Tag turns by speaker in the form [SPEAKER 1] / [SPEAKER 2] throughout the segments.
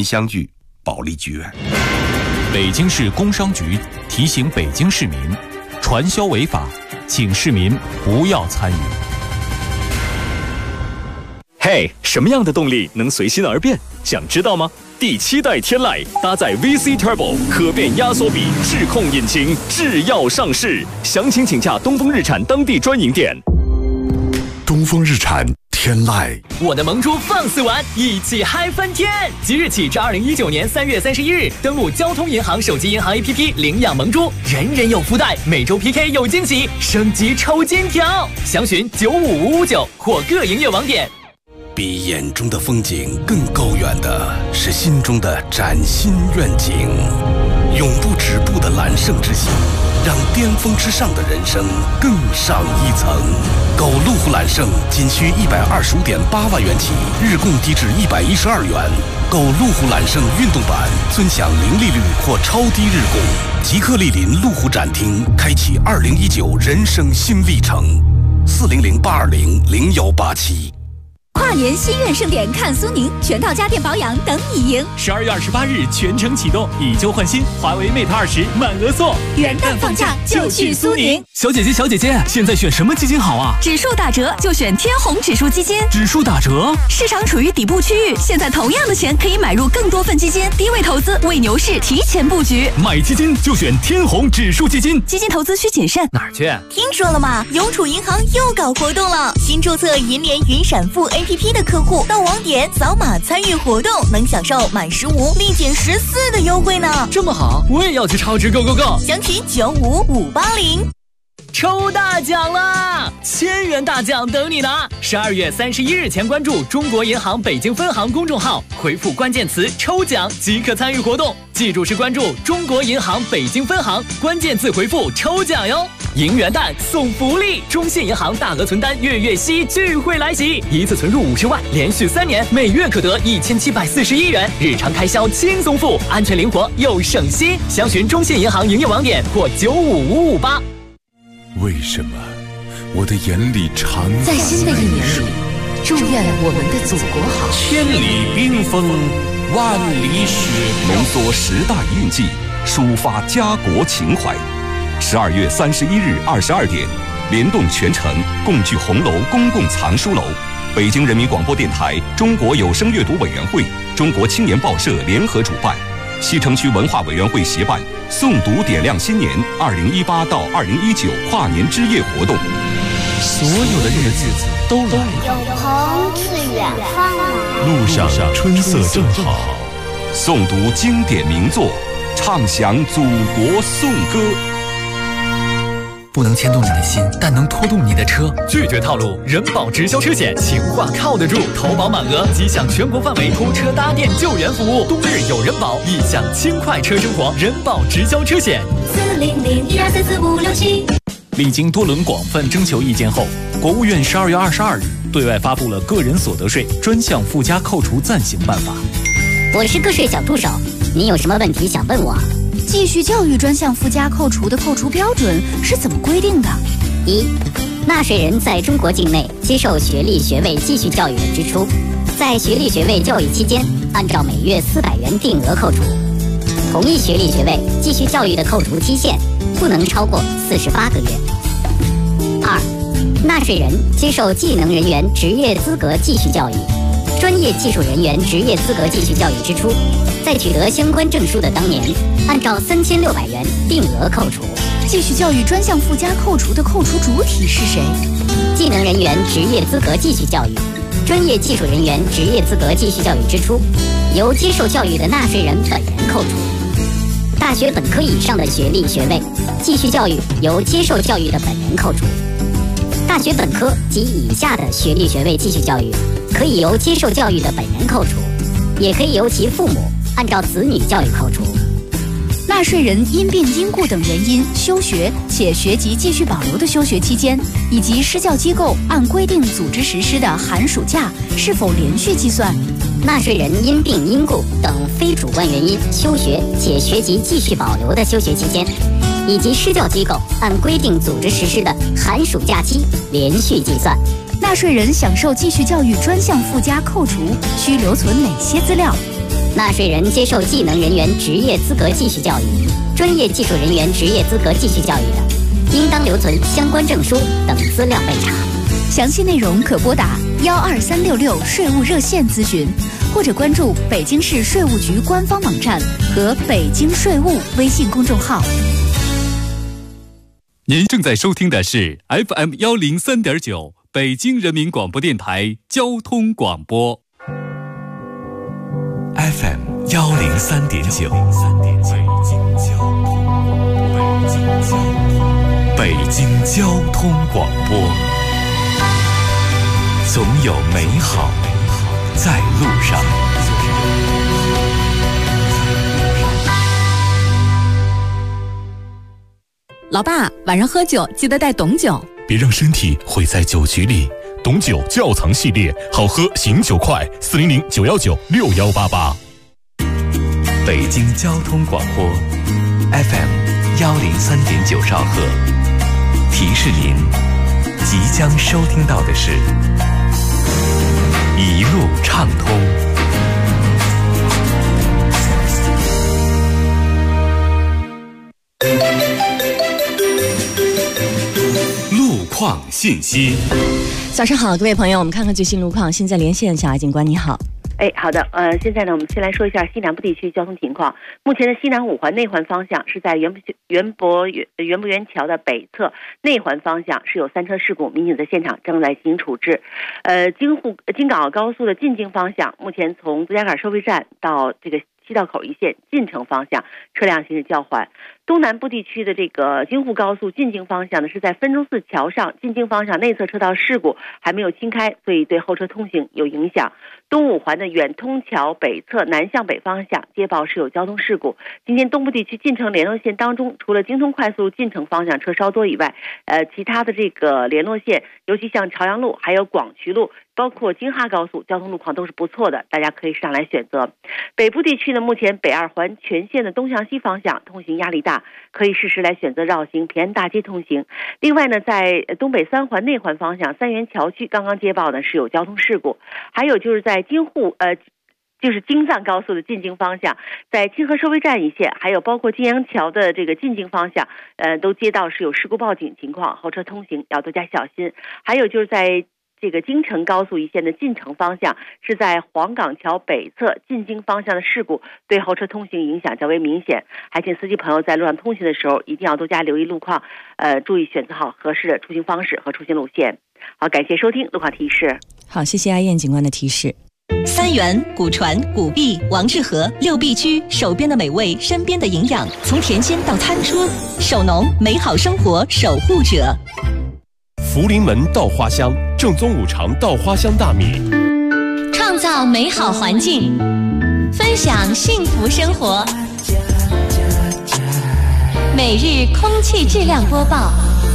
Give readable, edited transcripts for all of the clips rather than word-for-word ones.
[SPEAKER 1] 您相聚保利剧院。
[SPEAKER 2] 北京市工商局提醒北京市民，传销违法，请市民不要参与。
[SPEAKER 3] 嘿，什么样的动力能随心而变？想知道吗？第7代天籁搭载 VC Turbo 可变压缩比智控引擎，制药上市。详情请洽东风日产当地专营店。
[SPEAKER 4] 东风日产天籁，
[SPEAKER 5] 我的萌猪放肆玩，一起嗨翻天！即日起至2019年3月31日，登录交通银行手机银行 APP 领养萌猪，人人有福袋，每周 PK 有惊喜，升级抽金条。详询95559或各营业网点。
[SPEAKER 1] 比眼中的风景更高远的是心中的崭新愿景，永不止步的揽胜之心，让巅峰之上的人生更上一层。购路虎揽胜仅需125.8万元起，日供低至112元。购路虎揽胜运动版，尊享零利率或超低日供。即刻莅临路虎展厅，开启2019人生新历程。400-820-0187。
[SPEAKER 6] 跨年心愿盛典看苏宁，全套家电保养等你赢。
[SPEAKER 2] 12月28日全程启动，以旧换新，华为 Mate 20满额送。
[SPEAKER 6] 元旦放假就去苏宁。
[SPEAKER 2] 小姐姐，现在选什么基金好啊？
[SPEAKER 6] 指数打折就选天弘指数基金。
[SPEAKER 2] 指数打折？
[SPEAKER 6] 市场处于底部区域，现在同样的钱可以买入更多份基金，低位投资为牛市提前布局。
[SPEAKER 2] 买基金就选天弘指数基金。
[SPEAKER 6] 基金投资需谨慎。
[SPEAKER 2] 哪儿去？
[SPEAKER 7] 听说了吗？邮储银行又搞活动了，新注册银联云闪付 APP 的客户到网点扫码参与活动，能享受满15立减14的优惠呢。
[SPEAKER 5] 这么好，我也要去超值购购购。
[SPEAKER 7] 详询95580。
[SPEAKER 5] 抽大奖啦！1000元大奖等你拿！12月31日前关注中国银行北京分行公众号，回复关键词“抽奖”即可参与活动。记住是关注中国银行北京分行，关键字回复“抽奖”哟。迎元旦送福利，中信银行大额存单月月息聚会来袭，一次存入50万，连续3年，每月可得1741元，日常开销轻松付，安全灵活又省心。详询中信银行营业网点或95558。
[SPEAKER 4] 为什么我的眼里常
[SPEAKER 6] 在新的一年里，祝愿我们的祖国好。
[SPEAKER 8] 千里冰封，万里雪
[SPEAKER 9] 浓缩10大印记，抒发家国情怀。12月31日22点，联动全城共聚红楼公共藏书楼，北京人民广播电台、中国有声阅读委员会、中国青年报社联合主办，西城区文化委员会协办诵读点亮新年2018到2019跨年之夜活动。
[SPEAKER 8] 所有的日子都来了，
[SPEAKER 10] 有朋自远方来，
[SPEAKER 8] 路上春色正好。
[SPEAKER 9] 诵读经典名作，唱响祖国颂歌。
[SPEAKER 5] 不能牵动你的心，但能拖动你的车。拒绝套路，人保直销车险，情话靠得住，投保满额即享全国范围拖车搭电救援服务，冬日有人保，一享轻快车生活。人保直销车险
[SPEAKER 6] 400-1234567。
[SPEAKER 2] 历经多轮广泛征求意见后，国务院12月22日对外发布了个人所得税专项附加扣除暂行办法。
[SPEAKER 10] 我是个税小助手，你有什么问题想问我？
[SPEAKER 6] 继续教育专项附加扣除的扣除标准是怎么规定的
[SPEAKER 10] ？1. 纳税人在中国境内接受学历学位继续教育的支出，在学历学位教育期间，按照每月400元定额扣除。同一学历学位继续教育的扣除期限不能超过48个月。2. 纳税人接受技能人员职业资格继续教育、专业技术人员职业资格继续教育支出，在取得相关证书的当年，按照3600元定额扣除。
[SPEAKER 6] 继续教育专项附加扣除的扣除主体是谁？
[SPEAKER 10] 技能人员职业资格继续教育、专业技术人员职业资格继续教育支出，由接受教育的纳税人本人扣除。大学本科以上的学历学位继续教育由接受教育的本人扣除。大学本科及以下的学历学位继续教育可以由接受教育的本人扣除，也可以由其父母按照子女教育扣除。
[SPEAKER 6] 纳税人因病因故等原因休学且学籍继续保留的休学期间，以及施教机构按规定组织实施的寒暑假是否连续计算？
[SPEAKER 10] 纳税人因病因故等非主观原因休学且学籍继续保留的休学期间，以及施教机构按规定组织实施的寒暑假期连续计算。
[SPEAKER 6] 纳税人享受继续教育专项附加扣除需留存哪些资料？
[SPEAKER 10] 纳税人接受技能人员职业资格继续教育、专业技术人员职业资格继续教育的，应当留存相关证书等资料备查。
[SPEAKER 6] 详细内容可拨打12366税务热线咨询，或者关注北京市税务局官方网站和北京税务微信公众号。
[SPEAKER 2] 您正在收听的是 FM103.9北京人民广播电台交通广播。
[SPEAKER 1] FM103.9北京交通广播，总有美好在路上。
[SPEAKER 11] 老爸，晚上喝酒记得带董酒，
[SPEAKER 4] 别让身体毁在酒局里。董酒窖藏系列，好喝醒酒快，400-919-6188。
[SPEAKER 1] 北京交通广播 FM103.9兆赫，提示您即将收听到的是一路畅通。路况信息。
[SPEAKER 11] 早上好，各位朋友，我们看看最新路况。现在连线小爱警官，你好。
[SPEAKER 12] 好的，现在呢，我们先来说一下西南部地区交通情况。目前的西南五环内环方向是在园博园桥的北侧，内环方向是有3车事故，民警在现场正在进行处置。京港澳高速的进京方向，目前从杜家坎收费站到这个西道口一线进城方向车辆行驶较缓。东南部地区的这个京沪高速进京方向呢，是在分钟寺桥上进京方向内侧车道事故还没有清开，所以对后车通行有影响。东五环的远通桥北侧南向北方向接报是有交通事故。今天东部地区进城联络线当中，除了京通快速进城方向车稍多以外，其他的这个联络线，尤其像朝阳路还有广渠路，包括京哈高速交通路况都是不错的，大家可以上来选择。北部地区呢，目前北二环全线的东向西方向通行压力大，可以适时来选择绕行平安大街通行。另外呢，在东北3环内环方向三元桥区刚刚接报呢是有交通事故，还有就是在京藏高速的进京方向，在清河收费站一线，还有包括金阳桥的这个进京方向，都接到是有事故报警情况，后车通行要多加小心。还有就是在这个京承高速一线的进城方向，是在黄岗桥北侧进京方向的事故对后车通行影响较为明显，还请司机朋友在路上通行的时候一定要多加留意路况，注意选择好合适的出行方式和出行路线。好，感谢收听路况提示。
[SPEAKER 11] 好，谢谢阿燕警官的提示。
[SPEAKER 7] 三元、古传、古碧、王致和6必居，手边的美味，身边的营养，从甜心到餐桌，手农美好生活守护者。
[SPEAKER 8] 福临门稻花香，正宗5常稻花香大米，
[SPEAKER 7] 创造美好环境，分享幸福生活。每日空气质量播报。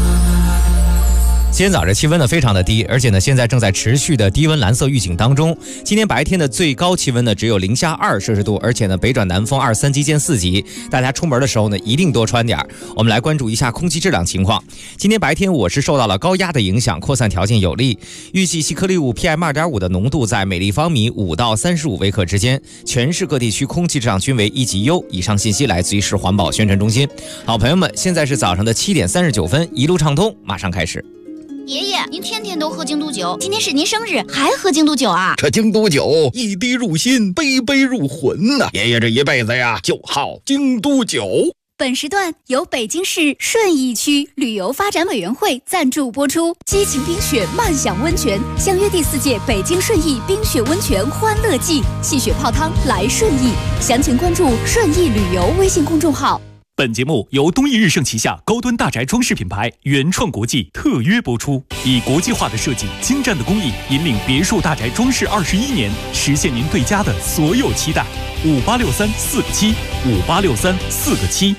[SPEAKER 13] 今天早上气温呢非常的低，而且呢现在正在持续的低温蓝色预警当中。今天白天的最高气温呢只有-2摄氏度，而且呢北转南风2、3级见4级。大家出门的时候呢一定多穿点。我们来关注一下空气质量情况。今天白天我市受到了高压的影响，扩散条件有利，预计细颗粒物 PM2.5 的浓度在每立方米5到35微克之间，全市各地区空气质量均为1级优。以上信息来自于市环保宣传中心。好，朋友们，现在是早上的7点39分，一路畅通，马上开始。
[SPEAKER 6] 爷爷，您天天都喝京都酒，今天是您生日，还喝京都酒啊？
[SPEAKER 14] 这京都酒一滴入心，杯杯入魂呐！爷爷这一辈子呀，就好京都酒。
[SPEAKER 6] 本时段由北京市顺义区旅游发展委员会赞助播出。激情冰雪，慢享温泉，相约第4届北京顺义冰雪温泉欢乐季，戏雪泡汤来顺义。详情关注顺义旅游微信公众号。
[SPEAKER 2] 本节目由东义日盛旗下高端大宅装饰品牌原创国际特约播出，以国际化的设计、精湛的工艺，引领别墅大宅装饰21年，实现您对家的所有期待。5863 4个7 5863 4个7。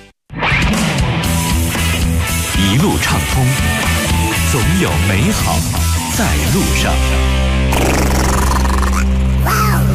[SPEAKER 1] 一路畅通，总有美好在路上。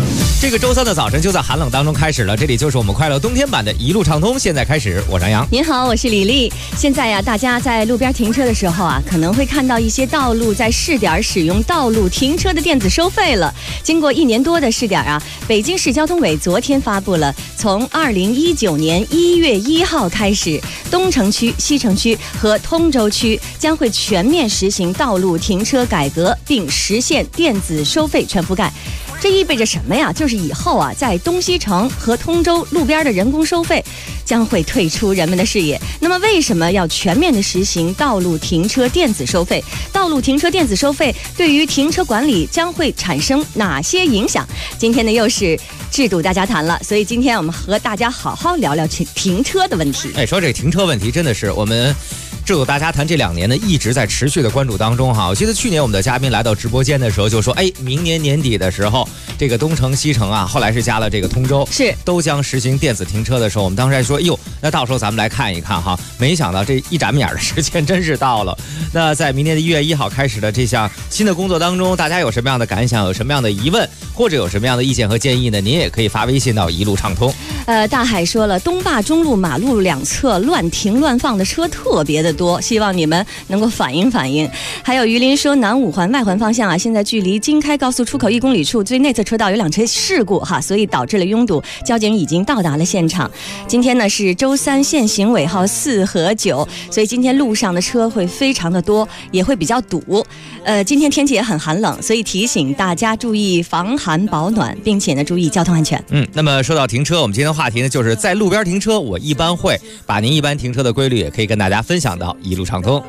[SPEAKER 13] 这个周三的早晨就在寒冷当中开始了，这里就是我们快乐冬天版的一路畅通，现在开始，我是杨洋。
[SPEAKER 11] 您好，我是李丽。现在呀，大家在路边停车的时候啊，可能会看到一些道路在试点使用道路停车的电子收费了。经过1年多的试点啊，北京市交通委昨天发布了，从2019年1月1号开始，东城区、西城区和通州区将会全面实行道路停车改革，并实现电子收费全覆盖。这意味着什么呀？就是以后啊，在东西城和通州路边的人工收费将会退出人们的视野。那么，为什么要全面的实行道路停车电子收费？道路停车电子收费对于停车管理将会产生哪些影响？今天呢，又是制度大家谈了，所以今天我们和大家好好聊聊停车的问题。
[SPEAKER 13] 说这个停车问题真的是我们制度大家谈这2年呢一直在持续的关注当中哈。我记得去年我们的嘉宾来到直播间的时候就说，明年年底的时候，这个东城、西城啊，后来是加了这个通州，
[SPEAKER 11] 是
[SPEAKER 13] 都将实行电子停车的时候，我们当时还说，那到时候咱们来看一看哈。没想到这一眨眼的时间真是到了。那在明年的1月1号开始的这项新的工作当中，大家有什么样的感想，有什么样的疑问，或者有什么样的意见和建议呢？您也可以发微信到一路畅通。
[SPEAKER 11] 大海说了，东坝中路马路两侧乱停乱放的车特别的多，希望你们能够反映反映。还有于林说，南五环外环方向啊，现在距离京开高速出口1公里处最内侧车道有2车事故哈，所以导致了拥堵，交警已经到达了现场。今天呢是周3，限行尾号4和9，所以今天路上的车会非常的多，也会比较堵。今天天气也很寒冷，所以提醒大家注意防寒保暖，并且呢注意交通安全。
[SPEAKER 13] 那么说到停车，我们今天的话题呢就是在路边停车，我一般会把您一般停车的规律也可以跟大家分享到一路畅通。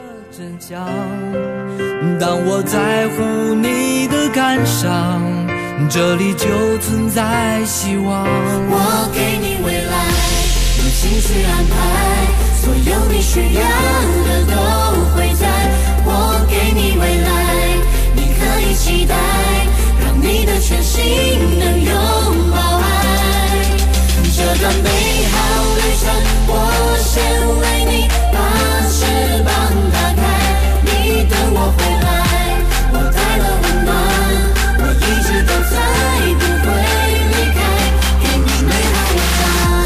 [SPEAKER 15] 当我在乎你的感伤，这里就存在希望。
[SPEAKER 16] 我给你未来，用心去安排，所有你需要的都会在。我给你未来，你可以期待，让你的全心能拥抱爱。这段美好旅程，我先为你把翅膀打开，你等我回来，我带了温暖，我一直都在，不会离开，给你美好未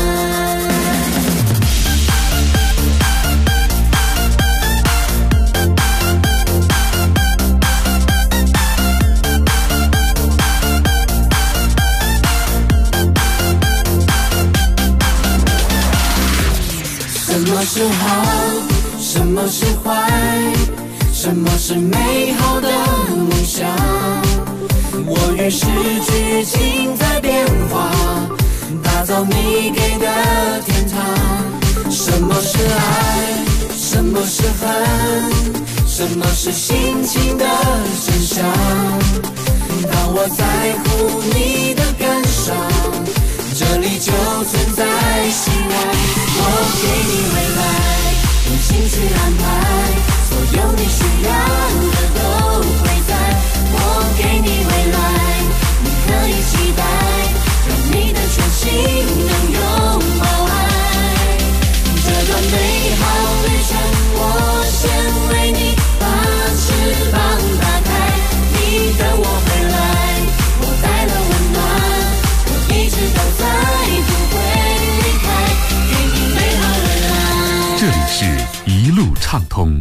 [SPEAKER 16] 什么是好，什么是坏，什么是美好的梦想？我与时俱进在变化，打造你给的天堂。什么是爱，什么是恨，什么是心情的真相？当我在乎你的感伤，这里就存在希望。我给你未来，用心去安排，所有你需要的都会在。我给你未来，你可以期待，让你的全心能拥抱爱。这段美好旅程，我先为你把翅膀打开，你等我回来，我带了温暖，我一直都在，不会离开。
[SPEAKER 4] 这里是一路畅通。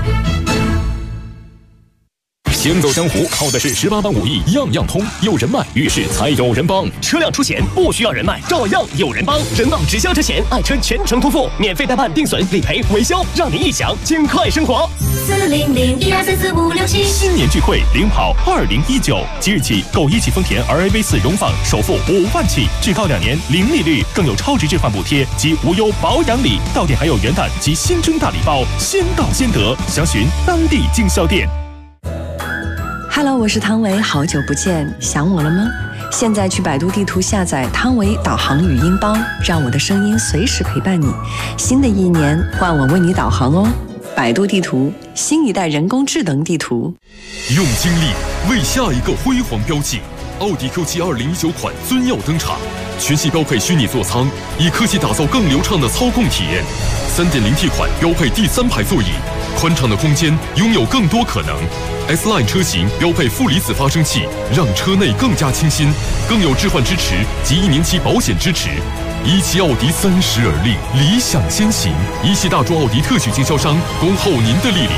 [SPEAKER 3] 行走江湖靠的是18般武艺，样样通。有人脉，遇事才有人帮。
[SPEAKER 17] 车辆出险不需要人脉，照样有人帮。人保直销之险，爱车全程托付，免费代办、定损、理赔、维修，让您一享尽快生活。
[SPEAKER 16] 400-1234-4567。
[SPEAKER 4] 新年聚会，领跑2019，即日起购一汽丰田 RAV4 荣放，首付5万起，至高2年零利率，更有超值置换补贴及无忧保养礼。到店还有元旦及新春大礼包，先到先得。详询当地经销店。
[SPEAKER 18] Hello， 我是汤唯，好久不见，想我了吗？现在去百度地图下载汤唯导航语音包，让我的声音随时陪伴你。新的一年，换我为你导航哦。百度地图，新一代人工智能地图。
[SPEAKER 4] 用精力为下一个辉煌标记，奥迪 Q7 2019款尊耀登场，全系标配虚拟座舱，以科技打造更流畅的操控体验。3.0T 款标配第3排座椅宽敞的空间拥有更多可能。S-Line 车型标配负离子发生器，让车内更加清新，更有置换支持及1年期保险支持。一汽奥迪30而立，理想先行。一汽大众奥迪特许经销商，恭候您的莅临。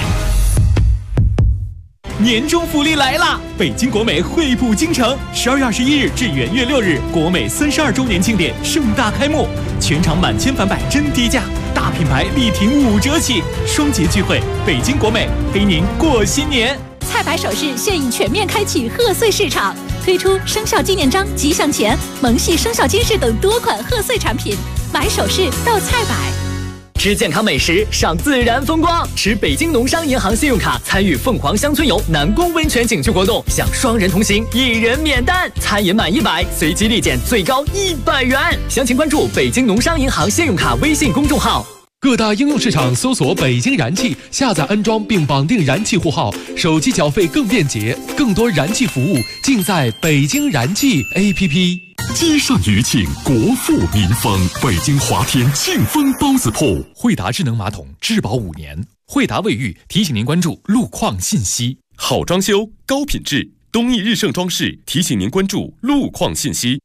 [SPEAKER 2] 年终福利来啦！北京国美惠普京城，12月21日至元月6日，国美32周年庆典盛大开幕，全场满千返百真低价，大品牌力挺5折起，双节聚会，北京国美陪您过新年。
[SPEAKER 6] 菜百首饰现已全面开启贺岁市场，推出生肖纪念章、吉祥钱、萌系生肖金饰等多款贺岁产品，买首饰到菜百。
[SPEAKER 5] 吃健康美食，赏自然风光，持北京农商银行信用卡参与凤凰乡村游南宫温泉景区活动，享双人同行，1人免单，餐饮满100，随机立减最高100元。详情关注北京农商银行信用卡微信公众号。
[SPEAKER 8] 各大应用市场搜索北京燃气，下载安装并绑定燃气户号，手机缴费更便捷，更多燃气服务尽在北京燃气 APP。
[SPEAKER 4] 街上余庆，国富民丰，北京华天庆丰包子铺。
[SPEAKER 2] 惠达智能马桶质保5年。惠达卫浴提醒您关注路况信息。
[SPEAKER 4] 好装修，高品质，东义日盛装饰提醒您关注路况信息。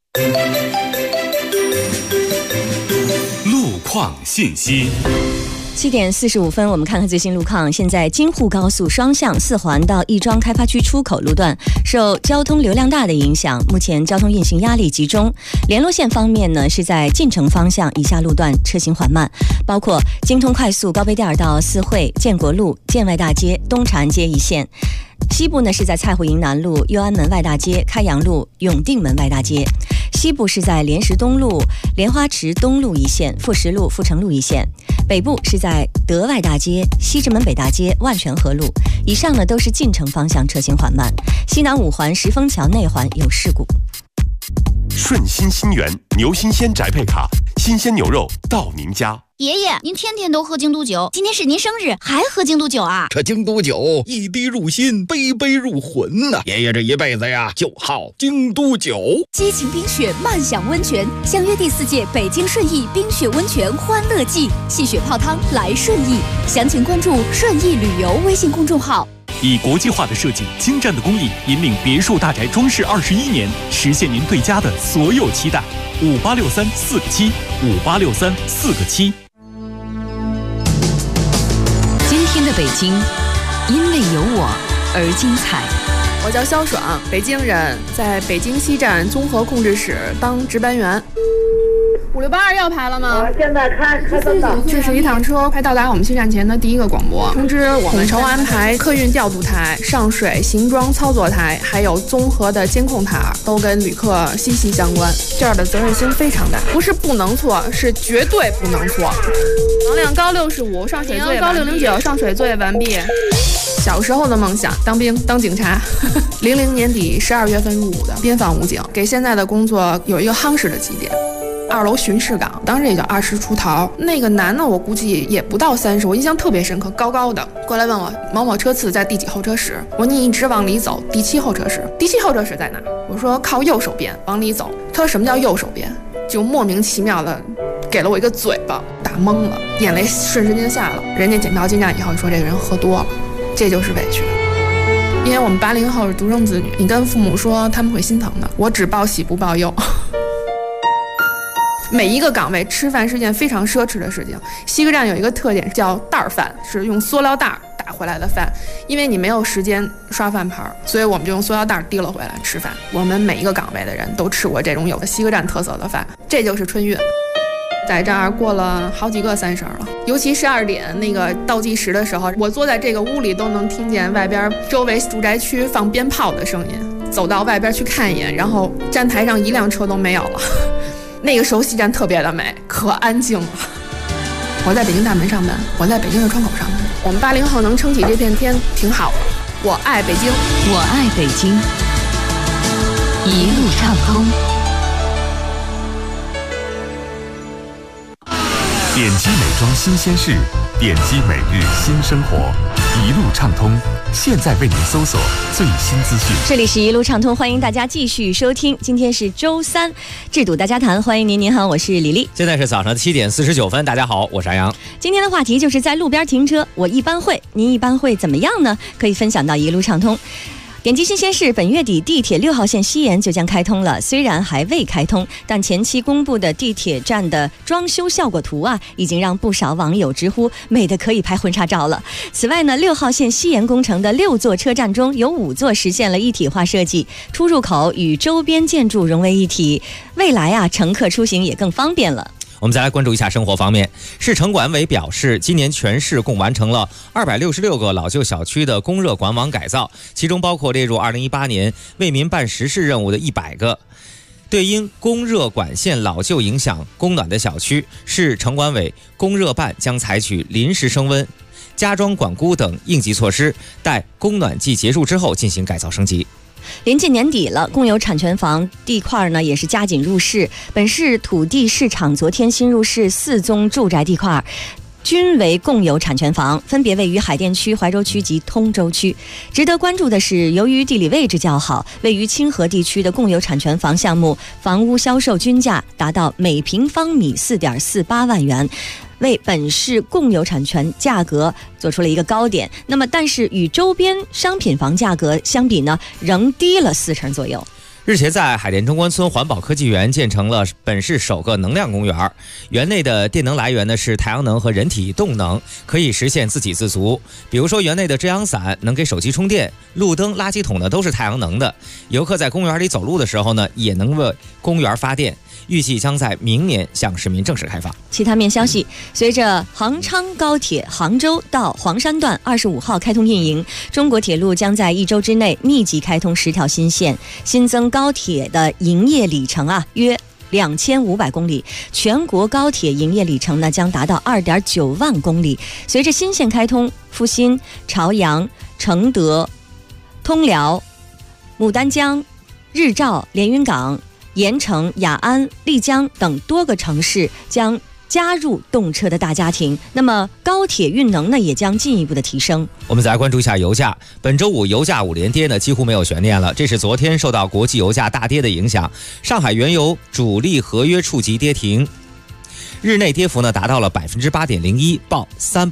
[SPEAKER 1] 路况信息。
[SPEAKER 11] 7点45分，我们看看最新路况。现在京沪高速双向4环到亦庄开发区出口路段受交通流量大的影响，目前交通运行压力集中。联络线方面呢，是在进城方向以下路段车行缓慢，包括京通快速高碑店到四惠、建国路、建外大街、东长安街一线。西部呢是在蔡湖营南路、右安门外大街、开阳路、永定门外大街。西部是在莲石东路、莲花池东路一线、富石路、富城路一线。北部是在德外大街、西直门北大街、万泉河路。以上呢都是进城方向车行缓慢。西南5环石峰桥内环有事故。
[SPEAKER 8] 顺心新源牛新鲜宅配卡，新鲜牛肉到您家。
[SPEAKER 6] 爷爷，您天天都喝京都酒，今天是您生日，还喝京都酒啊？
[SPEAKER 14] 这京都酒一滴入心，杯杯入魂呐！爷爷这一辈子呀，就好京都酒。
[SPEAKER 6] 激情冰雪，慢享温泉，相约第4届北京顺义冰雪温泉欢乐季，戏雪泡汤来顺义。详情关注顺义旅游微信公众号。
[SPEAKER 2] 以国际化的设计、精湛的工艺，引领别墅大宅装饰21年，实现您对家的所有期待。5863-4个7，5863-4个7。
[SPEAKER 18] 今天的北京，因为有我而精彩。
[SPEAKER 19] 我叫肖爽，北京人，在北京西站综合控制室当值班员。568要排了吗？
[SPEAKER 20] 现在开灯了。
[SPEAKER 19] 这是一趟车快到达我们西站前的第一个广播，通知我们统筹安排客运调度台、上水行装操作台，还有综合的监控塔，都跟旅客息息相关。这儿的责任心非常大，不是不能错，是绝对不能错。能量高65，上水作业高609，上水作业完毕。小时候的梦想，当兵当警察。00年底12月份入伍的边防武警，给现在的工作有一个夯实的起点。2楼巡视岗，当时也叫20出头。那个男的我估计也不到30，我印象特别深刻，高高的过来问我某某车次在第几候车室。我说你一直往里走，第7候车室。第7候车室在哪？我说靠右手边往里走。他说什么叫右手边？就莫名其妙的给了我一个嘴巴，打懵了，眼泪瞬时间下了。人家检票进站以后说这个人喝多了，这就是委屈。因为我们80后是独生子女，你跟父母说他们会心疼的。我只报喜不报忧。每一个岗位吃饭是件非常奢侈的事情。西客站有一个特点叫袋饭，是用塑料袋打回来的饭，因为你没有时间刷饭盘，所以我们就用塑料袋提了回来吃饭。我们每一个岗位的人都吃过这种有西客站特色的饭，这就是春运。在这儿过了好几个30了，尤其12点那个倒计时的时候，我坐在这个屋里都能听见外边周围住宅区放鞭炮的声音。走到外边去看一眼，然后站台上一辆车都没有了。那个时候西站特别的美，可安静了。我在北京大门上班，我在北京的窗口上班。我们80后能撑起这片天，挺好的。我爱北京，
[SPEAKER 18] 我爱北京，一路畅通。
[SPEAKER 8] 点击美妆新鲜事，点击每日新生活，
[SPEAKER 20] 一路畅通，现在为您搜索最新资讯。
[SPEAKER 11] 这里是一路畅通，欢迎大家继续收听。今天是周三，制度大家谈，欢迎您。您好，我是李丽。
[SPEAKER 13] 现在是早上7点49分，大家好，我是安阳。
[SPEAKER 11] 今天的话题就是在路边停车，我一般会，您一般会怎么样呢？可以分享到一路畅通。点击新鲜事，本月底地铁6号线西延就将开通了。虽然还未开通，但前期公布的地铁站的装修效果图啊，已经让不少网友直呼美得可以拍婚纱照了。此外呢，6号线西延工程的6座车站中有5座实现了一体化设计，出入口与周边建筑融为一体，未来啊，乘客出行也更方便了。
[SPEAKER 13] 我们再来关注一下生活方面。市城管委表示，今年全市共完成了266个老旧小区的供热管网改造，其中包括列入2018年为民办实事任务的100个。对因供热管线老旧影响供暖的小区，市城管委供热办将采取临时升温、加装管箍等应急措施，待供暖季结束之后进行改造升级。
[SPEAKER 11] 临近年底了，共有产权房地块呢也是加紧入市。本市土地市场昨天新入市4宗住宅地块，均为共有产权房，分别位于海淀区、怀柔区及通州区。值得关注的是，由于地理位置较好，位于清河地区的共有产权房项目房屋销售均价达到每平方米4.48万元，为本市共有产权价格做出了一个高点。那么但是与周边商品房价格相比呢，仍低了40%左右。
[SPEAKER 13] 日前在海淀中关村环保科技园建成了本市首个能量公园，园内的电能来源呢是太阳能和人体动能，可以实现自给自足。比如说园内的遮阳伞能给手机充电，路灯、垃圾桶呢都是太阳能的。游客在公园里走路的时候呢，也能为公园发电。预计将在明年向市民正式开放。
[SPEAKER 11] 其他面消息，随着杭昌高铁杭州到黄山段25号开通运营，中国铁路将在1周之内密集开通10条新线，新增高铁的营业里程啊约2500公里，全国高铁营业里程呢将达到2.9万公里。随着新线开通，阜新、朝阳、承德、通辽、牡丹江、日照、连云港、盐城、雅安、丽江等多个城市将加入动车的大家庭，那么高铁运能呢也将进一步的提升。
[SPEAKER 13] 我们再来关注一下油价。本周五油价5连跌呢，几乎没有悬念了。这是昨天受到国际油价大跌的影响，上海原油主力合约触及跌停，日内跌幅呢达到了8.01%，报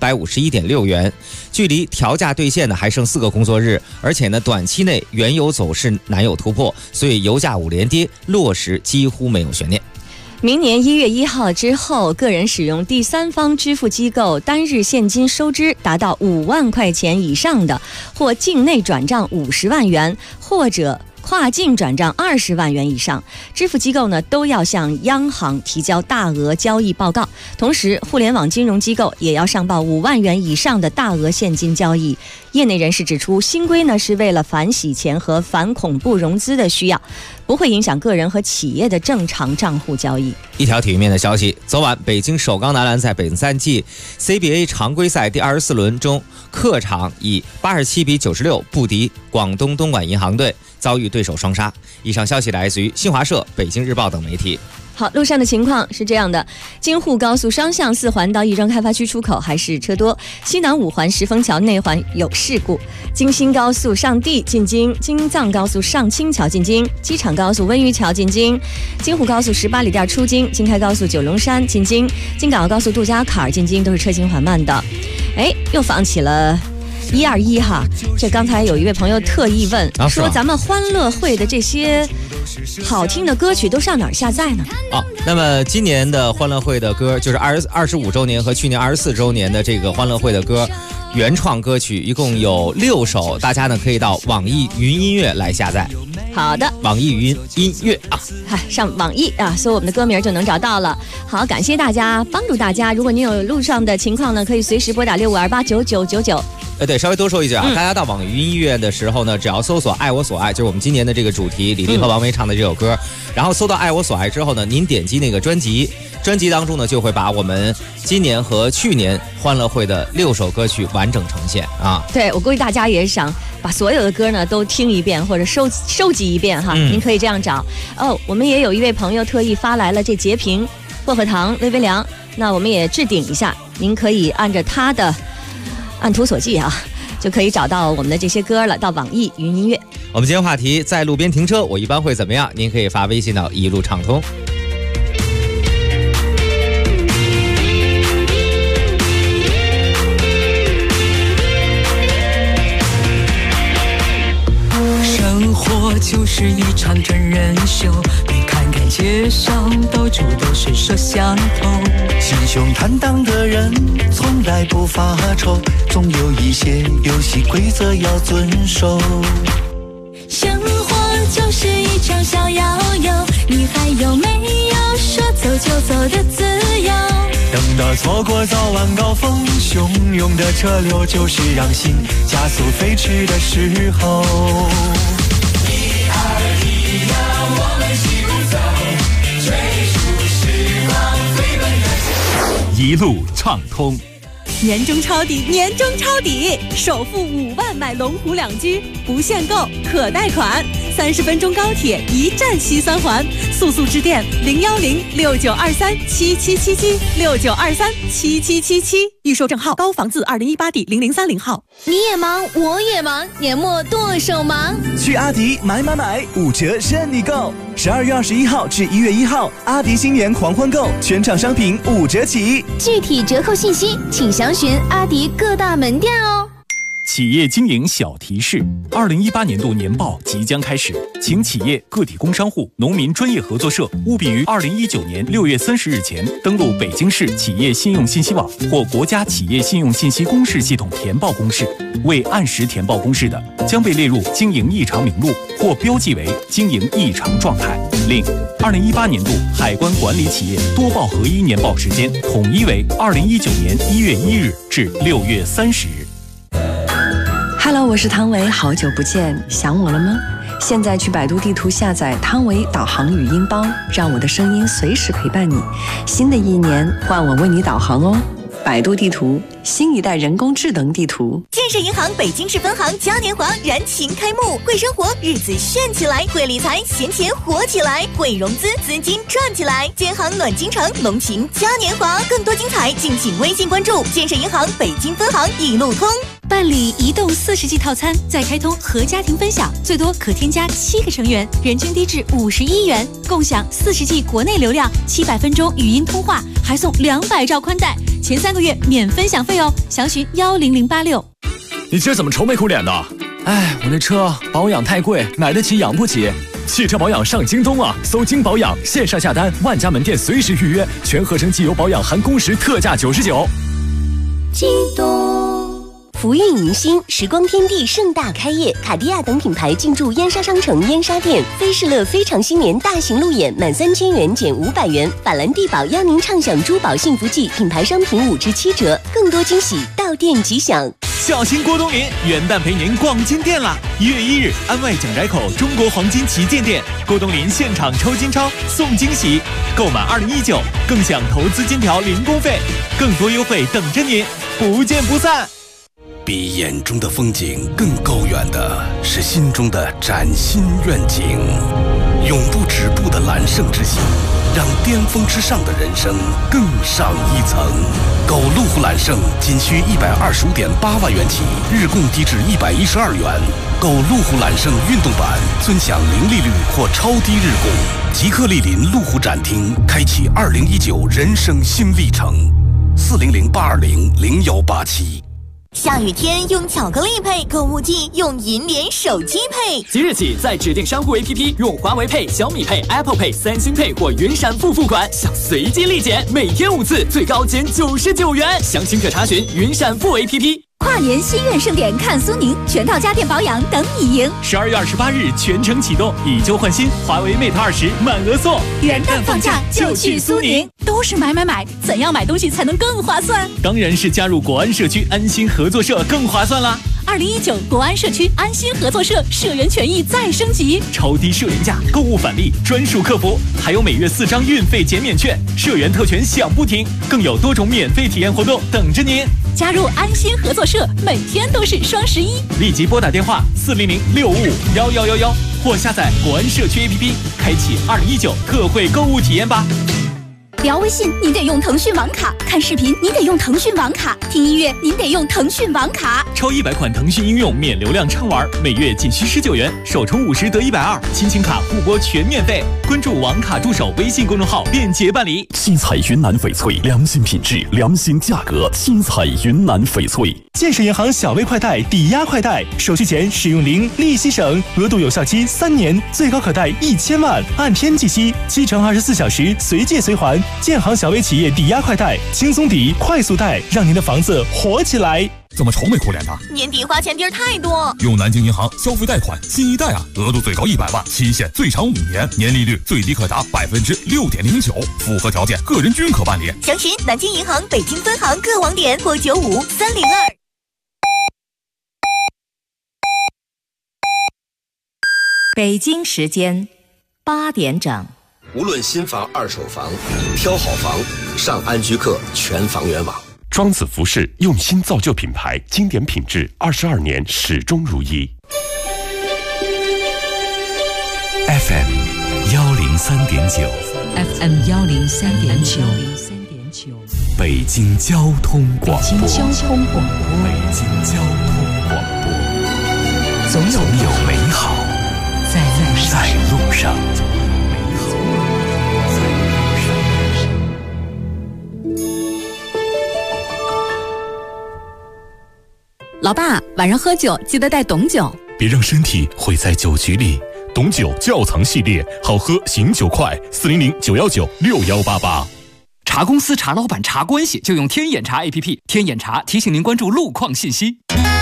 [SPEAKER 13] 351.6元。距离调价兑现呢还剩4个工作日，而且呢短期内原油走势难有突破，所以油价5连跌落实几乎没有悬念。
[SPEAKER 11] 明年1月1号之后，个人使用第三方支付机构单日现金收支达到5万块钱以上的，或境内转账50万元，或者跨境转账20万元以上，支付机构呢都要向央行提交大额交易报告。同时，互联网金融机构也要上报5万元以上的大额现金交易。业内人士指出，新规呢是为了反洗钱和反恐怖融资的需要，不会影响个人和企业的正常账户交易。
[SPEAKER 13] 一条体育面的消息，昨晚北京首钢男篮在本赛季 CBA 常规赛第24轮中，客场以87-96不敌广东东莞银行队，遭遇对手双杀。以上消息来自于新华社、北京日报等媒体。
[SPEAKER 11] 好，路上的情况是这样的：京沪高速双向4环到亦庄开发区出口还是车多，西南5环石峰桥内环有事故，京新高速上地进京，京藏高速上清桥进京，机场高速温榆桥进京，京沪高速18里店出京，京开高速九龙山进京，京港澳高速杜家坎进京都是车行缓慢的。又放起了121哈，这刚才有一位朋友特意问，说咱们欢乐会的这些好听的歌曲都上哪儿下载呢？
[SPEAKER 13] 那么今年的欢乐会的歌就是25周年和去年24周年的这个欢乐会的歌，原创歌曲一共有6首，大家呢可以到网易云音乐来下载。
[SPEAKER 11] 好的，
[SPEAKER 13] 网易云音乐啊，
[SPEAKER 11] 上网易啊，搜我们的歌名就能找到了。好，感谢大家，帮助大家。如果您有路上的情况呢，可以随时拨打65289999。
[SPEAKER 13] 对，稍微多说一句啊，大家到网易云音乐的时候呢，只要搜索“爱我所爱”，就是我们今年的这个主题，李丽和王维唱的这首歌，然后搜到“爱我所爱”之后呢，您点击那个专辑当中呢，就会把我们今年和去年欢乐会的6首歌曲完整呈现啊。
[SPEAKER 11] 对，我估计大家也想把所有的歌呢都听一遍或者收集一遍哈，您可以这样找。我们也有一位朋友特意发来了这截屏，薄荷糖微微凉，那我们也置顶一下，您可以按着他的按图索骥啊， 就可以找到我们的这些歌了，到网易云音乐。
[SPEAKER 13] 我们今天话题在路边停车，我一般会怎么样？您可以发微信到一路畅通。
[SPEAKER 15] 生活就是一场真人秀，你看看街上到处都是摄像头，
[SPEAKER 21] 心胸坦荡的人从来不发愁，总有一些游戏规则要遵守。
[SPEAKER 16] 生活就是一场小摇游，你还有没有说走就走的自由？
[SPEAKER 21] 等到错过早晚高峰，汹涌的车流就是让心加速飞驰的时候。
[SPEAKER 2] 一路畅通，
[SPEAKER 22] 年终抄底，年终抄底！首付5万买龙湖2居，不限购，可贷款。30分钟高铁，一站西三环，速速致电01069237777，69237777，预售证号高房字2018D0030号。
[SPEAKER 6] 你也忙，我也忙，年末剁手忙。
[SPEAKER 23] 去阿迪买，5折任你购。12月21号至1月1号，阿迪新年狂欢购，全场商品5折起。
[SPEAKER 6] 具体折扣信息，请详询阿迪各大门店哦。
[SPEAKER 2] 企业经营小提示：2018年度年报即将开始，请企业、个体工商户、农民专业合作社务必于2019年6月30日前登录北京市企业信用信息网或国家企业信用信息公示系统填报公示。未按时填报公示的，将被列入经营异常名录或标记为经营异常状态。另，2018年度海关管理企业多报合一年报时间统一为2019年1月1日至6月30日。
[SPEAKER 18] Hello， 我是汤唯，好久不见，想我了吗？现在去百度地图下载汤唯导航语音包，让我的声音随时陪伴你。新的一年，换我为你导航哦。百度地图，新一代人工智能地图。
[SPEAKER 7] 建设银行北京市分行嘉年华燃情开幕，会生活日子炫起来，会理财闲钱活起来，会融资资金赚起来。建行暖京城，浓情嘉年华，更多精彩敬请微信关注建设银行北京分行一路通。
[SPEAKER 22] 办理移动40G 套餐，再开通和家庭分享，最多可添加7个成员，人均低至51元，共享40G 国内流量，700分钟语音通话，还送200兆宽带，前3个月免分享费哦。详询10086。
[SPEAKER 17] 你今儿怎么愁眉苦脸的？哎，我那车保养太贵，买得起养不起。汽车保养上京东啊，搜京保养，线上下单，万家门店随时预约，全合成机油保养含工时特价99。
[SPEAKER 7] 京东。福运迎新，时光天地盛大开业，卡地亚等品牌进驻燕莎商城燕莎店，飞士乐非常新年大型路演，满3000元减500元，法兰地宝邀您畅享珠宝幸福季，品牌商品5至7折，更多惊喜到店即享。
[SPEAKER 2] 小心郭冬临，元旦陪您逛金店啦！1月1日，安外蒋宅口中国黄金旗舰店，郭冬临现场抽金钞送惊喜，购满2019更享投资金条零工费，更多优惠等着您，不见不散。
[SPEAKER 1] 比眼中的风景更高远的是心中的崭新愿景，永不止步的揽胜之心，让巅峰之上的人生更上一层。购路虎揽胜仅需125.8万元起，日供低至112元。购路虎揽胜运动版，尊享零利率或超低日供。即刻莅临路虎展厅，开启2019人生新历程。400-820-0187。
[SPEAKER 7] 下雨天用巧克力配，购物季用银联手机配。
[SPEAKER 5] 即日起，在指定商户 APP 用华为配、小米配、Apple Pay、三星配或云闪付付款，享随机立减，每天5次，最高减99元。详情可查询云闪付 APP。
[SPEAKER 22] 跨年心愿盛典看苏宁，全套家电保养等你赢。
[SPEAKER 2] 12月28日全程启动，以旧换新，华为 Mate 20满额送。
[SPEAKER 22] 元旦放假就去苏宁，都是买，怎样买东西才能更划算？
[SPEAKER 2] 当然是加入国安社区安心合作社更划算啦
[SPEAKER 22] ！2019国安社区安心合作社社员权益再升级，
[SPEAKER 2] 超低社员价、购物返利、专属客服，还有每月4张运费减免券，社员特权享不停，更有多种免费体验活动等着您。
[SPEAKER 22] 加入安心合作社，每天都是双11。
[SPEAKER 2] 立即拨打电话400-655-1111或下载国安社区 APP， 开启2019特惠购物体验吧。
[SPEAKER 6] 聊微信您得用腾讯网卡，看视频您得用腾讯网卡，听音乐您得用腾讯网卡。
[SPEAKER 2] 超100款腾讯应用免流量畅玩，每月仅需19元，首充50得120，亲情卡互拨全免费。关注网卡助手微信公众号，便捷办理。
[SPEAKER 3] 新彩云南翡翠，良心品质，良心价格。新彩云南翡翠。
[SPEAKER 23] 建设银行小微快贷抵押快贷，手续前使用零，利息省，额度有效期3年，最高可贷1000万，按天计息，7乘24小时随借随还。建行小微企业抵押快贷，轻松抵，快速贷，让您的房子活起来。
[SPEAKER 20] 怎么愁眉苦脸的？
[SPEAKER 22] 年底花钱地儿太多。
[SPEAKER 20] 用南京银行消费贷款新一代啊，额度最高100万，期限最长5年，年利率最低可达6.09%，符合条件个人均可办理。
[SPEAKER 22] 详询南京银行北京分行各网点或95-302。
[SPEAKER 9] 北京时间8点整。
[SPEAKER 1] 无论新房、二手房，挑好房，上安居客全房源网。
[SPEAKER 4] 庄子服饰用心造就品牌，经典品质，22年始终如一。
[SPEAKER 1] FM 103.9
[SPEAKER 9] FM 103.9，
[SPEAKER 1] 北京交通广播。
[SPEAKER 9] 北京交通广播，总有
[SPEAKER 1] 美好在路上。
[SPEAKER 22] 老爸，晚上喝酒记得带董酒，
[SPEAKER 4] 别让身体毁在酒局里。董酒窖藏系列，好喝醒酒快，400-919-6188。
[SPEAKER 5] 茶公司、茶老板、茶关系就用天眼茶 APP。天眼茶提醒您关注路况信息。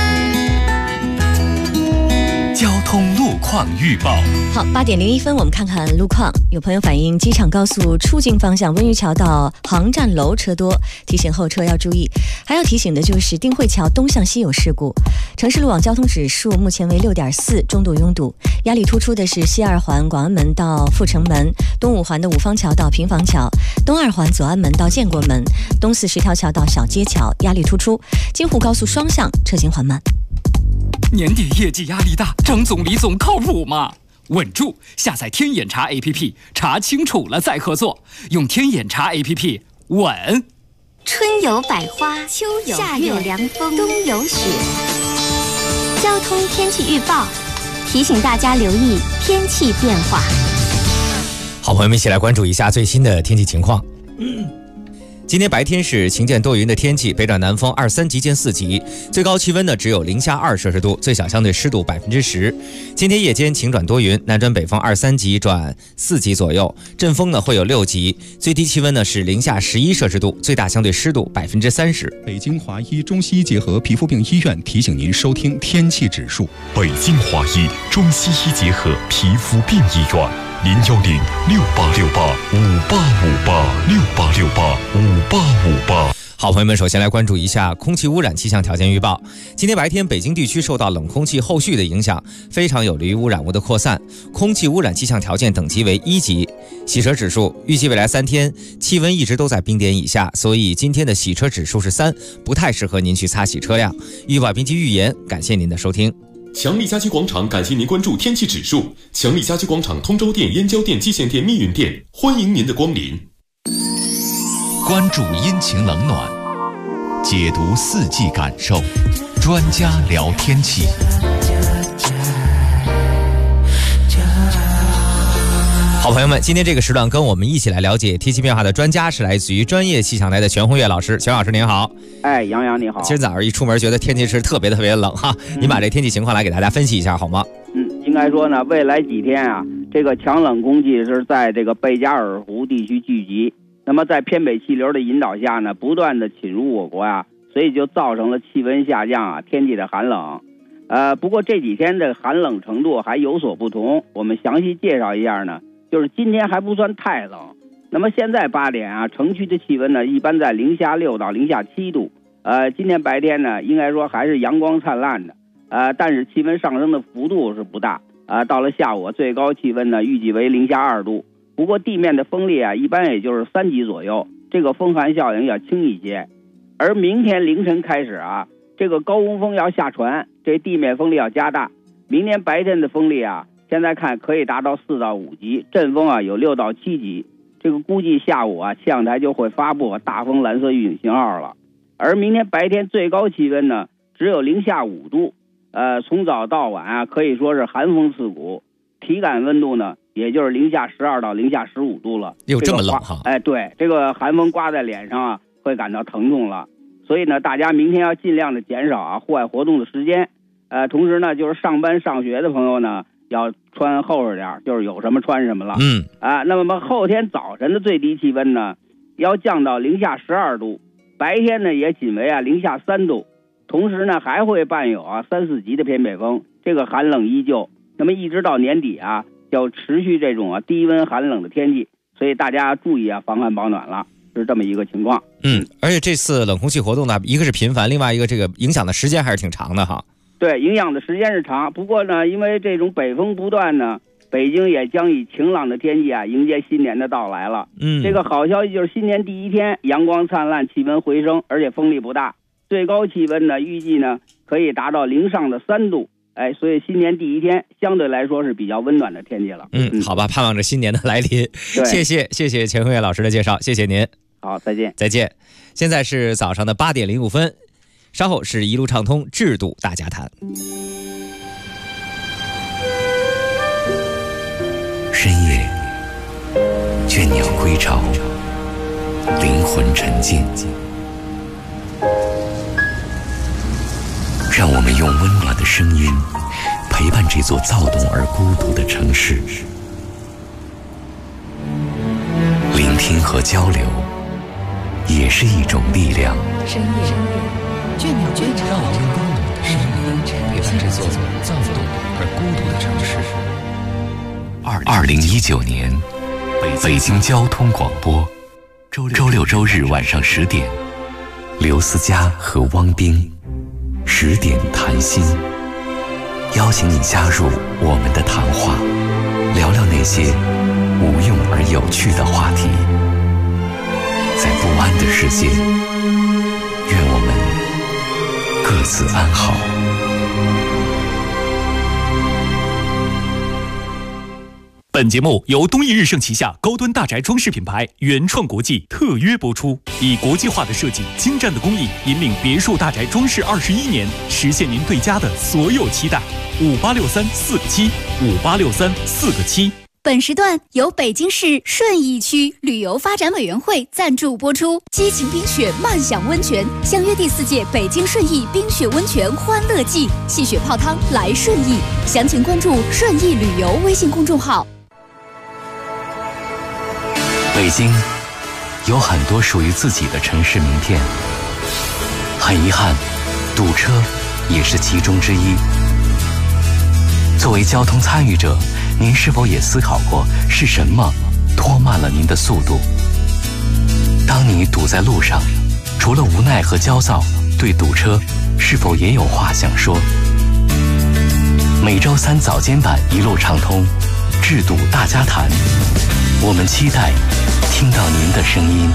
[SPEAKER 1] 交通路况预报。
[SPEAKER 11] 好，8点01分，我们看看路况。有朋友反映机场高速出境方向温榆桥到航站楼车多，提醒后车要注意。还要提醒的就是定慧桥东向西有事故。城市路网交通指数目前为6.4，中度拥堵。压力突出的是西2环广安门到阜成门，东5环的五方桥到平房桥，东2环左安门到建国门，东4十条桥到小街桥压力突出。京沪高速双向车行缓慢。
[SPEAKER 5] 年底业绩压力大，张总李总靠谱吗？稳住！下载天眼查 APP， 查清楚了再合作。用天眼查 APP， 稳。
[SPEAKER 22] 春有百花，秋有夏有凉风，冬有雪。交通天气预报提醒大家留意天气变化。
[SPEAKER 13] 好朋友们，一起来关注一下最新的天气情况。今天白天是晴间多云的天气，北转南风2-3级见4级，最高气温呢只有-2摄氏度，最小相对湿度10%。今天夜间晴转多云，南转北风2-3级转4级左右，阵风呢会有6级，最低气温呢是-11摄氏度，最大相对湿度30%。
[SPEAKER 10] 北京华医中西医结合皮肤病医院提醒您收听天气指数。
[SPEAKER 4] 北京华医中西医结合皮肤病医院。010-6868-5858，6868-5858。
[SPEAKER 13] 好朋友们，首先来关注一下空气污染气象条件预报。今天白天，北京地区受到冷空气后续的影响，非常有利于污染物的扩散，空气污染气象条件等级为1级。洗车指数预计未来3天气温一直都在冰点以下，所以今天的洗车指数是3，不太适合您去擦洗车辆。预报并及预言，感谢您的收听。
[SPEAKER 4] 强力家居广场感谢您关注天气指数。强力家居广场通州店、燕郊店、蓟县店、密云店，欢迎您的光临。
[SPEAKER 1] 关注阴晴冷暖，解读4季感受，专家聊天气。
[SPEAKER 13] 好朋友们，今天这个时段跟我们一起来了解天气变化的专家是来自于专业气象台的全红月老师。全老师您好。
[SPEAKER 12] 杨洋你好。
[SPEAKER 13] 今儿早上一出门觉得天气是特别冷哈，您把这天气情况来给大家分析一下好吗？
[SPEAKER 12] 应该说呢，未来几天啊，这个强冷空气是在这个贝加尔湖地区聚集，那么在偏北气流的引导下呢，不断的侵入我国啊，所以就造成了气温下降啊，天气的寒冷。不过这几天的寒冷程度还有所不同，我们详细介绍一下呢。就是今天还不算太冷，那么现在8点啊，城区的气温呢一般在-6到-7度。今天白天呢，应该说还是阳光灿烂的，但是气温上升的幅度是不大。到了下午，最高气温呢预计为-2度。不过地面的风力啊，一般也就是3级左右，这个风寒效应要轻一些。而明天凌晨开始啊，这个高空风要下传，这地面风力要加大。明天白天的风力啊，现在看可以达到4到5级，阵风啊有6到7级。 这个估计下午啊，气象台就会发布大风蓝色预警信号了。而明天白天最高气温呢，只有零下5度，从早到晚啊，可以说是寒风刺骨，体感温度呢，也就是零下12到零下15度了。
[SPEAKER 13] 有这么冷哈？
[SPEAKER 12] 对，这个寒风刮在脸上啊，会感到疼痛了。所以呢，大家明天要尽量的减少啊户外活动的时间。同时呢，就是上班上学的朋友呢，要穿厚实点，就是有什么穿什么了。那么后天早晨的最低气温呢，要降到零下12度，白天呢也仅为零下3度。同时呢，还会伴有3、4级的偏北风，这个寒冷依旧。那么一直到年底啊，要持续这种低温寒冷的天气，所以大家注意防寒保暖了，是这么一个情况。
[SPEAKER 13] 而且这次冷空气活动呢，一个是频繁，另外一个这个影响的时间还是挺长的哈。
[SPEAKER 12] 对，影响的时间是长，不过呢，因为这种北风不断呢，北京也将以晴朗的天气迎接新年的到来了。这个好消息就是新年第一天阳光灿烂，气温回升，而且风力不大，最高气温呢预计呢可以达到零上的3度。所以新年第一天相对来说是比较温暖的天气了。
[SPEAKER 13] 好吧，盼望着新年的来临。谢谢钱慧月老师的介绍，谢谢您。
[SPEAKER 12] 好，再见。
[SPEAKER 13] 再见。现在是早上的8点05分，稍后是一路畅通制度大家谈。
[SPEAKER 8] 深夜，倦鸟归巢，灵魂沉静。让我们用温暖的声音陪伴这座躁动而孤独的城市，聆听和交流也是一种力量。
[SPEAKER 9] 深夜，倦鸟归巢，让我们用温暖的声音陪伴这座躁动而孤独的城市。
[SPEAKER 8] 2019年，北京交通广播，周六周日晚上10点，刘思佳和汪冰10点谈心，邀请你加入我们的谈话，聊聊那些无用而有趣的话题。在不安的世界，愿我们各自安好。
[SPEAKER 2] 本节目由东益日盛旗下高端大宅装饰品牌原创国际特约播出，以国际化的设计、精湛的工艺，引领别墅大宅装饰21年，实现您对家的所有期待。5863-4个7，5863-4个7。
[SPEAKER 6] 本时段由北京市顺义区旅游发展委员会赞助播出。激情冰雪，漫享温泉，相约第4届北京顺义冰雪温泉欢乐季，戏雪泡汤来顺义。详情关注顺义旅游微信公众号。
[SPEAKER 8] 北京有很多属于自己的城市名片，很遗憾，堵车也是其中之一。作为交通参与者，您是否也思考过是什么拖慢了您的速度？当你堵在路上，除了无奈和焦躁，对堵车是否也有话想说？每周3早间版一路畅通，制度大家谈，我们期待听到您的声音。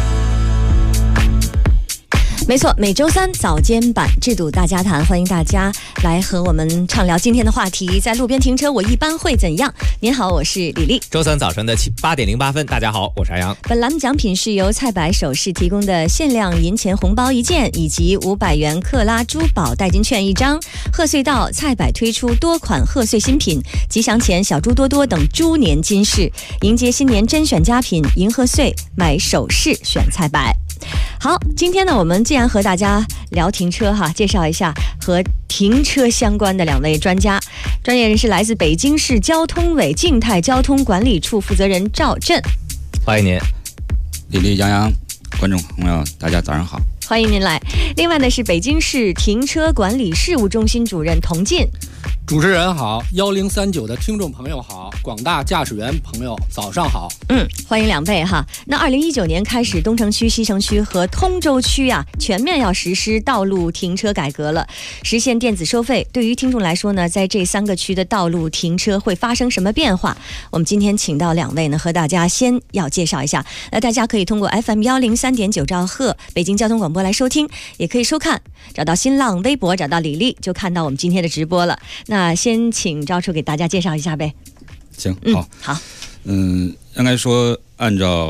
[SPEAKER 11] 没错，每周3早间版制度大家谈，欢迎大家来和我们畅聊今天的话题。在路边停车我一般会怎样？您好，我是李丽。
[SPEAKER 13] 周3早晨的8点08分，大家好，我是阿阳。
[SPEAKER 11] 本栏目奖品是由蔡百首饰提供的限量银钱红包1件，以及500元克拉珠宝代金券1张。贺岁到，蔡百推出多款贺岁新品，吉祥钱、小猪多多等猪年金饰，迎接新年甄选佳品，迎贺岁买首饰选蔡百。好，今天呢，我们既然和大家聊停车介绍一下和停车相关的2位专家，专业人士来自北京市交通委静态交通管理处负责人赵震，
[SPEAKER 13] 欢迎您。
[SPEAKER 14] 李丽、杨洋，观众朋友，大家早上好，
[SPEAKER 11] 欢迎您来。另外呢，是北京市停车管理事务中心主任童进。
[SPEAKER 19] 主持人好，1039的听众朋友好，广大驾驶员朋友早上好。
[SPEAKER 11] 欢迎2位哈。那2019年开始，东城区、西城区和通州区全面要实施道路停车改革了，实现电子收费。对于听众来说呢，在这3个区的道路停车会发生什么变化？我们今天请到2位呢，和大家先要介绍一下。那大家可以通过 FM103.9兆赫北京交通广播来收听，也可以收看，找到新浪微博，找到李丽，就看到我们今天的直播了。那先请赵处给大家介绍一下呗。
[SPEAKER 14] 行，
[SPEAKER 11] 好。
[SPEAKER 14] 应该说按照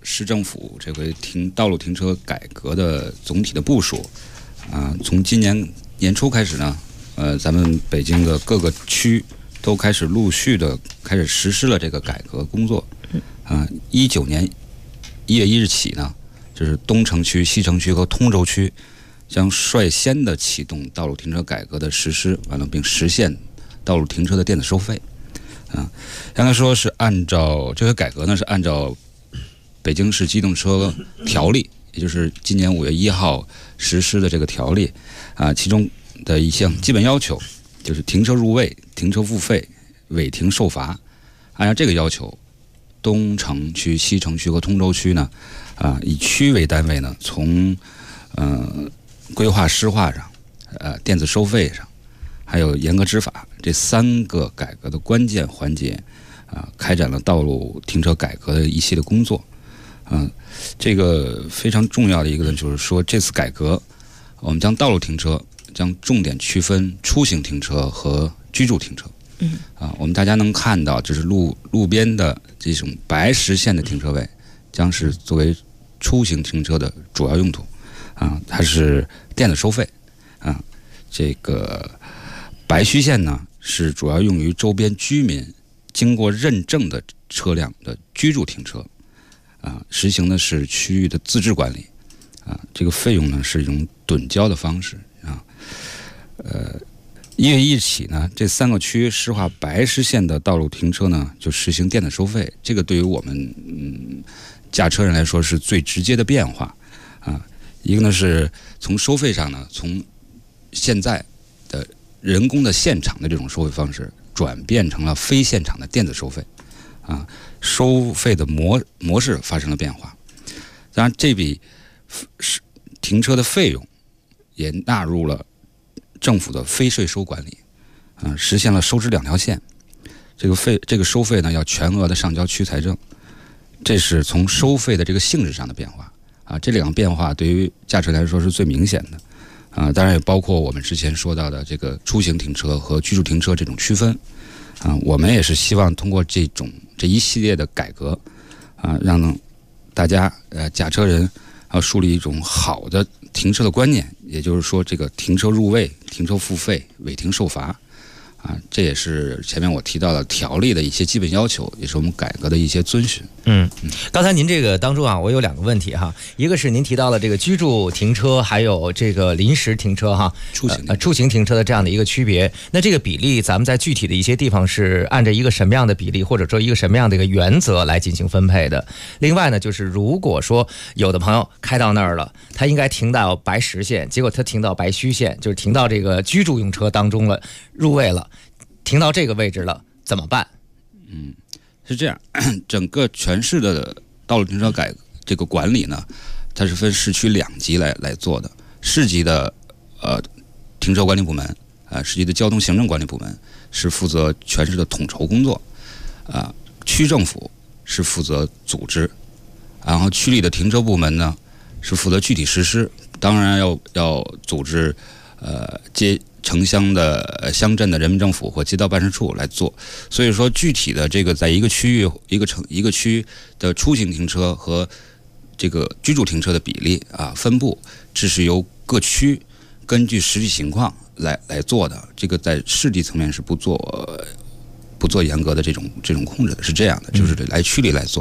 [SPEAKER 14] 市政府这回道路停车改革的总体的部署从今年年初开始呢，咱们北京的各个区都开始陆续的开始实施了这个改革工作。19年1月1日起呢，就是东城区、西城区和通州区将率先的启动道路停车改革的实施，完了并实现道路停车的电子收费。刚才说是按照这个改革呢，是按照北京市机动车条例，也就是今年5月1号实施的这个条例其中的一项基本要求，就是停车入位、停车付费、违停受罚。按照这个要求，东城区、西城区和通州区呢，以区为单位呢，从规划施划上、电子收费上，还有严格执法这3个改革的关键环节开展了道路停车改革的一系列工作。这个非常重要的一个呢，就是说这次改革，我们将道路停车将重点区分出行停车和居住停车。我们大家能看到，就是路边的这种白实线的停车位，将是作为出行停车的主要用途。它是电子收费。这个白虚线呢，是主要用于周边居民经过认证的车辆的居住停车。实行的是区域的自治管理。这个费用呢是一种趸交的方式。1月1日起呢，这3个区施划白实线的道路停车呢，就实行电子收费。这个对于我们驾车人来说是最直接的变化。一个呢是从收费上呢，从现在的人工的现场的这种收费方式，转变成了非现场的电子收费。收费的模式发生了变化。当然，这笔停车的费用也纳入了政府的非税收管理，实现了收支2条线。这个收费呢，要全额的上交区财政。这是从收费的这个性质上的变化。这2个变化对于驾车来说是最明显的。当然也包括我们之前说到的这个出行停车和居住停车这种区分。我们也是希望通过这一系列的改革，让大家驾车人树立一种好的停车的观念，也就是说，这个停车入位、停车付费、违停受罚。这也是前面我提到的条例的一些基本要求，也是我们改革的一些遵循。
[SPEAKER 13] 刚才您这个当中我有2个问题一个是您提到了这个居住停车，还有这个临时停车出行停车的这样的一个区别。那这个比例，咱们在具体的一些地方是按照一个什么样的比例，或者说一个什么样的一个原则来进行分配的？另外呢，就是如果说有的朋友开到那儿了，他应该停到白实线，结果他停到白虚线，就是停到这个居住用车当中了，入位了。停到这个位置了怎么办？
[SPEAKER 14] 是这样，整个全市的道路停车改革这个管理呢，它是分市区2级来做的。市级的停车管理部门，市级的交通行政管理部门是负责全市的统筹工作，区政府是负责组织，然后区里的停车部门呢是负责具体实施，当然要组织城乡的乡镇的人民政府或街道办事处来做。所以说，具体的这个在一个区域、一个区的出行停车和这个居住停车的比例分布，这是由各区根据实际情况来做的。这个在市级层面是不做严格的这种控制的，是这样的，就是来区里来做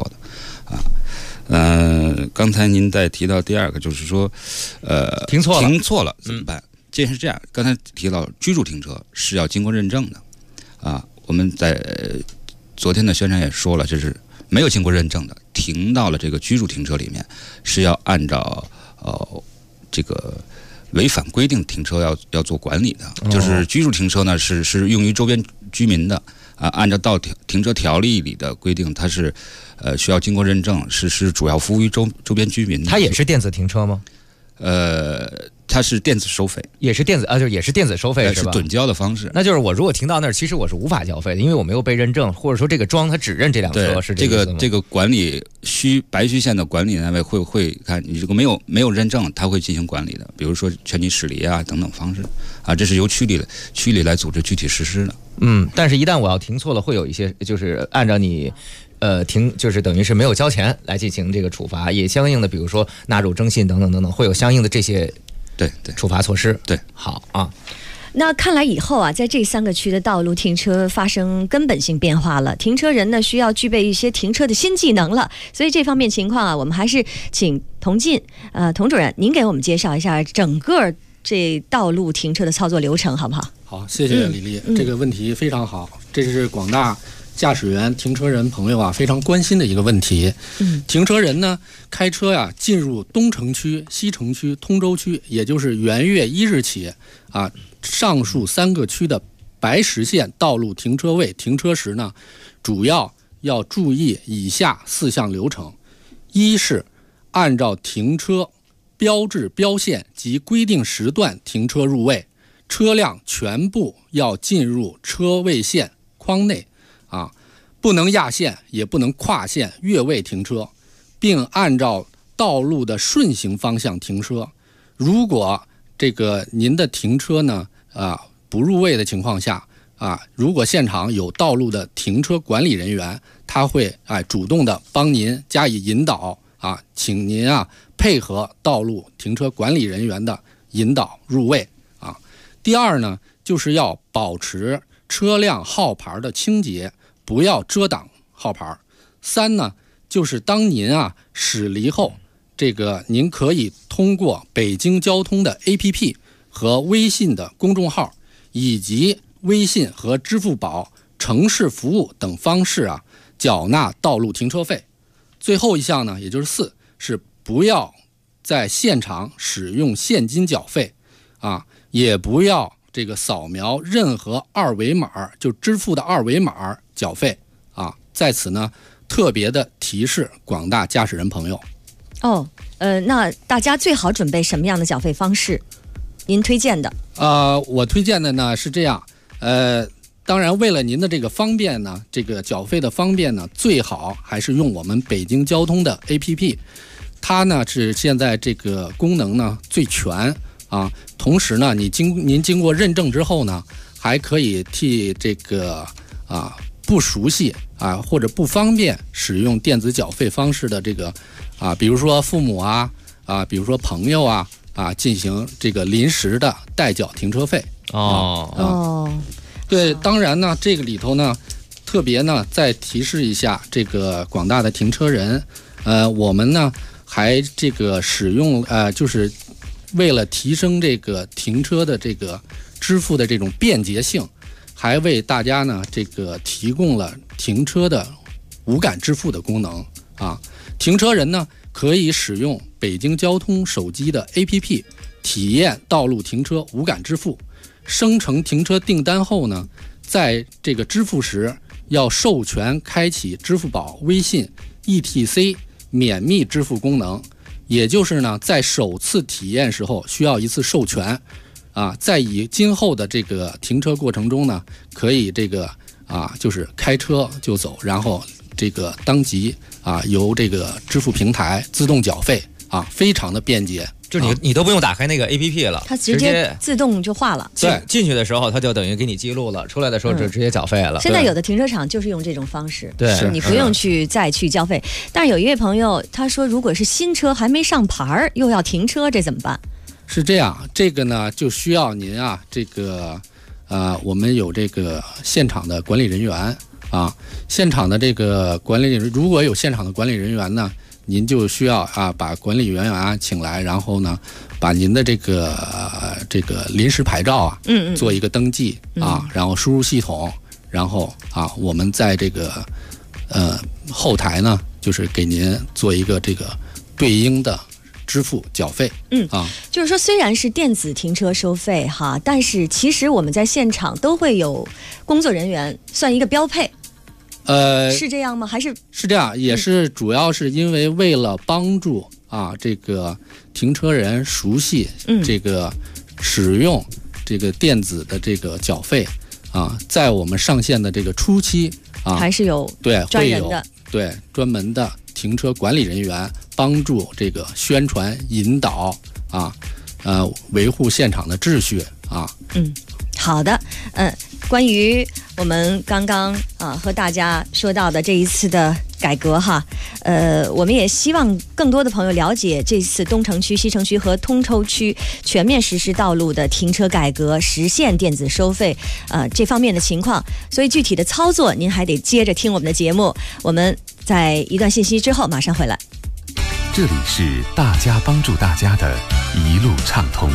[SPEAKER 14] 的。刚才您在提到第2个，就是说停错了怎么办？这是这样，刚才提到居住停车是要经过认证的。我们在昨天的宣传也说了，就是没有经过认证的停到了这个居住停车里面，是要按照这个违反规定停车要做管理的。就是居住停车呢是用于周边居民的，按照停车条例里的规定，它是需要经过认证，是主要服务于周边居民的。
[SPEAKER 13] 它也是电子停车吗？
[SPEAKER 14] 它是电子收费，
[SPEAKER 13] 也是电子就是也是电子收费是吧？
[SPEAKER 14] 是趸交的方式。
[SPEAKER 13] 那就是我如果停到那儿，其实我是无法交费的，因为我没有被认证，或者说这个庄它只认这辆车，是
[SPEAKER 14] 这个这个管理白虚线的管理单位会看你这个没有认证，他会进行管理的，比如说全体驶离等等方式这是由区里来组织具体实施的。
[SPEAKER 13] 但是一旦我要停错了，会有一些就是按照你就是等于是没有交钱来进行这个处罚，也相应的比如说纳入征信等等等等，会有相应的这些处罚措施。
[SPEAKER 14] 对，
[SPEAKER 13] 好啊。
[SPEAKER 11] 那看来以后啊，在这3个区的道路停车发生根本性变化了，停车人呢需要具备一些停车的新技能了。所以这方面情况啊，我们还是请童进童主任，您给我们介绍一下整个这道路停车的操作流程，好不好？
[SPEAKER 19] 好，谢谢李丽，这个问题非常好，这是广大驾驶员、停车人朋友啊非常关心的一个问题。停车人呢开车呀进入东城区、西城区、通州区，也就是元月1日起啊，上述3个区的白实线道路停车位停车时呢，主要要注意以下4项流程：一是按照停车标志标线及规定时段停车入位，车辆全部要进入车位线框内啊，不能压线，也不能跨线越位停车，并按照道路的顺行方向停车。如果这个您的停车呢不入位的情况下如果现场有道路的停车管理人员，他会主动的帮您加以引导请您配合道路停车管理人员的引导入位第二呢，就是要保持车辆号牌的清洁，不要遮挡号牌。3呢，就是当您驶离后，这个您可以通过北京交通的 APP 和微信的公众号，以及微信和支付宝、城市服务等方式缴纳道路停车费。最后一项呢，也就是4，是不要在现场使用现金缴费也不要这个扫描任何2维码，就支付的2维码缴费在此呢，特别的提示广大驾驶人朋友。
[SPEAKER 11] 那大家最好准备什么样的缴费方式？您推荐的？
[SPEAKER 19] 我推荐的呢是这样，当然为了您的这个方便呢，这个缴费的方便呢，最好还是用我们北京交通的 APP， 它呢是现在这个功能呢最全同时呢，您经过认证之后呢，还可以替这个不熟悉或者不方便使用电子缴费方式的这个比如说父母比如说朋友进行这个临时的代缴停车费。对，当然呢，这个里头呢，特别呢再提示一下这个广大的停车人，我们呢还这个使用就是为了提升这个停车的这个支付的这种便捷性，还为大家呢这个提供了停车的无感支付的功能停车人呢可以使用北京交通手机的 APP 体验道路停车无感支付，生成停车订单后呢，在这个支付时要授权开启支付宝、微信、ETC 免密支付功能，也就是呢，在首次体验时候需要1次授权在以今后的这个停车过程中呢，可以这个就是开车就走，然后这个当即由这个支付平台自动缴费非常的便捷。
[SPEAKER 13] 就是你都不用打开那个 APP 了，
[SPEAKER 11] 它直接自动就化了。
[SPEAKER 13] 对，进去的时候它就等于给你记录了，出来的时候就直接缴费了。
[SPEAKER 11] 现在有的停车场就是用这种方式，
[SPEAKER 13] 对，
[SPEAKER 11] 是你不用再去交费。但是有一位朋友他说，如果是新车还没上牌又要停车，这怎么办？
[SPEAKER 19] 是这样，这个呢就需要您这个我们有这个现场的管理人员现场的这个管理人员，如果有现场的管理人员呢，您就需要把管理员请来，然后呢，把您的这个临时牌照做一个登记然后输入系统，然后我们在这个后台呢，就是给您做一个这个对应的支付缴费。
[SPEAKER 11] 就是说虽然是电子停车收费但是其实我们在现场都会有工作人员，算一个标配。是这样吗？还是
[SPEAKER 19] 这样？也是主要是因为为了帮助这个停车人熟悉这个使用这个电子的这个缴费在我们上线的这个初期
[SPEAKER 11] 还是有专人的
[SPEAKER 19] 专门的停车管理人员帮助这个宣传引导维护现场的秩序
[SPEAKER 11] 好的，关于我们刚刚和大家说到的这一次的改革哈，我们也希望更多的朋友了解这次东城区、西城区和通州区全面实施道路的停车改革，实现电子收费，这方面的情况。所以具体的操作，您还得接着听我们的节目。我们在一段信息之后马上回来。
[SPEAKER 15] 这里是大家帮助大家的一路畅通。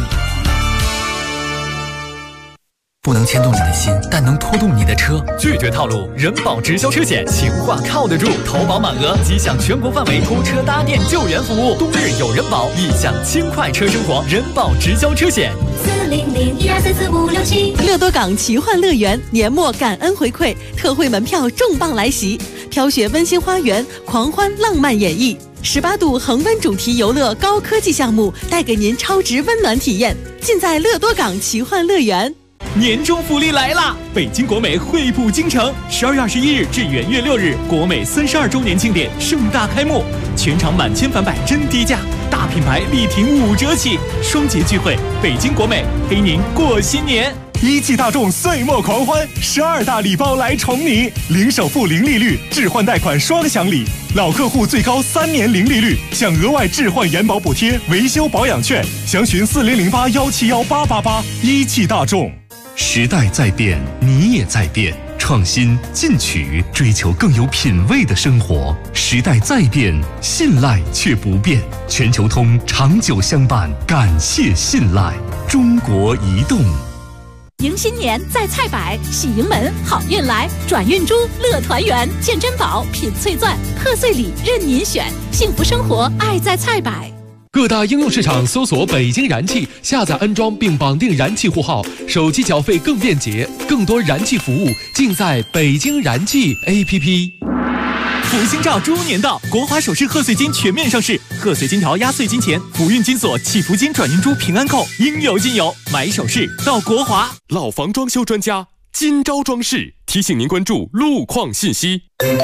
[SPEAKER 5] 不能牵动你的心，但能拖动你的车。拒绝套路，人保直销车险，情话靠得住。投保满额即享全国范围拖车搭电救援服务，冬日有人保，亦享轻快车生活。人保直销车险。
[SPEAKER 16] 400-1244-567。乐多港奇幻乐园年末感恩回馈，特惠门票重磅来袭，飘雪温馨花园，狂欢浪漫演绎。18度恒温主题游乐高科技项目，带给您超值温暖体验，尽在乐多港奇幻乐园。
[SPEAKER 2] 年终福利来啦！北京国美惠普京城，12月21日至元月6日，国美32周年庆典盛大开幕，全场满千返百真低价，大品牌力挺5折起，双节聚会，北京国美陪您过新年。
[SPEAKER 23] 一汽大众岁末狂欢，12大礼包来宠你，零首付零利率，置换贷款双享礼，老客户最高3年零利率，享额外置换延保补贴、维修保养券，详询4008171888。一汽大众。
[SPEAKER 15] 时代在变，你也在变，创新进取，追求更有品味的生活。时代在变，信赖却不变。全球通长久相伴，感谢信赖。中国移动。
[SPEAKER 22] 迎新年在菜百，喜迎门好运来，转运珠乐团圆，见珍宝品翠钻，贺岁礼任您选，幸福生活爱在菜百。
[SPEAKER 21] 各大应用市场搜索北京燃气，下载安装并绑定燃气户号，手机缴费更便捷，更多燃气服务尽在北京燃气 APP。
[SPEAKER 2] 福星照猪年到，国华首饰贺岁金全面上市，贺岁金条压岁金钱、福运金锁、祈福金、转运珠、平安扣应有尽有，买首饰到国华。
[SPEAKER 4] 老房装修专家金招装饰提醒您关注路况信息。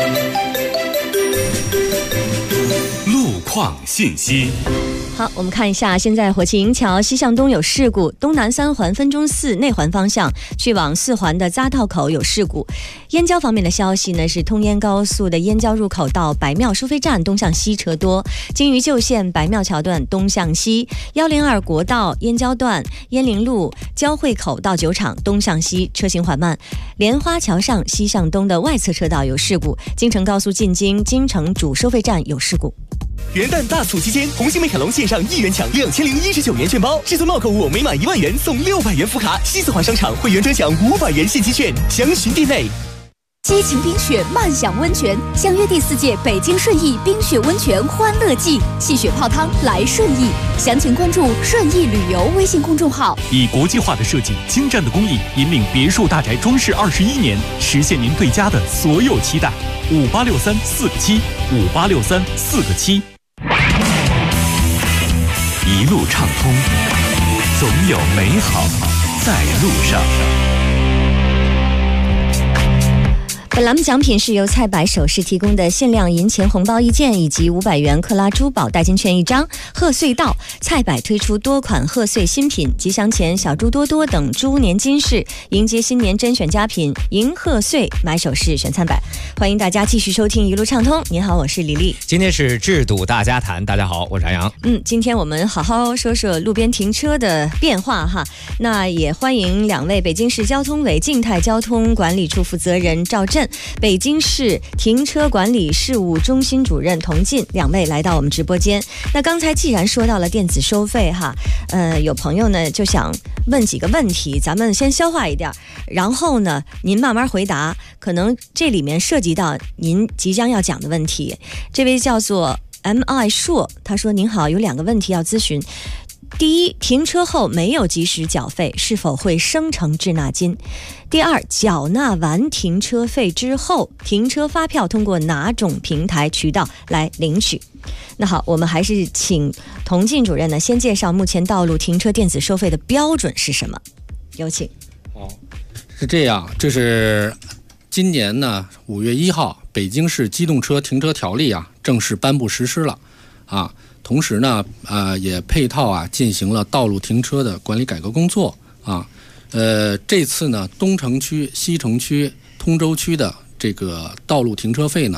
[SPEAKER 15] 路况信息。
[SPEAKER 11] 好，我们看一下，现在火器营桥西向东有事故，东南3环分钟4内环方向去往4环的匝道口有事故。燕郊方面的消息呢，是通燕高速的燕郊入口到白庙收费站东向西车多，京渝旧线白庙桥段东向西，102国道燕郊段燕陵路交汇口到酒厂东向西车行缓慢，莲花桥上西向东的外侧车道有事故，京承高速进京京承主收费站有事故。
[SPEAKER 23] 元旦大促期间，红星美凯龙线上1元抢2019元券包，至尊帽购物每满1万元送600元福卡，西四环商场会员专享500元现金券，详询店内。
[SPEAKER 6] 激情冰雪，漫享温泉，相约第4届北京顺义冰雪温泉欢乐季，戏雪泡汤来顺义，详情关注顺义旅游微信公众号。
[SPEAKER 2] 以国际化的设计、精湛的工艺，引领别墅大宅装饰21年，实现您对家的所有期待。5863-4个7，5863-4个7。
[SPEAKER 15] 一路畅通，总有美好在路上。
[SPEAKER 11] 本栏目奖品是由菜百首饰提供的限量银钱红包1件以及500元克拉珠宝代金券1张。贺岁到，菜百推出多款贺岁新品，吉祥钱、小猪多多等猪年金饰，迎接新年甄选佳品，迎贺岁买首饰选菜百。欢迎大家继续收听一路畅通。您好，我是李丽。
[SPEAKER 13] 今天是制度大家谈，大家好，我是杨洋。
[SPEAKER 11] 今天我们好好说说路边停车的变化哈。那也欢迎2位北京市交通委静态交通管理处负责人赵震，北京市停车管理事务中心主任童进，2位来到我们直播间。那刚才既然说到了电子收费哈，有朋友呢就想问几个问题，咱们先消化一点，然后呢您慢慢回答，可能这里面涉及到您即将要讲的问题。这位叫做 MI 硕，他说您好，有2个问题要咨询。第一，停车后没有及时缴费，是否会生成滞纳金？第二，缴纳完停车费之后，停车发票通过哪种平台渠道来领取？那好，我们还是请童进主任呢先介绍目前道路停车电子收费的标准是什么。有请。
[SPEAKER 19] 是这样，这是今年呢5月1号，北京市机动车停车条例正式颁布实施了啊。同时呢，也配套进行了道路停车的管理改革工作啊。这次呢，东城区、西城区、通州区的这个道路停车费呢，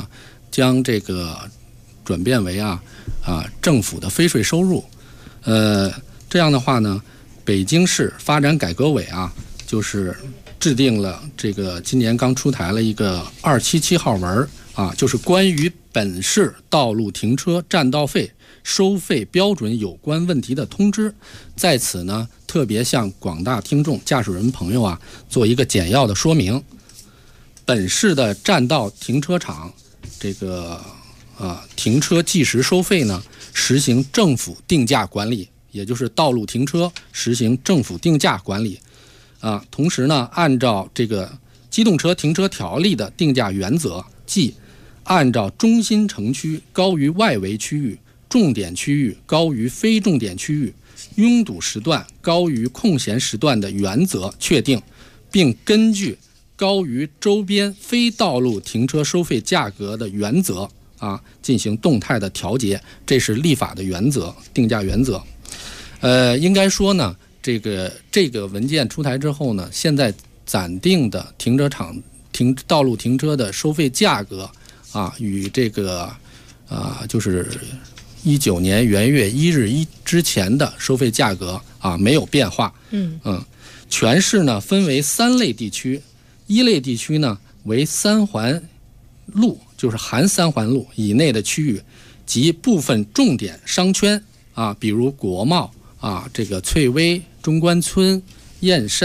[SPEAKER 19] 将这个转变为政府的非税收入。这样的话呢，北京市发展改革委就是制定了这个今年刚出台了一个277号文就是关于本市道路停车占道费收费标准有关问题的通知。在此呢，特别向广大听众驾驶人朋友做一个简要的说明。本市的占道停车场这个停车计时收费呢，实行政府定价管理，也就是道路停车实行政府定价管理同时呢，按照这个机动车停车条例的定价原则，即按照中心城区高于外围区域、重点区域高于非重点区域、拥堵时段高于空闲时段的原则确定，并根据高于周边非道路停车收费价格的原则进行动态的调节，这是立法的原则，定价原则。应该说呢，这个文件出台之后呢，现在暂定的停车场道路停车的收费价格与这个就是19年元月1日之前的收费价格没有变化。全市呢分为3类地区，一类地区呢为3环路，就是含3环路以内的区域及部分重点商圈比如国贸这个翠微、中关村、燕莎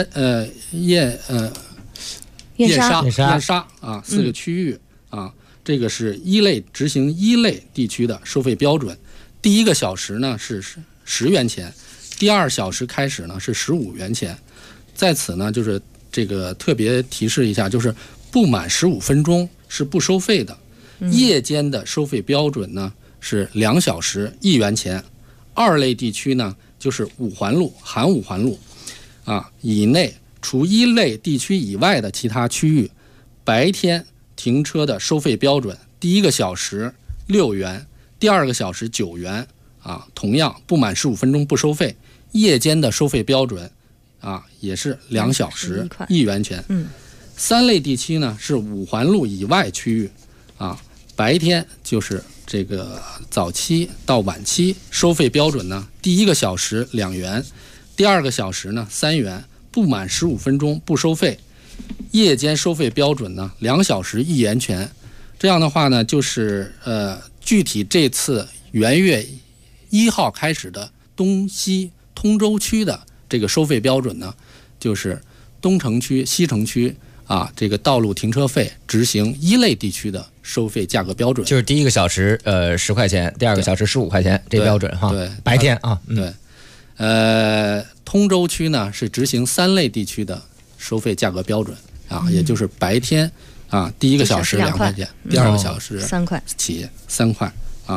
[SPEAKER 19] 4个区域这个是执行一类地区的收费标准。第1个小时呢是10元钱，第2小时开始呢是15元钱。在此呢，就是这个特别提示一下，就是不满15分钟是不收费的。夜间的收费标准呢是2小时1元钱。2类地区呢就是5环路，含5环路以内，除1类地区以外的其他区域，白天停车的收费标准，第1个小时6元，第2个小时9元同样不满15分钟不收费。夜间的收费标准也是2小时1元钱。3类地区呢是5环路以外区域白天就是这个早期到晚期，收费标准呢，第1个小时2元，第2个小时呢3元，不满15分钟不收费。夜间收费标准呢2小时1元钱。这样的话呢，就是具体这次元月1号开始的东西通州区的这个收费标准呢，就是东城区、西城区这个道路停车费执行1类地区的收费价格标准，
[SPEAKER 13] 就是第1个小时10块钱，第2个小时15块钱，这标准
[SPEAKER 19] 对，
[SPEAKER 13] 白天
[SPEAKER 19] 对。通州区呢是执行3类地区的收费价格标准也就是白天第1个小时2块钱，第2个小时
[SPEAKER 11] 3块
[SPEAKER 19] 起3块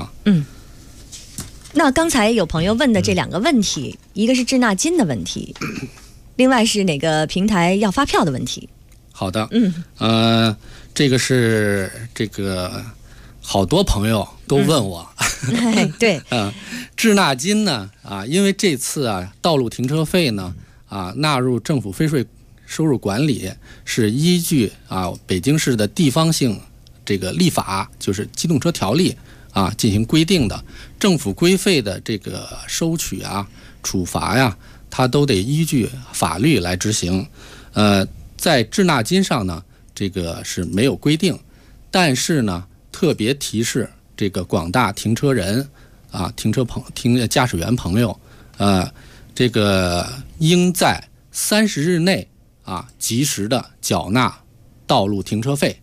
[SPEAKER 11] 那刚才有朋友问的这2个问题，一个是滞纳金的问题，另外是哪个平台要发票的问题。
[SPEAKER 19] 好的，这个是这个好多朋友都问我，
[SPEAKER 11] 对，
[SPEAKER 19] 滞纳金呢因为这次道路停车费呢纳入政府非税收入管理是依据北京市的地方性这个立法，就是机动车条例进行规定的。政府规费的这个收取处罚它都得依据法律来执行。在滞纳金上呢，这个是没有规定，但是呢，特别提示这个广大停车人驾驶员朋友，这个应在30日内及时的缴纳道路停车费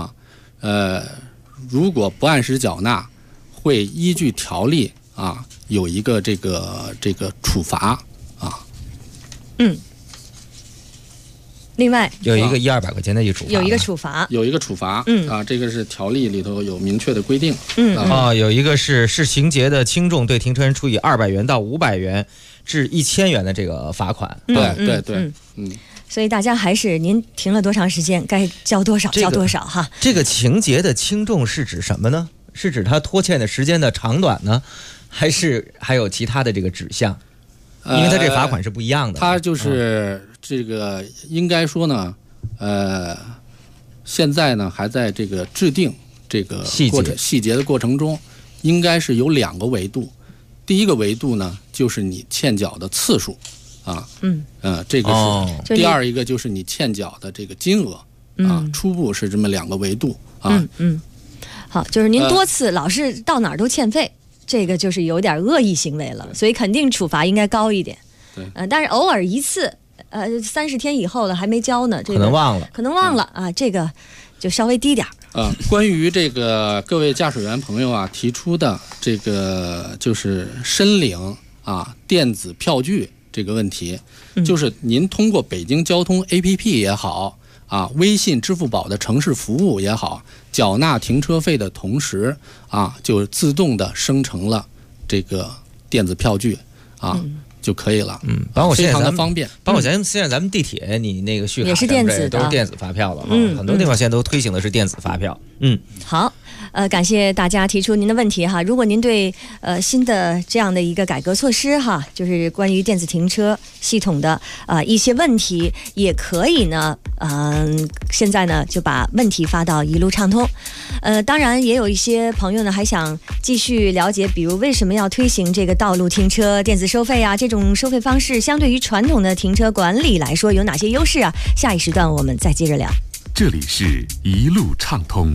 [SPEAKER 19] 如果不按时缴纳，会依据条例有一个这个处罚
[SPEAKER 11] 另外
[SPEAKER 13] 有一个100-200块钱的处罚，
[SPEAKER 11] 有一个处罚，
[SPEAKER 19] 这个是条例里头有明确的规定。
[SPEAKER 13] 有一个是情节的轻重，对停车人处以200元到500元至1000元的这个罚款。
[SPEAKER 19] 对，
[SPEAKER 11] 所以大家还是您停了多长时间，该交多少交多少哈。
[SPEAKER 13] 这个情节的轻重是指什么呢？是指他拖欠的时间的长短呢，还是还有其他的这个指向？因为他这罚款是不一样的。
[SPEAKER 19] 他就是这个应该说呢，现在呢还在这个制定这个细节的过程中，应该是有2个维度。第一个维度呢，就是你欠缴的次数，这个是第二一个就是你欠缴的这个金额初步是这么2个维度啊。
[SPEAKER 11] 好，就是您多次老是到哪儿都欠费，这个就是有点恶意行为了，所以肯定处罚应该高一点。但是偶尔一次，30天以后了还没交呢，这个可能忘了啊，这个就稍微低点
[SPEAKER 19] 关于这个各位驾驶员朋友啊提出的这个就是申领电子票据这个问题，就是您通过北京交通 APP 也好微信、支付宝的城市服务也好，缴纳停车费的同时就自动的生成了这个电子票据就可以了。
[SPEAKER 13] 包括现在
[SPEAKER 19] 非常的方便。
[SPEAKER 13] 包括现在咱们地铁，你那个续卡
[SPEAKER 11] 也是电子的，
[SPEAKER 13] 都是电子发票了。很多地方现在都推行的是电子发票。
[SPEAKER 11] 好。感谢大家提出您的问题哈。如果您对新的这样的一个改革措施哈，就是关于电子停车系统的一些问题，也可以呢，现在呢就把问题发到一路畅通。当然也有一些朋友呢还想继续了解，比如为什么要推行这个道路停车电子收费啊？这种收费方式相对于传统的停车管理来说有哪些优势啊？下一时段我们再接着聊。
[SPEAKER 15] 这里是一路畅通。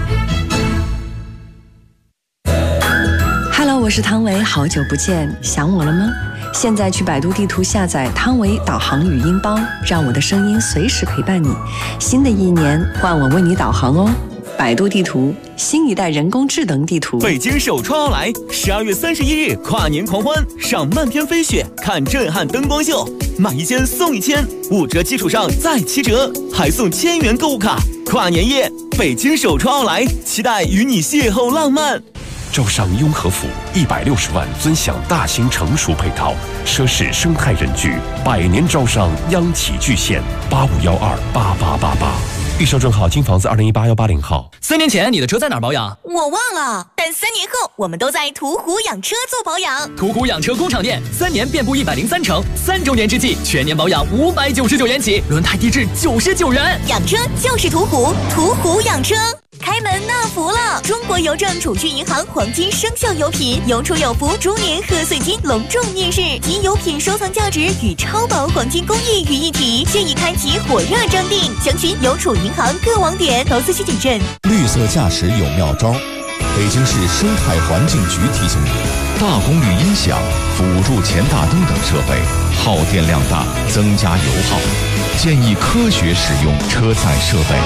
[SPEAKER 7] Hello， 我是汤唯，好久不见，想我了吗？现在去百度地图下载汤唯导航语音包，让我的声音随时陪伴你。新的一年，换我为你导航哦。百度地图，新一代人工智能地图。
[SPEAKER 17] 北京首创奥莱，12月31日跨年狂欢，上漫天飞雪，看震撼灯光秀，买1件送1000，5折基础上再7折，还送1000元购物卡。跨年夜，北京首创奥莱，期待与你邂逅浪漫。
[SPEAKER 15] 招商雍和府160万尊享大型成熟配套，奢侈生态人居，100年招商央企巨献，85128888。预售正号金房子2018-180号。
[SPEAKER 5] 3年前你的车在哪儿保养？
[SPEAKER 18] 我忘了，但3年后我们都在途虎养车做保养。
[SPEAKER 5] 途虎养车工厂店3年遍布103城，3周年之际全年保养599元起，轮胎低至99元。
[SPEAKER 18] 养车就是途虎，途虎养车。开门纳福了！中国邮政储蓄银行黄金生肖有品有储有福猪年贺岁金隆重面世，集有品收藏价值与超薄黄金工艺于一体，现已开启火热征订，详询邮储银行各网点。投资需谨慎。
[SPEAKER 24] 绿色驾驶有妙招，北京市生态环境局提醒你：大功率音响、辅助前大灯等设备耗电量大，增加油耗，建议科学使用车载设备。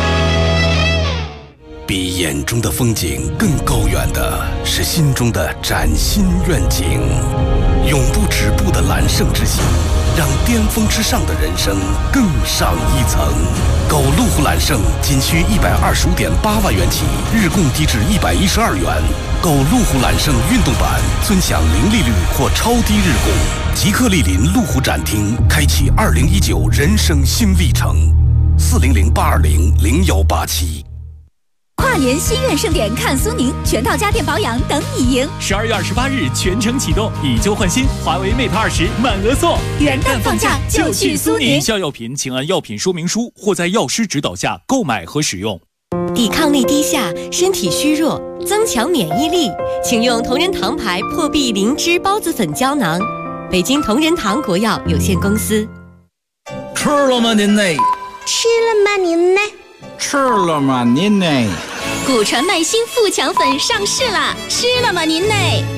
[SPEAKER 1] 比眼中的风景更高远的是心中的崭新愿景，永不止步的揽胜之心，让巅峰之上的人生更上一层。购路虎揽胜仅需125.8万元起，日供低至112元。购路虎揽胜运动版，尊享零利率或超低日供。即刻莅临路虎展厅，开启2019人生新历程。400-820-0187。
[SPEAKER 6] 跨年心愿盛典看苏宁，全套家电保养等你赢。
[SPEAKER 2] 12月28日全程启动，以旧换新，华为 Mate 20满额送。
[SPEAKER 6] 元旦放假就去苏宁。
[SPEAKER 2] 效药品请按药品说明书或在药师指导下购买和使用。
[SPEAKER 22] 抵抗力低下，身体虚弱，增强免疫力，请用同仁堂牌破壁灵芝孢子粉胶囊。北京同仁堂国药有限公司。
[SPEAKER 25] 吃了吗您呢？
[SPEAKER 26] 吃了吗您呢？
[SPEAKER 25] 吃了吗您呢？
[SPEAKER 26] 骨传麦新富强粉上市啦！吃了吗您呢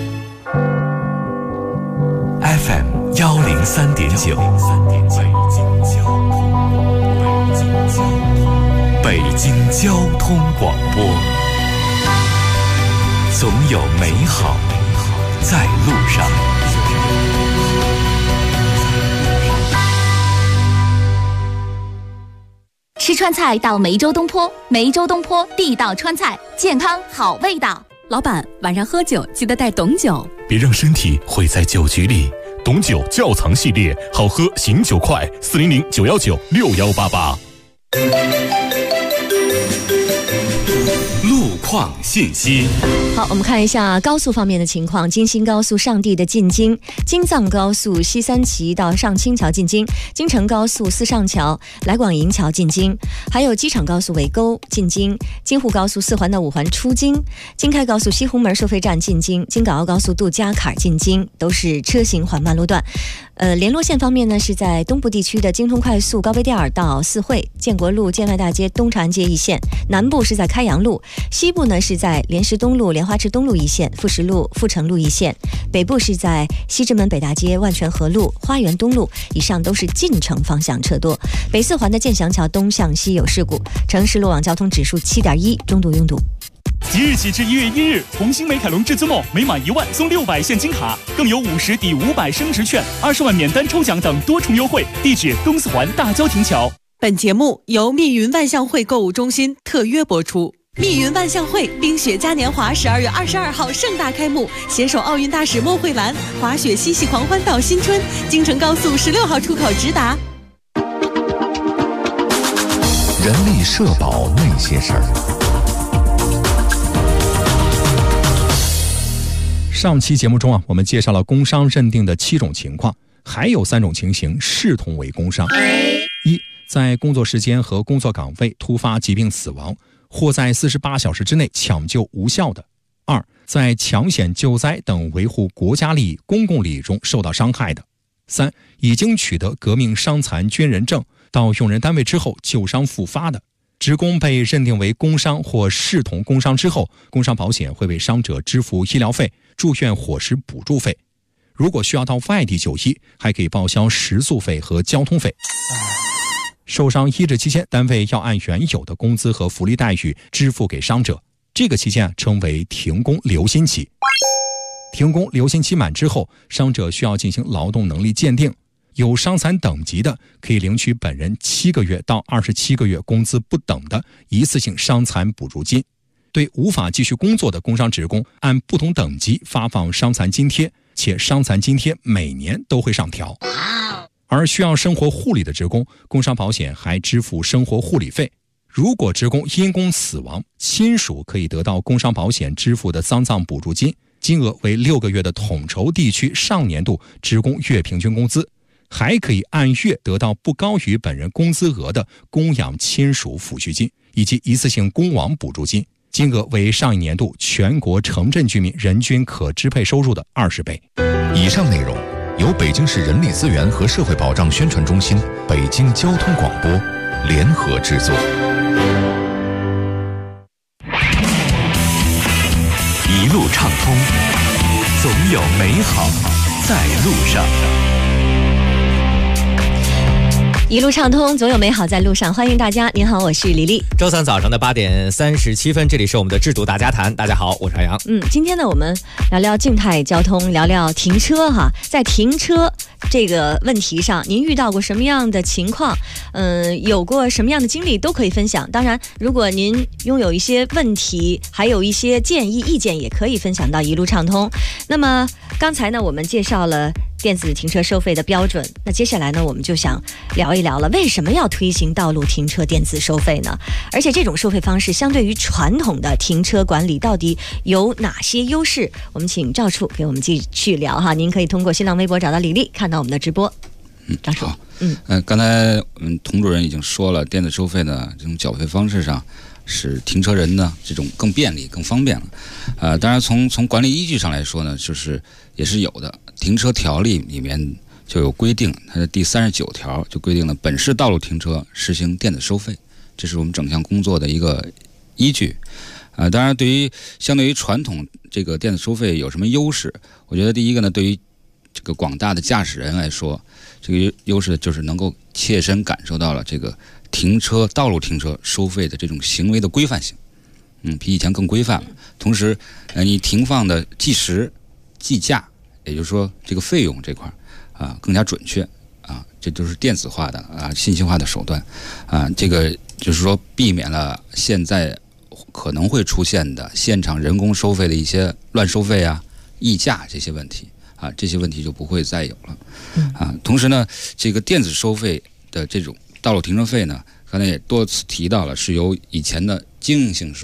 [SPEAKER 15] ？FM 103.9，北京交通广播，总有美好在路上。
[SPEAKER 6] 吃川菜到梅州东坡，梅州东坡地道川菜，健康好味道。
[SPEAKER 22] 老板，晚上喝酒记得带董酒，
[SPEAKER 15] 别让身体毁在酒局里。董酒窖藏系列，好喝醒酒快，400-919-6188。
[SPEAKER 1] 路况创信息。
[SPEAKER 11] 好，我们看一下高速方面的情况。京新高速上地的进京，京藏高速西三旗到上清桥进京，京承高速四上桥来广营桥进京，还有机场高速尾沟进京，京沪高速四环到五环出京，京开高速西红门收费站进京，京港澳高速杜家坎进京，都是车行缓慢路段。联络线方面呢，是在东部地区的京通快速高碑店到四惠、建国路、建外大街、东长安街一线；南部是在开阳路，西部呢是在莲石东路、莲花池东路一线、富石路、富城路一线；北部是在西直门北大街、万泉河路、花园东路，以上都是进城方向车多。北四环的建祥桥东向西有事故，城市路网交通指数7.1，中度拥堵。
[SPEAKER 2] 即日起至1月1日，红星美凯龙至尊梦每满1万送600现金卡，更有50抵500升值券、20万免单抽奖等多重优惠。地址东四环大郊亭桥。
[SPEAKER 16] 本节目由密云万象汇购物中心特约播出。密云万象汇冰雪嘉年华12月22号盛大开幕，携手奥运大使莫慧兰，滑雪嬉戏狂欢到新春，京承高速16号出口直达。
[SPEAKER 24] 人力社保那些事儿。
[SPEAKER 3] 上期节目中我们介绍了工伤认定的7种情况，还有3种情形视同为工伤。一，在工作时间和工作岗位突发疾病死亡，或在48小时之内抢救无效的；二，在抢险救灾等维护国家利益、公共利益中受到伤害的；三，已经取得革命伤残捐人证，到用人单位之后旧伤复发的。职工被认定为工伤或视同工伤之后，工伤保险会为伤者支付医疗费、住院伙食补助费。如果需要到外地就医，还可以报销食宿费和交通费。受伤医治期间，单位要按原有的工资和福利待遇支付给伤者，这个期间称为停工留薪期。停工留薪期满之后，伤者需要进行劳动能力鉴定，有伤残等级的可以领取本人7个月到27个月工资不等的一次性伤残补助金。对无法继续工作的工伤职工，按不同等级发放伤残津贴，且伤残津贴每年都会上调。而需要生活护理的职工，工伤保险还支付生活护理费。如果职工因公死亡，亲属可以得到工伤保险支付的丧葬补助金，金额为6个月的统筹地区上年度职工月平均工资，还可以按月得到不高于本人工资额的供养亲属抚恤金以及一次性工亡补助金，金额为上一年度全国城镇居民人均可支配收入的20倍。
[SPEAKER 24] 以上内容由北京市人力资源和社会保障宣传中心、北京交通广播联合制作。
[SPEAKER 1] 一路畅通，总有美好在路上。
[SPEAKER 11] 一路畅通，总有美好在路上。欢迎大家，您好，我是李丽。
[SPEAKER 13] 周三早上的8点37分，这里是我们的制度大家谈。大家好，我是韩阳。
[SPEAKER 11] 今天呢，我们聊聊静态交通，聊聊停车哈。在停车这个问题上，您遇到过什么样的情况？有过什么样的经历都可以分享。当然，如果您拥有一些问题，还有一些建议、意见，也可以分享到一路畅通。那么刚才呢，我们介绍了电子停车收费的标准，那接下来呢，我们就想聊一聊了，为什么要推行道路停车电子收费呢？而且这种收费方式相对于传统的停车管理到底有哪些优势？我们请赵处给我们继续聊哈。您可以通过新浪微博找到李丽，看到我们的直播。张处。
[SPEAKER 14] 刚才我们童主任已经说了，电子收费呢这种缴费方式上，使停车人呢这种更便利、更方便了。当然从管理依据上来说呢，就是也是有的。停车条例里面就有规定，它的第39条就规定了本市道路停车实行电子收费，这是我们整项工作的一个依据。当然相对于传统这个电子收费有什么优势？我觉得第一个呢，对于这个广大的驾驶人来说，这个优势就是能够切身感受到了这个道路停车收费的这种行为的规范性，比以前更规范了。同时，你停放的计时、计价，也就是说这个费用这块更加准确这就是电子化的信息化的手段这个就是说避免了现在可能会出现的现场人工收费的一些乱收费溢价这些问题这些问题就不会再有了同时呢，这个电子收费的这种道路停车费呢，刚才也多次提到了，是由以前的经营性收费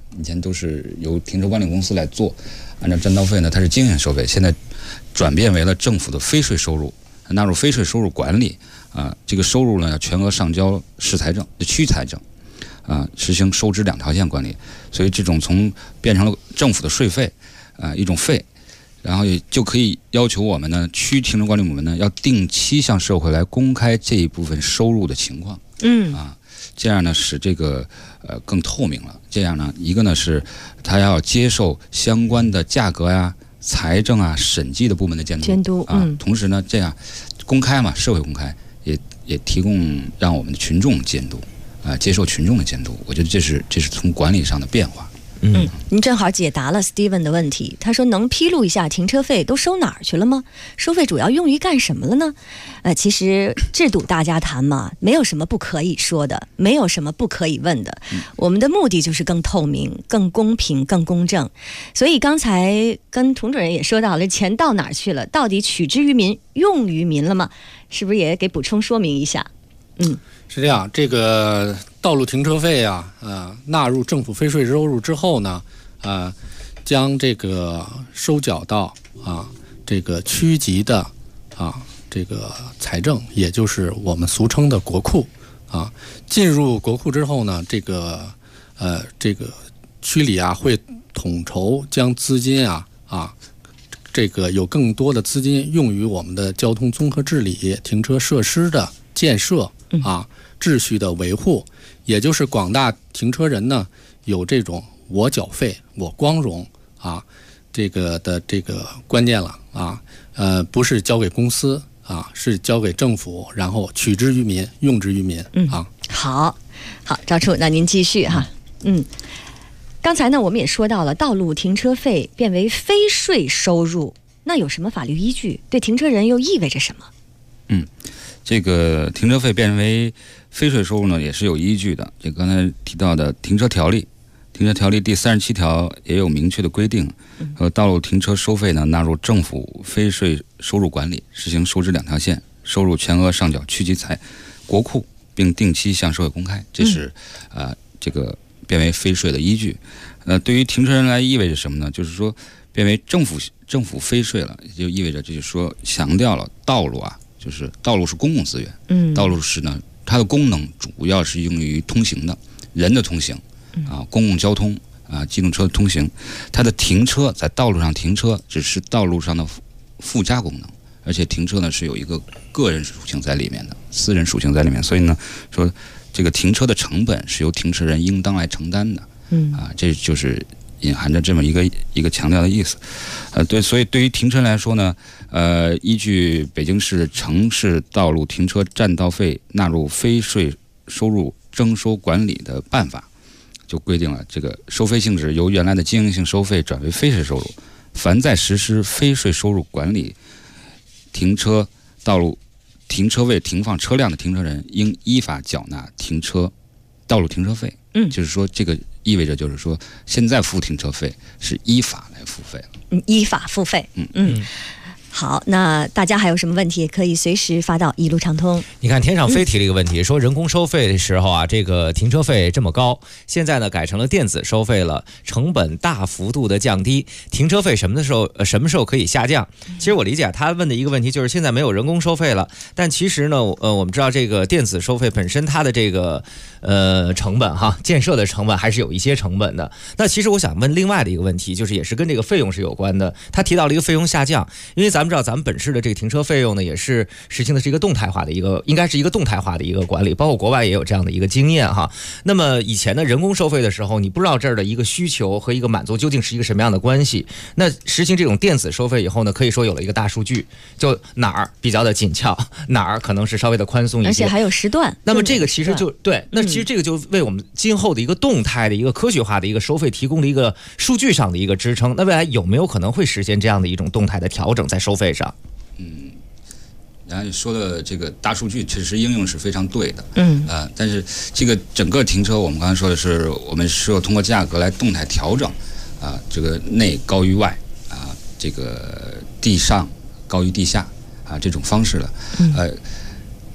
[SPEAKER 14] 以前都是由停车管理公司来做，按照占道费呢，它是经营收费，现在转变为了政府的非税收入，纳入非税收入管理这个收入呢要全额上交市财政、区财政实行收支2条线管理，所以这种变成了政府的税费一种费。然后也就可以要求我们呢，区停车管理部门呢，要定期向社会来公开这一部分收入的情况。这样呢，使这个更透明了。这样呢，一个呢是他要接受相关的价格呀、财政啊、审计的部门的监督同时呢，这样公开嘛，社会公开也提供让我们的群众监督接受群众的监督。我觉得这是从管理上的变化。
[SPEAKER 11] 您正好解答了 Steven 的问题。他说能披露一下停车费都收哪儿去了吗？收费主要用于干什么了呢？其实制度大家谈嘛，没有什么不可以说的，没有什么不可以问的。我们的目的就是更透明、更公平、更公正。所以刚才跟童主任也说到了，钱到哪儿去了？到底取之于民、用于民了吗？是不是也给补充说明一下？
[SPEAKER 19] 是这样，这个道路停车费纳入政府非税收入之后呢，将这个收缴到这个区级的这个财政，也就是我们俗称的国库进入国库之后呢，这个区里会统筹将资金这个有更多的资金用于我们的交通综合治理、停车设施的建设秩序的维护，也就是广大停车人呢有这种我缴费我光荣这个观念了不是交给公司是交给政府，然后取之于民、用之于民
[SPEAKER 11] 好，赵处，那您继续哈。刚才呢我们也说到了，道路停车费变为非税收入，那有什么法律依据？对停车人又意味着什么？
[SPEAKER 14] 这个停车费变为非税收入呢，也是有依据的。这刚才提到的停车条例第37条也有明确的规定，道路停车收费呢纳入政府非税收入管理，实行收支2条线，收入全额上缴区级国库，并定期向社会公开。这是这个变为非税的依据。对于停车人来意味着什么呢？就是说变为政府非税了，也就意味着这就是说强调了道路就是道路是公共资源，道路是呢它的功能主要是用于通行的，人的通行公共交通机动车的通行，它的停车在道路上停车只是道路上的附加功能，而且停车呢是有一个个人属性在里面的，私人属性在里面，所以呢说这个停车的成本是由停车人应当来承担的，这就是隐含着这么一个强调的意思。对，所以对于停车来说呢，依据北京市城市道路停车占道费纳入非税收入征收管理的办法，就规定了这个收费性质由原来的经营性收费转为非税收入，凡在实施非税收入管理停车道路停车位停放车辆的停车人，应依法缴纳道路停车费。就是说这个意味着就是说现在付停车费是依法来付费了。
[SPEAKER 11] 依法付费。好，那大家还有什么问题可以随时发到一路畅通。
[SPEAKER 13] 你看天上飞提了一个问题，说人工收费的时候这个停车费这么高，现在呢改成了电子收费了，成本大幅度的降低，停车费什么时候可以下降？其实我理解他问的一个问题就是现在没有人工收费了，但其实呢我们知道这个电子收费本身它的这个成本建设的成本还是有一些成本的。那其实我想问另外的一个问题，就是也是跟这个费用是有关的。他提到了一个费用下降，因为咱们知道咱们本市的这个停车费用呢也是实行的是一个动态化的应该是一个动态化的一个管理，包括国外也有这样的一个经验那么以前的人工收费的时候，你不知道这儿的一个需求和一个满足究竟是一个什么样的关系。那实行这种电子收费以后呢，可以说有了一个大数据，就哪儿比较的紧俏，哪儿可能是稍微的宽松一些，
[SPEAKER 11] 而且还有时段。
[SPEAKER 13] 那么这个其实就对，那其实这个就为我们今后的一个动态的一个科学化的一个收费提供了一个数据上的一个支撑。那未来有没有可能会实现这样的一种动态的调整在收费上？
[SPEAKER 14] 然后你说的这个大数据确实应用是非常对的，但是这个整个停车我们刚才说的是我们是要通过价格来动态调整这个内高于外这个地上高于地下这种方式的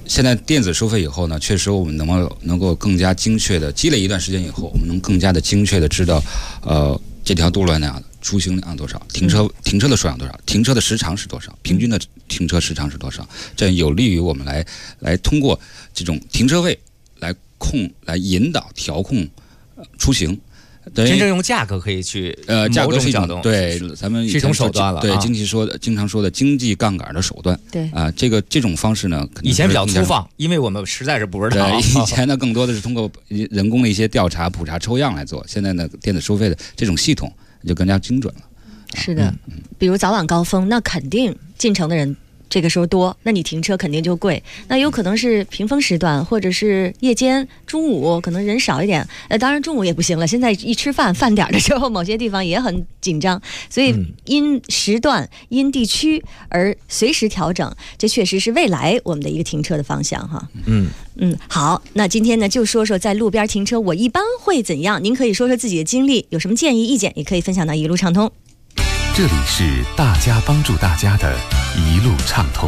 [SPEAKER 14] 现在电子收费以后呢，确实我们能够更加精确的积累一段时间以后，我们能更加的精确的知道，这条路量的出行量多少，停车的数量多少，停车的时长是多少，平均的停车时长是多少，这样有利于我们来通过这种停车位来引导调控出行。
[SPEAKER 13] 真正用价格可以去
[SPEAKER 14] 价格是一种
[SPEAKER 13] 某种
[SPEAKER 14] 对，咱们
[SPEAKER 13] 是一种手段了。
[SPEAKER 14] 对，经常说的经济杠杆的手段。
[SPEAKER 11] 对
[SPEAKER 14] 这种方式呢，
[SPEAKER 13] 以前比较粗放，因为我们实在是不知道。
[SPEAKER 14] 对，以前呢更多的是通过人工的一些调查、普查、抽样来做。现在呢，电子收费的这种系统就更加精准了。
[SPEAKER 11] 是的，比如早晚高峰，那肯定进城的人这个时候多，那你停车肯定就贵。那有可能是平峰时段，或者是夜间、中午可能人少一点。当然中午也不行了，现在一吃饭点的时候，某些地方也很紧张，所以因时段、因地区而随时调整，这确实是未来我们的一个停车的方向哈。好，那今天呢就说说在路边停车我一般会怎样。您可以说说自己的经历，有什么建议意见也可以分享到一路畅通。
[SPEAKER 24] 这里是大家帮助大家的一路畅通。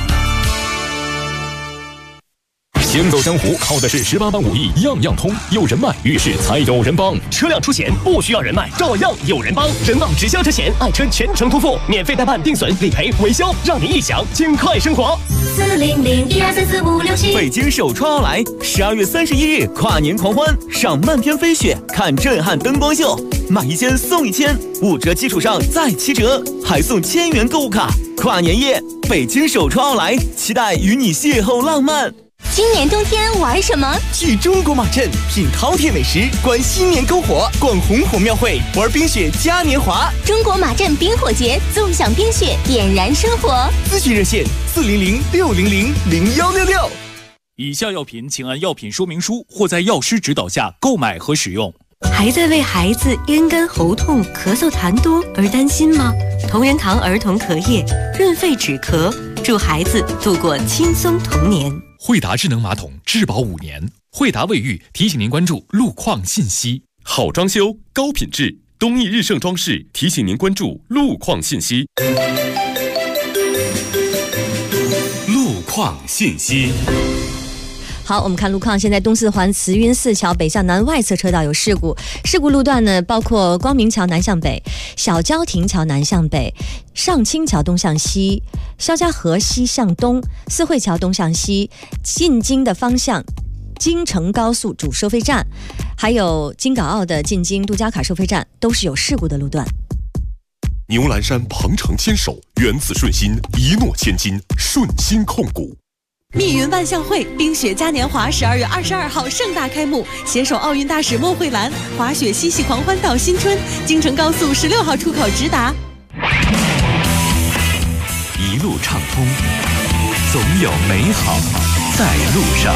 [SPEAKER 4] 行走江湖靠的是18般武艺，样样通。有人脉，遇事才有人帮。
[SPEAKER 17] 车辆出险不需要人脉，照样有人帮。人保直销车险，爱车全程托付，免费代办定损、理赔、维修，让您一享尽快生活。
[SPEAKER 18] 400-1234567。
[SPEAKER 17] 北京首创奥莱，12月31日跨年狂欢，赏漫天飞雪，看震撼灯光秀，买1000送1000，5折基础上再7折，还送1000元购物卡。跨年夜，北京首创奥莱，期待与你邂逅浪漫。
[SPEAKER 18] 今年冬天玩什么？
[SPEAKER 17] 去中国马镇品饕餮美食，观新年篝火，逛红火庙会，玩冰雪嘉年华。
[SPEAKER 18] 中国马镇冰火节，纵享冰雪，点燃生活。
[SPEAKER 17] 咨询热线400-600-0166。
[SPEAKER 2] 以下药品请按药品说明书或在药师指导下购买和使用。
[SPEAKER 8] 还在为孩子咽干喉痛、咳嗽痰多而担心吗？同仁堂儿童咳液润肺止咳，助孩子度过轻松童年。
[SPEAKER 4] 惠达智能马桶质保5年。惠达卫浴提醒您关注路况信息。好装修，高品质，东义日盛装饰提醒您关注路况信息。
[SPEAKER 1] 路况信息。
[SPEAKER 11] 好，我们看路况。现在东四环慈云寺桥北向南外侧车道有事故，事故路段呢包括光明桥南向北、小郊亭桥南向北、上清桥东向西、肖家河西向东、四惠桥东向西、进京的方向京承高速主收费站，还有京港澳的进京杜家坎收费站，都是有事故的路段。
[SPEAKER 4] 牛栏山鹏程牵手，原子顺心，一诺千金，顺心控股。
[SPEAKER 16] 密云万象汇冰雪嘉年华12月22号盛大开幕，携手奥运大使莫慧兰，滑雪嬉戏狂欢到新春，京承高速16号出口直达。
[SPEAKER 1] 一路畅通，总有美好在路上。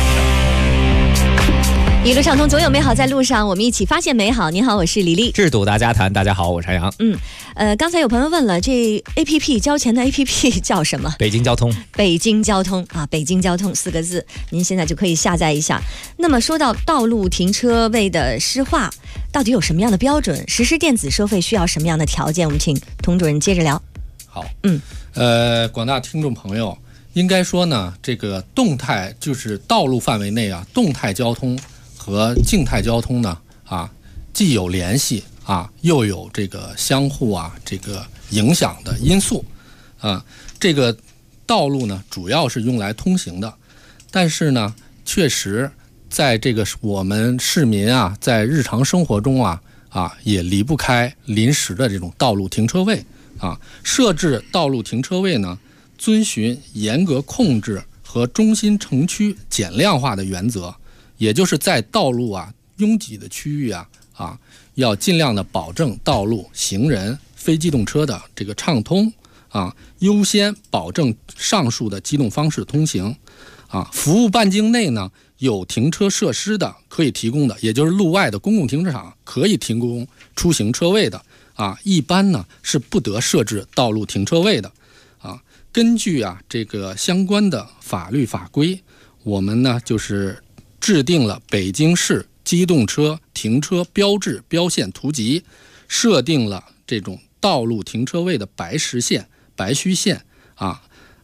[SPEAKER 11] 一路畅通，总有美好在路上，我们一起发现美好。您好，我是李丽。
[SPEAKER 13] 制度大家谈，大家好，我是杨。
[SPEAKER 11] 刚才有朋友问了，这 APP 交钱的 APP 叫什么？
[SPEAKER 13] 北京交通。
[SPEAKER 11] 北京交通啊，北京交通4个字，您现在就可以下载一下。那么说到道路停车位的施划，到底有什么样的标准？实施电子收费需要什么样的条件？我们请童主任接着聊。
[SPEAKER 19] 好，广大听众朋友，应该说呢，这个动态就是道路范围内啊，动态交通和静态交通呢既有联系又有这个相互这个影响的因素这个道路呢主要是用来通行的，但是呢确实在这个我们市民在日常生活中也离不开临时的这种道路停车位设置道路停车位呢，遵循严格控制和中心城区减量化的原则。也就是在道路拥挤的区域要尽量的保证道路、行人、非机动车的这个畅通优先保证上述的机动方式通行服务半径内呢有停车设施的可以提供的，也就是路外的公共停车场可以提供出行车位的一般呢是不得设置道路停车位的根据这个相关的法律法规，我们呢就是制定了北京市机动车停车标志标线图集，设定了这种道路停车位的白实线、白虚线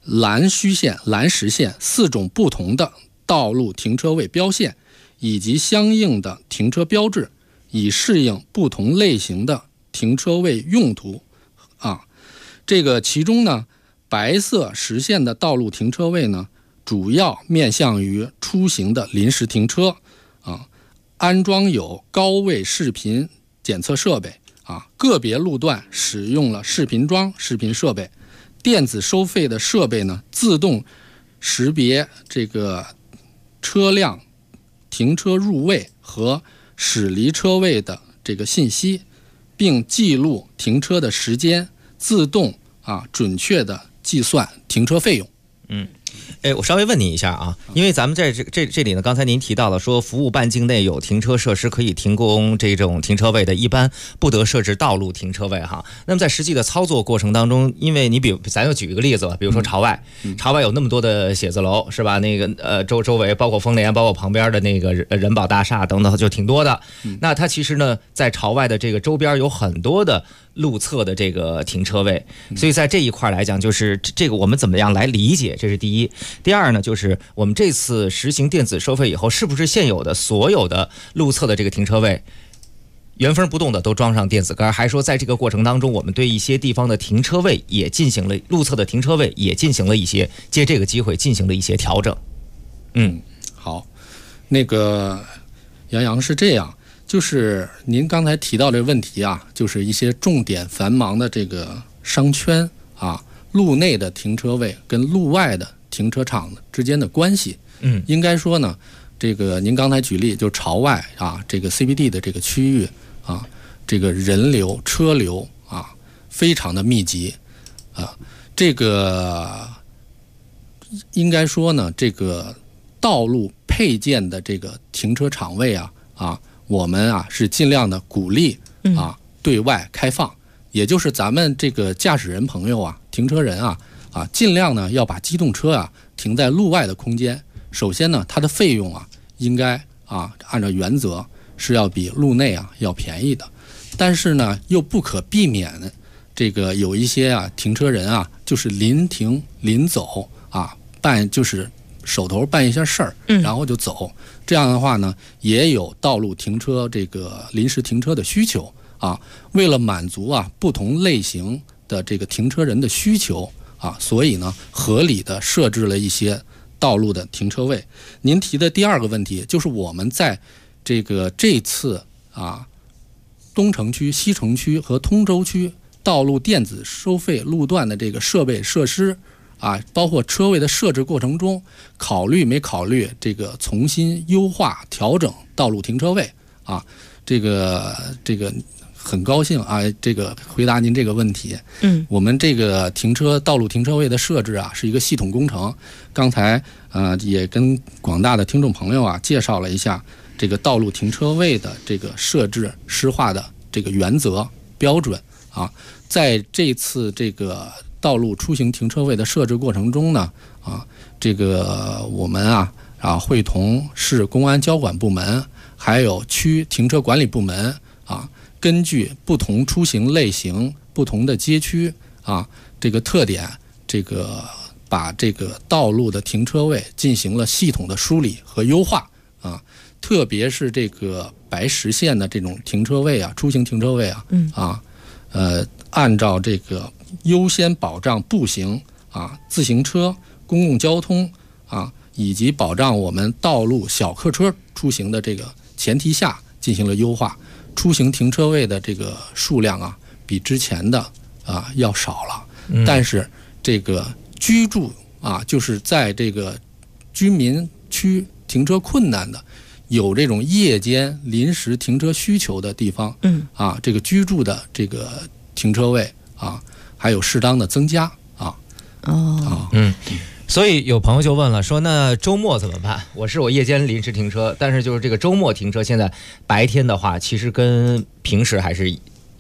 [SPEAKER 19] 蓝虚线、蓝实线4种不同的道路停车位标线，以及相应的停车标志，以适应不同类型的停车位用途啊。这个其中呢，白色实线的道路停车位呢，主要面向于出行的临时停车啊，安装有高位视频检测设备啊，个别路段使用了视频桩、视频设备，电子收费的设备呢，自动识别这个车辆停车入位和驶离车位的这个信息，并记录停车的时间，自动准确的计算停车费用。
[SPEAKER 13] 我稍微问你一下啊，因为咱们在这里呢，刚才您提到了说，服务半径内有停车设施可以提供这种停车位的，一般不得设置道路停车位哈。那么在实际的操作过程当中，因为你咱就举一个例子吧，比如说朝外有那么多的写字楼是吧？那个周围包括丰联，包括旁边的那个人保大厦等等，就挺多的。那它其实呢，在朝外的这个周边有很多的路侧的这个停车位，所以在这一块来讲，就是这个我们怎么样来理解，这是第一。第二呢，就是我们这次实行电子收费以后，是不是现有的所有的路侧的这个停车位原封不动的都装上电子杆，还说在这个过程当中，我们对一些地方的停车位也进行了路侧的停车位也进行了一些借这个机会进行了一些调整。
[SPEAKER 19] 好，那个杨洋是这样，就是您刚才提到这个问题啊，就是一些重点繁忙的这个商圈啊，路内的停车位跟路外的停车场之间的关系。应该说呢，这个您刚才举例，就朝外啊，这个 CBD 的这个区域啊，这个人流车流啊非常的密集啊，这个应该说呢，这个道路配件的这个停车场位啊，我们是尽量的鼓励对外开放，也就是咱们这个驾驶人朋友停车人尽量呢要把机动车停在路外的空间。首先呢，它的费用应该按照原则是要比路内要便宜的，但是呢又不可避免这个有一些停车人就是临停临走就是手头办一下事儿，然后就走。这样的话呢，也有道路停车这个临时停车的需求为了满足不同类型的这个停车人的需求所以呢，合理的设置了一些道路的停车位。您提的第二个问题，就是我们在这次东城区、西城区和通州区道路电子收费路段的这个设备设施包括车位的设置过程中，考虑没考虑这个重新优化调整道路停车位这个很高兴这个回答您这个问题。我们这个道路停车位的设置是一个系统工程。刚才也跟广大的听众朋友介绍了一下这个道路停车位的这个设置施划的这个原则标准在这次这个道路出行停车位的设置过程中呢这个我们会同市公安交管部门还有区停车管理部门根据不同出行类型、不同的街区这个特点，这个把这个道路的停车位进行了系统的梳理和优化特别是这个白实线的这种停车位出行停车位按照这个优先保障步行自行车、公共交通以及保障我们道路小客车出行的这个前提下进行了优化。出行停车位的这个数量比之前的要少了，但是这个居住就是在这个居民区停车困难的，有这种夜间临时停车需求的地方这个居住的这个停车位还有适当的增加
[SPEAKER 13] 所以有朋友就问了，说那周末怎么办？我夜间临时停车，但是就是这个周末停车，现在白天的话，其实跟平时还是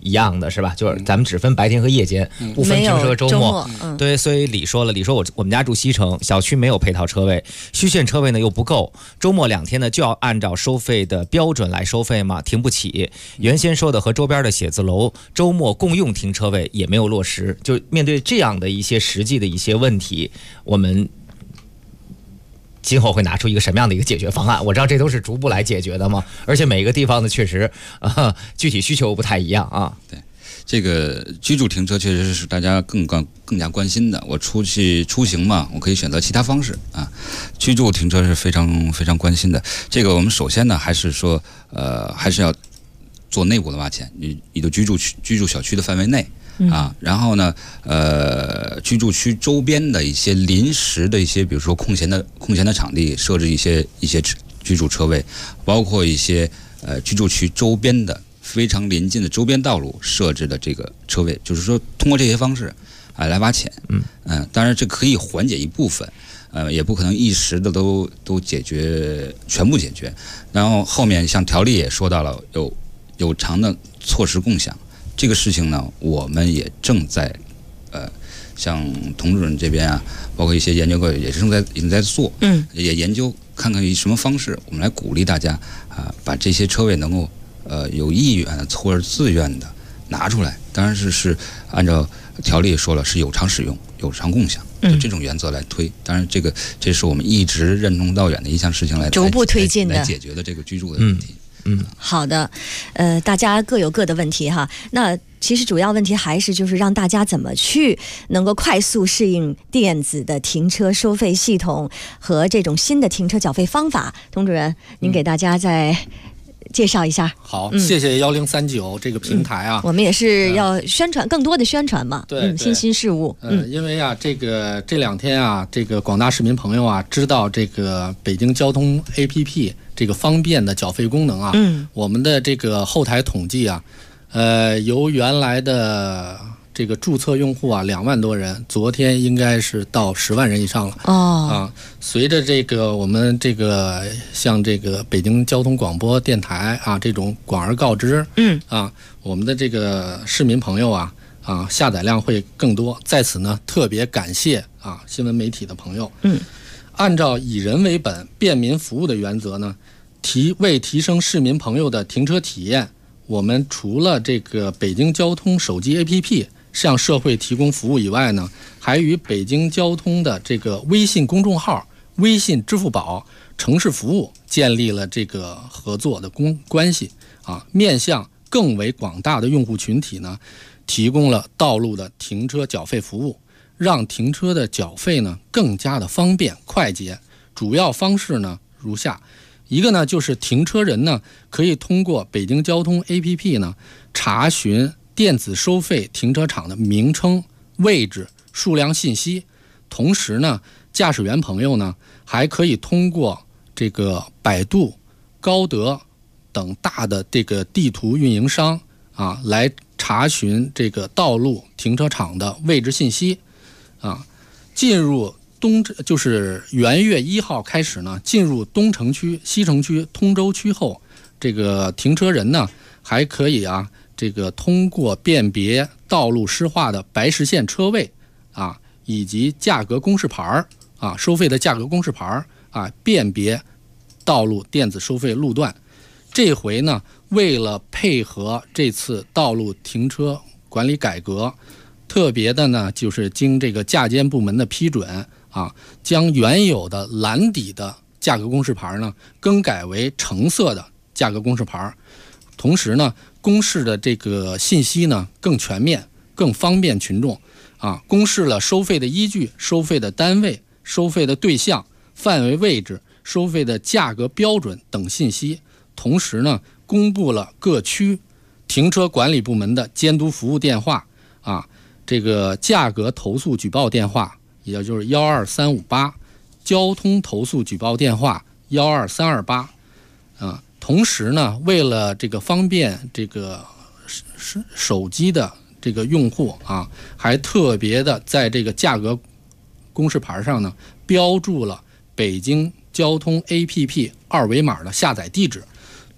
[SPEAKER 13] 一样的，是吧？就是咱们只分白天和夜间，不分平时和周末。对，所以李说我们家住西城，小区没有配套车位，虚线车位呢又不够，周末2天呢就要按照收费的标准来收费嘛，停不起。原先说的和周边的写字楼周末共用停车位也没有落实，就面对这样的一些实际的一些问题，我们今后会拿出一个什么样的一个解决方案？我知道这都是逐步来解决的嘛，而且每个地方呢确实具体需求不太一样啊。
[SPEAKER 14] 对，这个居住停车确实是大家更加关心的。我出去出行嘛，我可以选择其他方式啊。居住停车是非常非常关心的。这个我们首先呢，还是说还是要做内部的挖潜，你的居住小区的范围内。然后呢，居住区周边的一些临时的一些，比如说空闲的场地，设置一些居住车位，包括一些居住区周边的非常临近的周边道路设置的这个车位，就是说通过这些方式来挖潜。当然这可以缓解一部分，也不可能一时的都全部解决。然后后面像条例也说到了有偿的措施共享。这个事情呢，我们也正在，像童主任这边啊，包括一些研究课也是已经在做，也研究看看以什么方式，我们来鼓励大家把这些车位能够有意愿的或者自愿的拿出来。当然是按照条例说了，是有偿使用、有偿共享，就这种原则来推。当然，这是我们一直任重道远的一项事情来
[SPEAKER 11] 逐步推进的，
[SPEAKER 14] 来解决的这个居住的问题。
[SPEAKER 11] 好的，大家各有各的问题哈。那其实主要问题还是就是让大家怎么去能够快速适应电子的停车收费系统和这种新的停车缴费方法。童主任，您给大家再介绍一下。
[SPEAKER 19] 好，谢谢1039这个平台啊。
[SPEAKER 11] 我们也是要宣传更多的宣传嘛。
[SPEAKER 19] 对，
[SPEAKER 11] 新事物。
[SPEAKER 19] 因为啊，这2天啊，这个广大市民朋友啊，知道这个北京交通 APP。这个方便的缴费功能啊，我们的这个后台统计啊，由原来的这个注册用户啊2万多人，昨天应该是到10万人以上了。随着这个我们这个像这个北京交通广播电台啊这种广而告之，我们的这个市民朋友啊下载量会更多。在此呢，特别感谢新闻媒体的朋友。按照以人为本、便民服务的原则呢，为提升市民朋友的停车体验，我们除了这个北京交通手机 APP 向社会提供服务以外呢，还与北京交通的这个微信公众号、微信支付宝、城市服务建立了这个合作的关系面向更为广大的用户群体呢，提供了道路的停车缴费服务。让停车的缴费呢更加的方便快捷。主要方式呢如下：一个呢就是停车人呢可以通过北京交通 APP 呢查询电子收费停车场的名称、位置、数量信息。同时呢，驾驶员朋友呢还可以通过这个百度、高德等大的这个地图运营商来查询这个道路停车场的位置信息。进入就是元月1号开始呢，进入东城区、西城区、通州区后，这个停车人呢还可以这个通过辨别道路湿化的白实线车位以及价格公示牌收费的价格公示牌辨别道路电子收费路段。这回呢，为了配合这次道路停车管理改革，特别的呢，就是经这个驾监部门的批准将原有的蓝底的价格公示牌呢更改为橙色的价格公示牌。同时呢，公示的这个信息呢更全面、更方便群众公示了收费的依据、收费的单位、收费的对象、范围位置、收费的价格标准等信息。同时呢，公布了各区停车管理部门的监督服务电话这个价格投诉举报电话，也就是12358，交通投诉举报电话12328。同时呢，为了这个方便这个手机的这个用户还特别的在这个价格公示牌上呢标注了北京交通 APP 2维码的下载地址。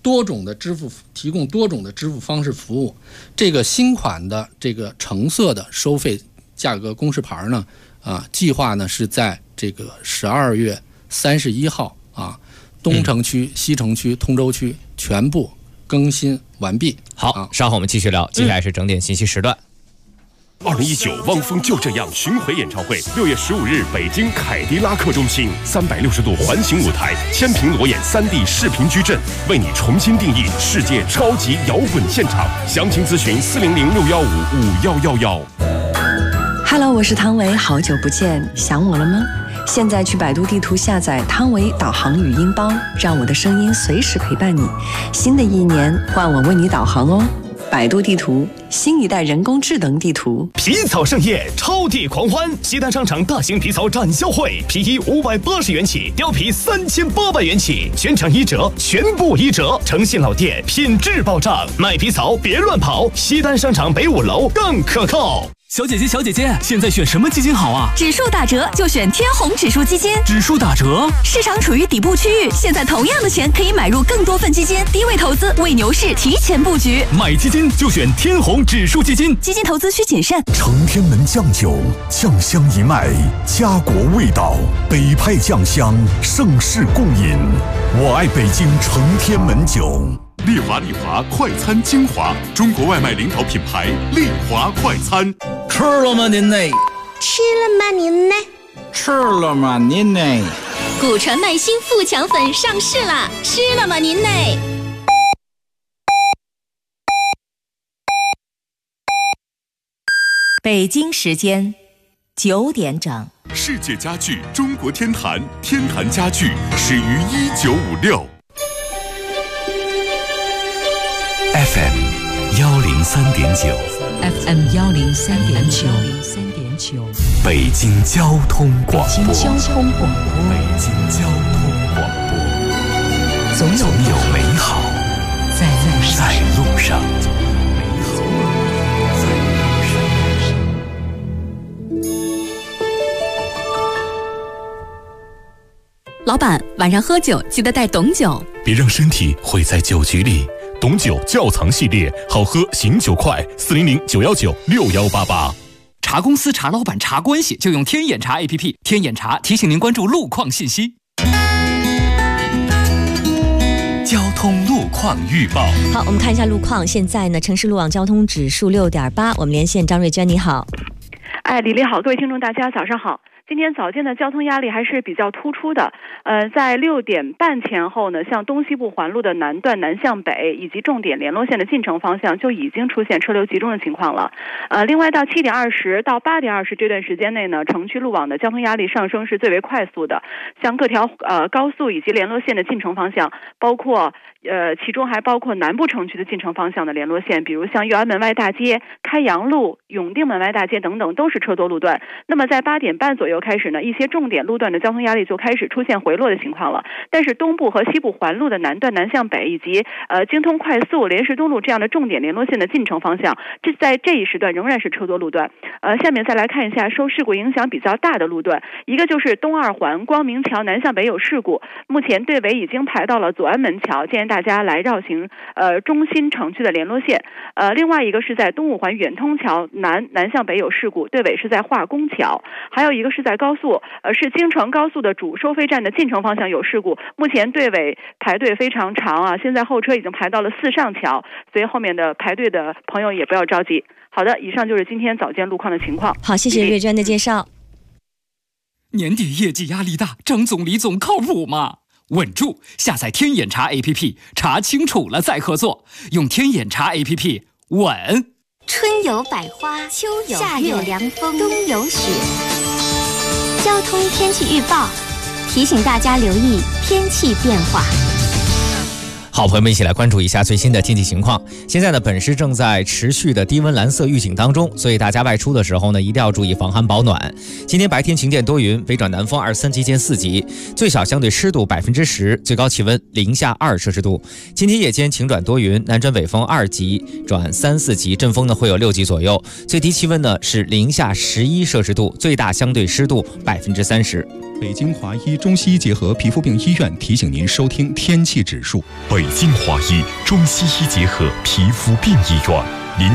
[SPEAKER 19] 提供多种的支付方式服务。这个新款的这个橙色的收费价格公示牌呢，计划呢是在这个12月31号东城区、西城区、通州区全部更新完毕。
[SPEAKER 13] 好，稍后我们继续聊，接下来是整点信息时段。
[SPEAKER 4] 2019汪峰就这样巡回演唱会，6月15日北京凯迪拉克中心，360度环形舞台，千屏裸眼3D 视频矩阵，为你重新定义世界超级摇滚现场。详情咨询400-615-5111。
[SPEAKER 7] Hello， 我是汤唯，好久不见，想我了吗？现在去百度地图下载汤唯导航语音包，让我的声音随时陪伴你。新的一年，换我为你导航哦。百度地图，新一代人工智能地图。
[SPEAKER 9] 皮草盛宴，超地狂欢！西单商场大型皮草展销会，皮衣580元起，貂皮3800元起，全场1折，全部1折，诚信老店，品质保障。买皮草别乱跑，西单商场北5楼更可靠。
[SPEAKER 2] 小姐姐，现在选什么基金好啊？
[SPEAKER 22] 指数打折就选天弘指数基金。
[SPEAKER 2] 指数打折，
[SPEAKER 22] 市场处于底部区域，现在同样的钱可以买入更多份基金，低位投资为牛市提前布局。
[SPEAKER 2] 买基金就选天弘指数基金，
[SPEAKER 22] 基金投资需谨慎。
[SPEAKER 10] 承天门酱酒，酱香一脉，家国味道，北派酱香，盛世共饮。我爱北京承天门酒。
[SPEAKER 24] 丽华快餐精华，中国外卖领导品牌丽华快餐。
[SPEAKER 25] 吃了吗您呢？
[SPEAKER 26] 吃了吗您呢？
[SPEAKER 25] 吃了吗您呢？
[SPEAKER 26] 古传麦新富强粉上市啦！吃了吗您呢？
[SPEAKER 12] 北京时间9点整。
[SPEAKER 24] 世界家具中国天坛，天坛家具始于1956。
[SPEAKER 1] FM 103.9
[SPEAKER 12] FM 103.9
[SPEAKER 1] 北京交通广播。
[SPEAKER 12] 北京交通广播，
[SPEAKER 1] 总有美好在路上。
[SPEAKER 22] 老板，晚上喝酒记得带董酒，
[SPEAKER 4] 别让身体毁在酒局里。董酒窖藏系列，好喝醒酒快，400-919-6188。
[SPEAKER 2] 查公司、查老板、查关系，就用天眼查 APP。天眼查提醒您关注路况信息。
[SPEAKER 1] 交通路况预报。
[SPEAKER 11] 好，我们看一下路况。现在呢，城市路网交通指数6.8。我们连线张瑞娟，你好。
[SPEAKER 20] 李丽好，各位听众大家早上好。今天早间的交通压力还是比较突出的，在6点半前后呢，像东西部环路的南段南向北以及重点联络线的进城方向就已经出现车流集中的情况了。另外到7点20到8点20这段时间内呢，城区路网的交通压力上升是最为快速的，像各条高速以及联络线的进城方向，包括其中还包括南部城区的进城方向的联络线，比如像右安门外大街、开阳路、永定门外大街等等，都是车多路段。那么在8点半左右开始呢，一些重点路段的交通压力就开始出现回落的情况了。但是东部和西部环路的南段南向北以及京通快速、莲石东路这样的重点联络线的进城方向，在这一时段仍然是车多路段。下面再来看一下受事故影响比较大的路段，一个就是东二环光明桥南向北有事故，目前队尾已经排到了左安门桥，建议大家来绕行中心城区的联络线。另外一个是在东五环远通桥南向北有事故，队尾是在化工桥。还有一个是在高速，是京承高速的主收费站的进城方向有事故，目前队尾排队非常长啊，现在后车已经排到了四上桥，所以后面的排队的朋友也不要着急。好的，以上就是今天早间路况的情况。
[SPEAKER 11] 好，谢谢瑞娟的介绍。
[SPEAKER 2] 年底业绩压力大，张总李总靠谱吗？稳住，下载天眼查 APP， 查清楚了再合作，用天眼查 APP 稳。
[SPEAKER 26] 春有百花，秋有夏有凉风，冬有雪。交通天气预报提醒大家留意天气变化。
[SPEAKER 13] 好，朋友们一起来关注一下最新的天气情况。现在呢，本市正在持续的低温蓝色预警当中，所以大家外出的时候呢，一定要注意防寒保暖。今天白天晴间多云，北转南风2-3级见4级，最小相对湿度10%，最高气温零下2摄氏度。今天夜间晴转多云，南转北风2级转3-4级，阵风呢会有6级左右，最低气温呢是零下11摄氏度，最大相对湿度30%。
[SPEAKER 3] 北京华医中西医结合皮肤病医院提醒您收听天气指数。
[SPEAKER 24] 北京华医中西医结合皮肤病医院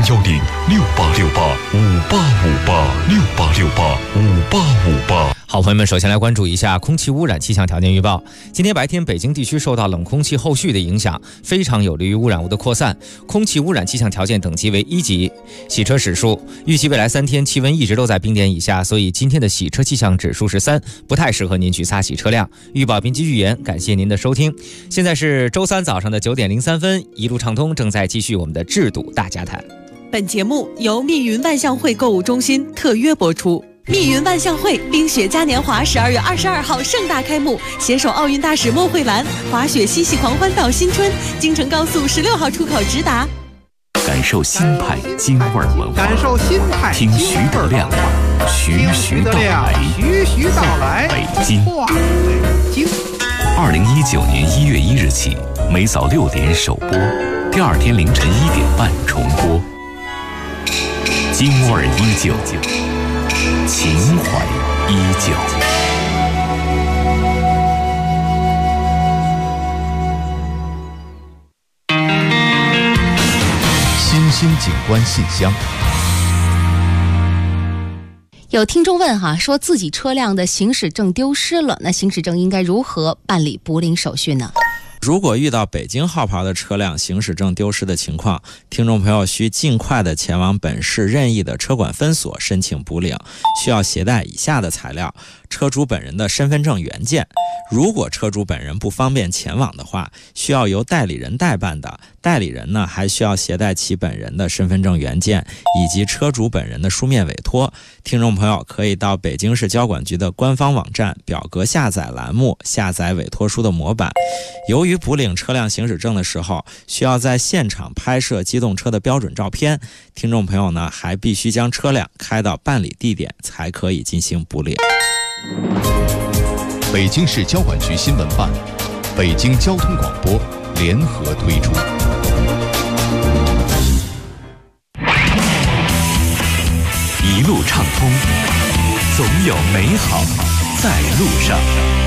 [SPEAKER 24] ，0106868585858
[SPEAKER 13] 好，朋友们，首先来关注一下空气污染气象条件预报。今天白天，北京地区受到冷空气后续的影响，非常有利于污染物的扩散，空气污染气象条件等级为1级。洗车指数预计未来3天气温一直都在冰点以下，所以今天的洗车气象指数是3，不太适合您去擦洗车辆。预报编辑预言，感谢您的收听。现在是周3早上的9点03分，一路畅通正在继续我们的制度大家谈。
[SPEAKER 16] 本节目由密云万象汇购物中心特约播出。密云万象汇冰雪嘉年华12月22号盛大开幕，携手奥运大使莫慧兰，滑雪嬉戏狂欢到新春，京承高速16号出口直达。
[SPEAKER 24] 感受新派京味文化，
[SPEAKER 5] 感受新派
[SPEAKER 24] 听徐德亮徐到来，北京。2019年1月1日起，每早6点首播，第2天凌晨1点半重播。京味依旧，情怀依旧。新兴景观信箱。
[SPEAKER 6] 有听众问说自己车辆的行驶证丢失了，那行驶证应该如何办理补领手续呢？
[SPEAKER 15] 如果遇到北京号牌的车辆行驶证丢失的情况，听众朋友需尽快的前往本市任意的车管分所申请补领，需要携带以下的材料：车主本人的身份证原件，如果车主本人不方便前往的话，需要由代理人代办的，代理人呢还需要携带其本人的身份证原件以及车主本人的书面委托。听众朋友可以到北京市交管局的官方网站表格下载栏目下载委托书的模板。由于补领车辆行驶证的时候需要在现场拍摄机动车的标准照片，听众朋友呢还必须将车辆开到办理地点才可以进行补领。
[SPEAKER 24] 北京市交管局新闻办、北京交通广播联合推出。一路畅通，总有美好在路上。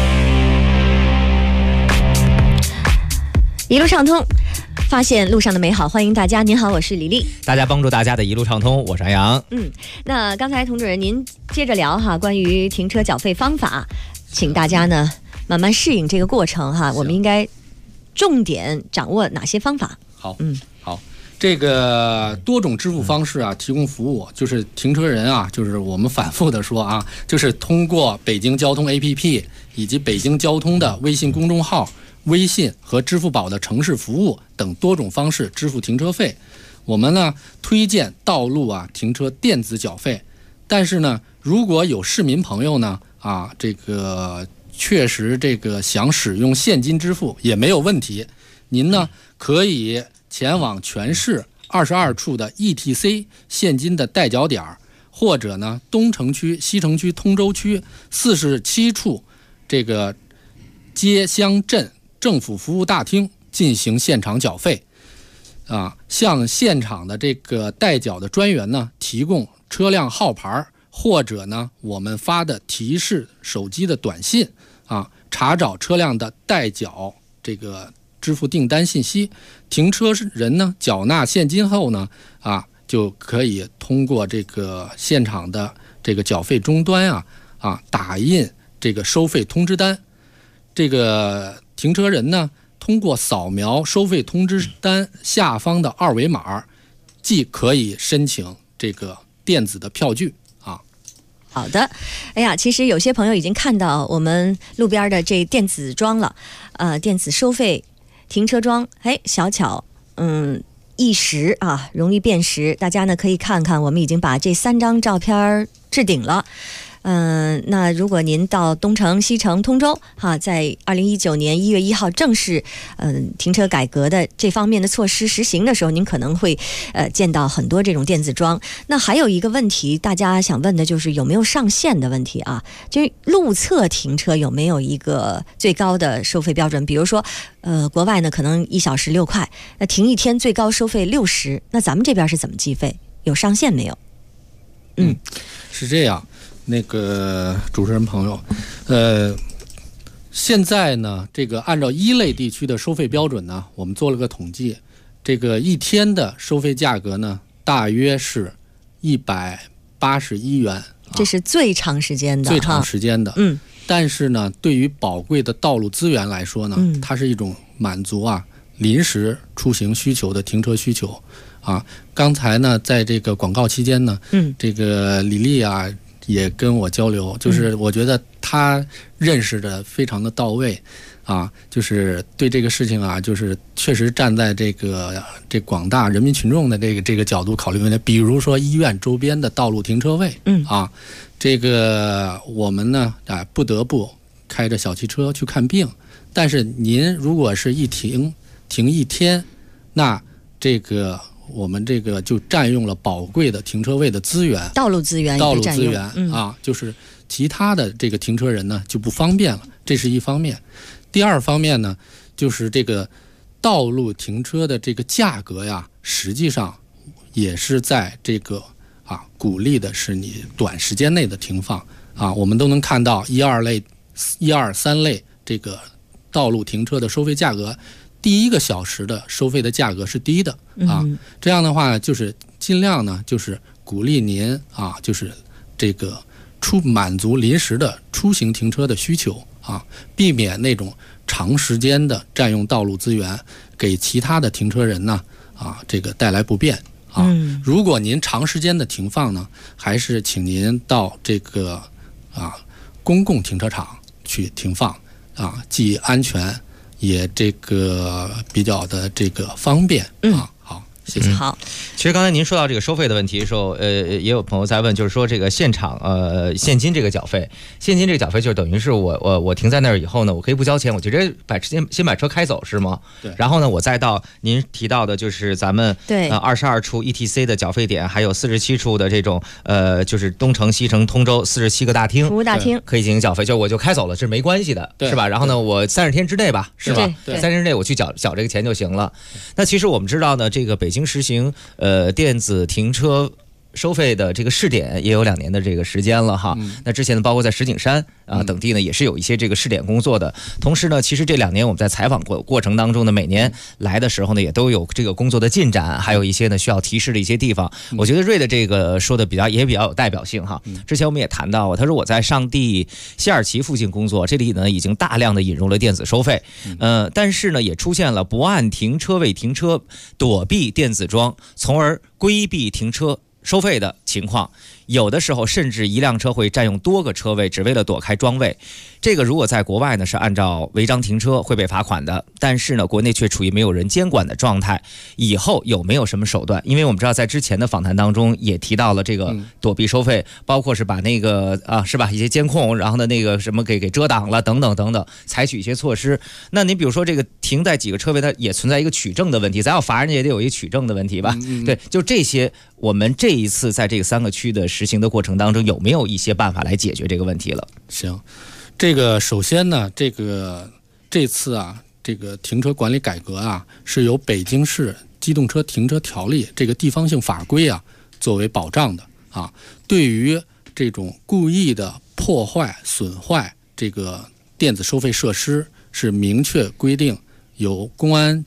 [SPEAKER 11] 一路畅通，发现路上的美好，欢迎大家。您好，我是李丽。
[SPEAKER 13] 大家帮助大家的一路畅通，我是安阳。
[SPEAKER 11] 那刚才童主任您接着聊关于停车缴费方法，请大家呢慢慢适应这个过程我们应该重点掌握哪些方法？
[SPEAKER 19] 好，这个多种支付方式提供服务，就是停车人就是我们反复的说就是通过北京交通 APP 以及北京交通的微信公众号、微信和支付宝的城市服务等多种方式支付停车费。我们呢推荐道路停车电子缴费，但是呢，如果有市民朋友呢这个确实想使用现金支付也没有问题，您呢可以前往全市22处的 ETC 现金的代缴点，或者呢东城区、西城区、通州区47处街乡镇政府服务大厅进行现场缴费向现场的代缴的专员呢提供车辆号牌，或者呢我们发的提示手机的短信查找车辆的代缴支付订单信息。停车人呢缴纳现金后呢就可以通过现场的缴费终端打印收费通知单。停车人呢通过扫描收费通知单下方的2维码，既可以申请电子的票据
[SPEAKER 11] 好的，其实有些朋友已经看到我们路边的这电子桩了，电子收费停车桩，小巧，易识容易辨识。大家呢可以看看，我们已经把这3张照片置顶了。那如果您到东城、西城、通州在2019年1月1号正式停车改革的这方面的措施实行的时候，您可能会见到很多这种电子桩。那还有一个问题，大家想问的就是有没有上限的问题就是路侧停车有没有一个最高的收费标准？比如说国外呢可能1小时6块，那停一天最高收费60，那咱们这边是怎么计费？有上限没有？
[SPEAKER 19] 是这样。 那个主持人朋友，现在呢，这个按照一类地区的收费标准呢，我们做了个统计，这个一天的收费价格呢，大约是181元，
[SPEAKER 11] 这是最长时间的，
[SPEAKER 19] 最长时间的。但是呢，对于宝贵的道路资源来说呢，它是一种满足临时出行需求的停车需求啊。刚才呢，在这个广告期间呢，这个李丽也跟我交流，就是我觉得他认识的非常的到位就是对这个事情就是确实站在这广大人民群众的这个角度考虑问题。比如说医院周边的道路停车位，这个我们呢不得不开着小汽车去看病，但是您如果是一停一天，那这个我们这个就占用了宝贵的停车位的资源，
[SPEAKER 11] 道路资源
[SPEAKER 19] 就是其他的这个停车人呢就不方便了，这是一方面。第二方面呢，就是这个道路停车的这个价格实际上也是在这个鼓励的是你短时间内的停放我们都能看到1、2、3类这个道路停车的收费价格，第1个小时的收费的价格是低的这样的话就是尽量呢就是鼓励您就是这个满足临时的出行停车的需求避免那种长时间的占用道路资源，给其他的停车人呢这个带来不便如果您长时间的停放呢，还是请您到这个公共停车场去停放既安全也这个比较的这个方便好，谢谢。
[SPEAKER 11] 好，
[SPEAKER 13] 其实刚才您说到这个收费的问题的时候，也有朋友在问，就是说这个现场现金这个缴费，就是等于是我停在那儿以后呢，我可以不交钱，我就直接先把车开走是吗？
[SPEAKER 19] 对。
[SPEAKER 13] 然后呢，我再到您提到的就是咱们22处 ETC 的缴费点，还有47处的这种就是东城、西城、通州47个大厅
[SPEAKER 11] 服务大厅
[SPEAKER 13] 可以进行缴费，就我就开走了，这是没关系的，是吧？然后呢，我30天之内吧，是吧？30天之内我去缴这个钱就行了。那其实我们知道呢，这个北京实行电子停车收费的这个试点也有2年的这个时间了哈。那之前呢，包括在石景山等地呢，也是有一些这个试点工作的。同时呢，其实这2年我们在采访过程当中呢，每年来的时候呢，也都有这个工作的进展，还有一些呢需要提示的一些地方。我觉得瑞的这个说的也比较有代表性哈。之前我们也谈到，他说我在上地西二旗附近工作，这里呢已经大量的引入了电子收费，但是呢也出现了不按停车位停车、躲避电子桩，从而规避停车收费的情况。有的时候甚至一辆车会占用多个车位，只为了躲开桩位。这个如果在国外呢是按照违章停车会被罚款的，但是呢国内却处于没有人监管的状态。以后有没有什么手段？因为我们知道在之前的访谈当中也提到了这个躲避收费，包括是把那个是吧一些监控，然后呢那个什么给遮挡了等等等等，采取一些措施。那你比如说这个停在几个车位，它也存在一个取证的问题，咱要罚人家也得有一个取证的问题吧？对，就这些，我们这一次在这个3个区的实行的过程当中，有没有一些办法来解决这个问题了？
[SPEAKER 19] 行，这个首先呢，这次这个停车管理改革是由北京市机动车停车条例这个地方性法规作为保障的对于这种故意的破坏、损坏这个电子收费设施，是明确规定由公安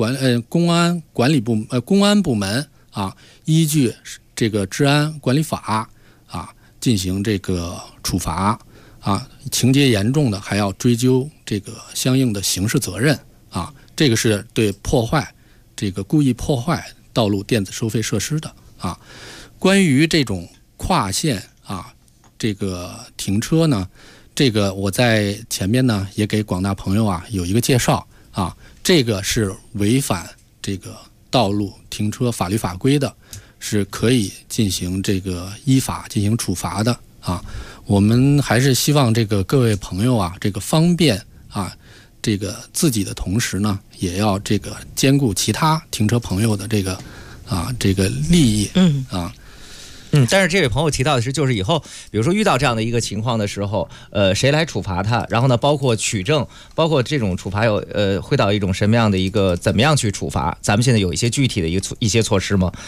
[SPEAKER 19] 部门依据这个治安管理法进行这个处罚情节严重的还要追究这个相应的刑事责任这个是对故意破坏道路电子收费设施的关于这种跨线这个停车呢，这个我在前面呢也给广大朋友有一个介绍这个是违反这个道路停车法律法规的，是可以进行这个依法进行处罚的我们还是希望这个各位朋友这个方便这个自己的同时呢，也要这个兼顾其他停车朋友的这个利益
[SPEAKER 13] 但是这位朋友提到的是，就是以后比如说遇到这样的一个情况的时候，谁来处罚他？然后呢，包括取证，包括这种处罚会到一种什么样的一个怎么样去处罚？咱们现在有一些具体的一些措施吗？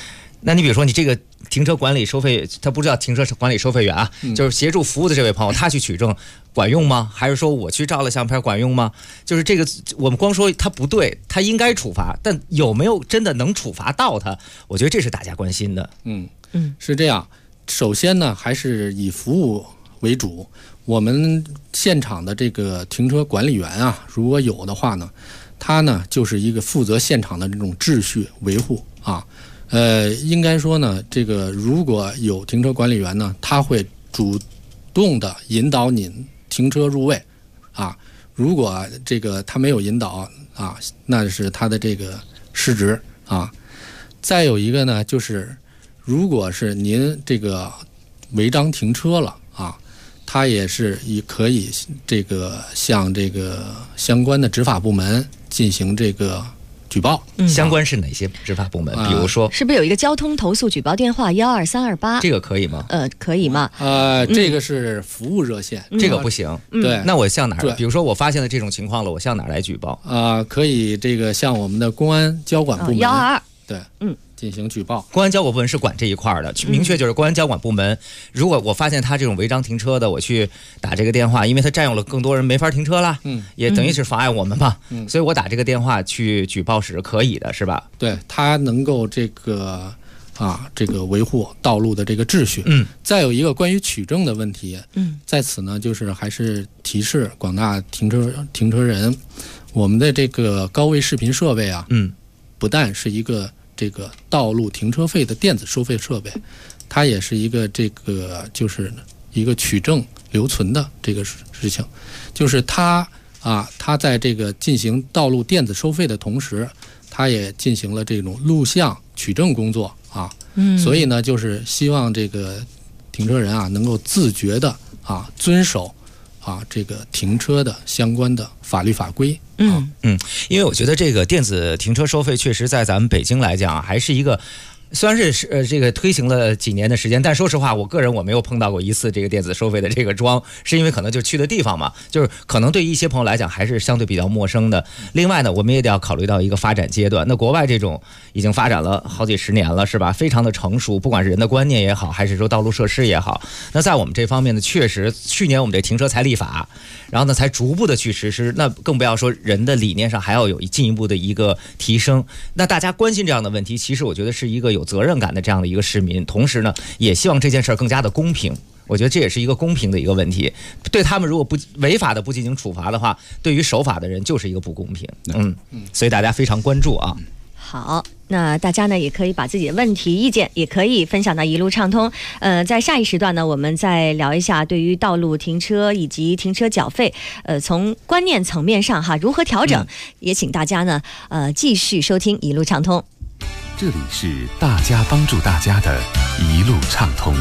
[SPEAKER 13] 那你比如说你这个停车管理收费，他不是叫停车管理收费员啊，就是协助服务的这位朋友，他去取证管用吗？还是说我去照了相片管用吗？就是这个我们光说他不对，他应该处罚，但有没有真的能处罚到他？我觉得这是大家关心的。
[SPEAKER 19] 是这样。首先呢，还是以服务为主。我们现场的这个停车管理员啊，如果有的话呢，他呢就是一个负责现场的这种秩序维护啊。应该说呢，这个如果有停车管理员呢，他会主动的引导您停车入位啊。如果这个他没有引导啊，那是他的这个失职啊。再有一个呢，就是如果是您这个违章停车了啊，他也是可以这个向这个相关的执法部门进行这个举报。
[SPEAKER 13] 相关是哪些执法部门？比如说，
[SPEAKER 11] 是不是有一个交通投诉举报电话12328？
[SPEAKER 13] 这个可以吗？
[SPEAKER 11] 可以吗？
[SPEAKER 19] 这个是服务热线，
[SPEAKER 13] 这个不行。
[SPEAKER 19] 对，
[SPEAKER 13] 那我向哪儿？比如说我发现了这种情况了，我向哪儿来举报？
[SPEAKER 19] 可以这个向我们的公安交管部门
[SPEAKER 11] 122。
[SPEAKER 19] 对，进行举报。
[SPEAKER 13] 公安交管部门是管这一块的，明确就是公安交管部门。如果我发现他这种违章停车的，我去打这个电话，因为他占用了更多人没法停车啦，也等于是妨碍我们嘛，所以我打这个电话去举报是可以的，是吧？
[SPEAKER 19] 对，他能够这个维护道路的这个秩序。再有一个关于取证的问题，在此呢，就是还是提示广大停车人，我们的这个高位视频设备啊，不但是一个这个道路停车费的电子收费设备，它也是一个这个就是一个取证留存的这个事情，就是它在这个进行道路电子收费的同时，它也进行了这种录像取证工作啊。所以呢，就是希望这个停车人啊能够自觉的遵守这个停车的相关的法律法规。
[SPEAKER 13] 因为我觉得这个电子停车收费确实在咱们北京来讲还是一个。虽然是这个推行了几年的时间，但说实话，我个人我没有碰到过一次这个电子收费的这个桩，是因为可能就去的地方嘛，就是可能对一些朋友来讲还是相对比较陌生的。另外呢，我们也得要考虑到一个发展阶段，那国外这种已经发展了好几十年了，是吧？非常的成熟，不管是人的观念也好，还是说道路设施也好。那在我们这方面呢，确实去年我们这停车才立法，然后呢才逐步的去实施，那更不要说人的理念上还要有进一步的一个提升。那大家关心这样的问题，其实我觉得是一个有责任感的这样的一个市民，同时呢，也希望这件事儿更加的公平。我觉得这也是一个公平的一个问题。对他们如果不违法的不进行处罚的话，对于守法的人就是一个不公平。所以大家非常关注啊。
[SPEAKER 11] 好，那大家呢也可以把自己的问题、意见也可以分享到一路畅通。在下一时段呢，我们再聊一下对于道路停车以及停车缴费，从观念层面上如何调整，也请大家呢继续收听一路畅通。
[SPEAKER 24] 这里是大家帮助大家的一路畅通。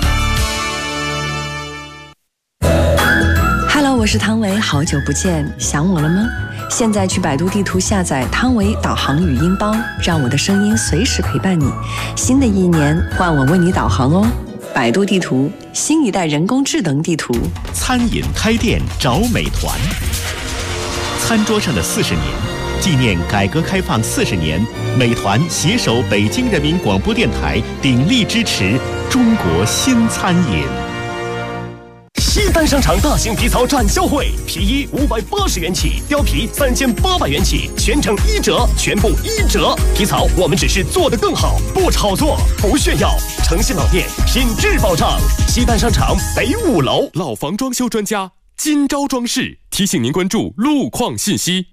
[SPEAKER 7] Hello， 我是汤唯，好久不见，想我了吗？现在去百度地图下载汤唯导航语音包，让我的声音随时陪伴你。新的一年，换我为你导航哦。百度地图，新一代人工智能地图。
[SPEAKER 4] 餐饮开店找美团，餐桌上的40年，纪念改革开放40年，美团携手北京人民广播电台，鼎力支持中国新餐饮。
[SPEAKER 9] 西单商场大型皮草展销会，皮衣580元起，貂皮3800元起，全程1折，全部1折。皮草我们只是做得更好，不炒作，不炫耀，诚信老店，品质保障。西单商场北5楼，
[SPEAKER 5] 老房装修专家金招装饰提醒您关注路况信息。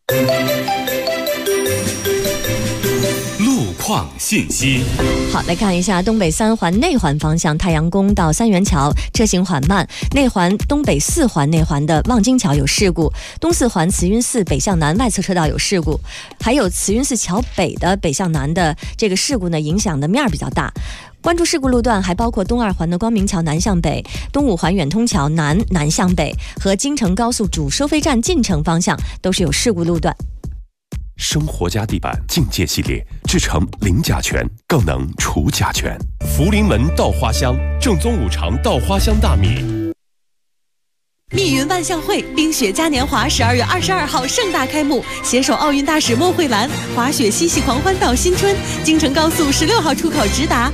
[SPEAKER 5] 路况信息。
[SPEAKER 11] 好，来看一下东北3环内环方向太阳宫到三元桥车行缓慢，内环东北4环内环的望京桥有事故，东4环慈云寺北向南外侧车道有事故，还有慈云寺桥北的北向南的这个事故呢，影响的面比较大。关注事故路段还包括东2环的光明桥南向北、东5环远通桥南向北和京承高速主收费站进城方向都是有事故路段。
[SPEAKER 5] 生活家地板境界系列制成零甲醛，更能除甲醛。福临门稻花香正宗5常稻花香大米。
[SPEAKER 16] 密云万象汇冰雪嘉年华12月22号盛大开幕，携手奥运大使莫慧兰，滑雪嬉戏狂欢到新春，京承高速16号出口直达。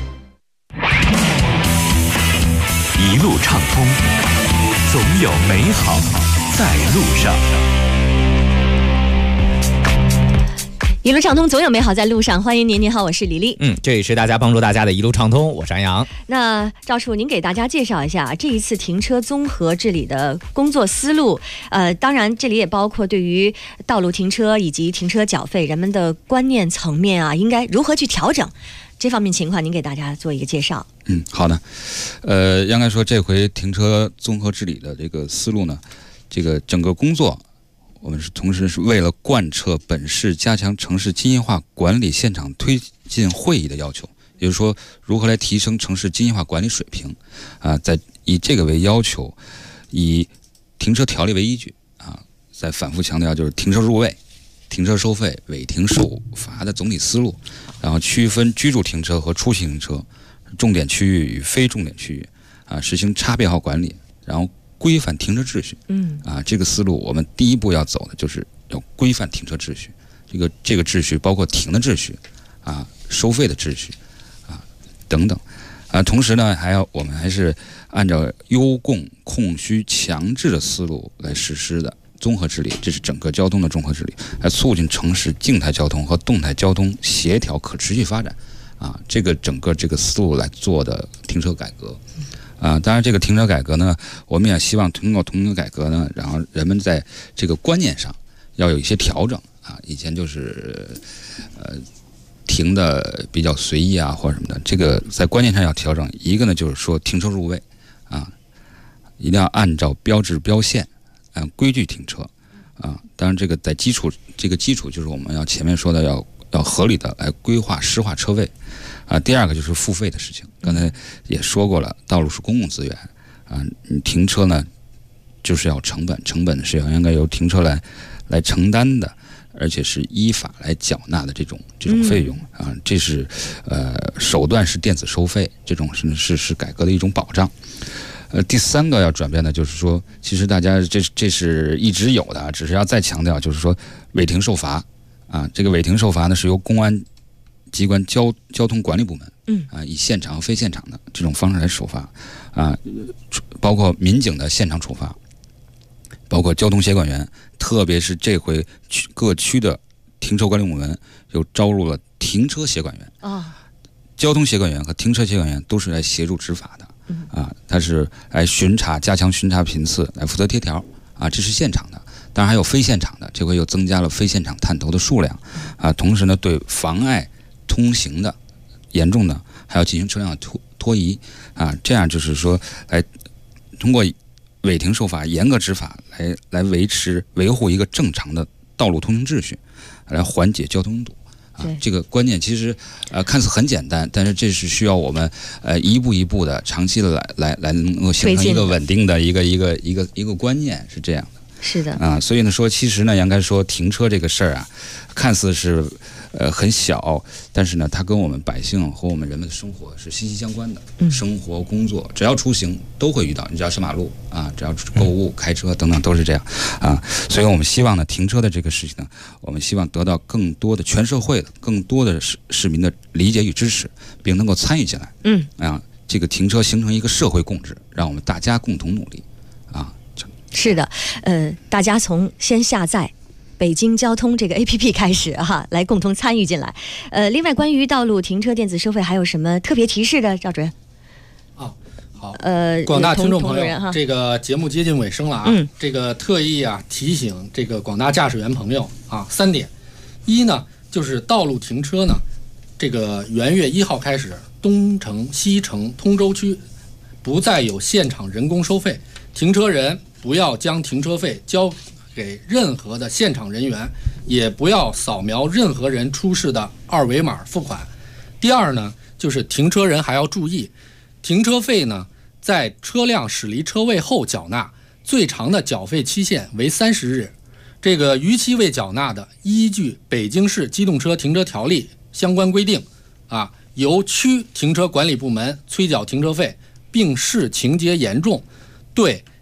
[SPEAKER 2] 一路畅通，总有美好在路上。
[SPEAKER 11] 一路畅通，总有美好在路上。欢迎您，您好，我是李丽。
[SPEAKER 13] 这里是大家帮助大家的一路畅通，我是安阳。
[SPEAKER 11] 那赵叔，您给大家介绍一下这一次停车综合治理的工作思路。当然这里也包括对于道路停车以及停车缴费人们的观念层面啊，应该如何去调整。这方面情况您给大家做一个介绍。
[SPEAKER 8] 好的。应该说这回停车综合治理的这个思路呢，这个整个工作我们同时是为了贯彻本市加强城市精细化管理现场推进会议的要求，也就是说如何来提升城市精细化管理水平在以这个为要求，以停车条例为依据再反复强调就是停车入位、停车收费、违停首罚的总体思路，然后区分居住停车和出行停车、重点区域与非重点区域实行差别化管理，然后规范停车秩序。这个思路我们第一步要走的就是要规范停车秩序。这个秩序包括停的秩序收费的秩序等等同时呢我们还是按照优供控需强制的思路来实施的综合治理，这是整个交通的综合治理，来促进城市静态交通和动态交通协调可持续发展这个整个这个思路来做的停车改革。当然这个停车改革呢，我们也希望通过停车改革呢，然后人们在这个观念上要有一些调整以前就是停的比较随意或者什么的，这个在观念上要调整。一个呢就是说停车入位一定要按照标志标线按规矩停车当然这个基础就是我们要前面说的要合理的来规划实话车位第二个就是付费的事情，刚才也说过了，道路是公共资源你停车呢就是要成本是应该由停车来承担的，而且是依法来缴纳的这种费用这是手段是电子收费，这种是改革的一种保障。第三个要转变的就是说，其实大家这是一直有的，只是要再强调，就是说违停受罚这个违停受罚呢是由公安机关交通管理部门以现场和非现场的这种方式来首罚包括民警的现场处罚，包括交通协管员，特别是这回各区的停车管理部门又招入了停车协管员交通协管员和停车协管员都是来协助执法的他是来巡查，加强巡查频次，来负责贴条这是现场的。当然还有非现场的，这回又增加了非现场探头的数量同时呢，对妨碍通行的严重的还要进行车辆拖移这样就是说来通过违停受罚、严格执法来维护一个正常的道路通行秩序，来缓解交通拥堵这个观念其实看似很简单，但是这是需要我们一步一步的长期的来能够形成一个稳定的一个观念，是这样的。
[SPEAKER 11] 是的
[SPEAKER 8] 所以呢说，其实呢应该说停车这个事儿看似是很小，但是呢它跟我们百姓和我们人们的生活是息息相关的。生活工作只要出行都会遇到，你只要上马路只要购物开车等等都是这样所以我们希望呢停车的这个事情呢，我们希望得到更多的全社会的更多的市民的理解与支持，并能够参与进来这个停车形成一个社会共治，让我们大家共同努力
[SPEAKER 11] 是的大家从先下载北京交通这个 APP 开始来共同参与进来。另外关于道路停车电子收费还有什么特别提示的，赵主任？
[SPEAKER 19] 好，广大听众朋友，这个节目接近尾声了这个特意提醒这个广大驾驶员朋友3点。一呢，就是道路停车呢，这个元月1号开始，东城、西城、通州区不再有现场人工收费，停车人不要将停车费交给任何的现场人员，也不要扫描任何人出示的2维码付款。第二呢，就是停车人还要注意，停车费呢在车辆驶离车位后缴纳，最长的缴费期限为30日。这个逾期未缴纳的，依据北京市机动车停车条例相关规定由区停车管理部门催缴停车费，并视情节严重对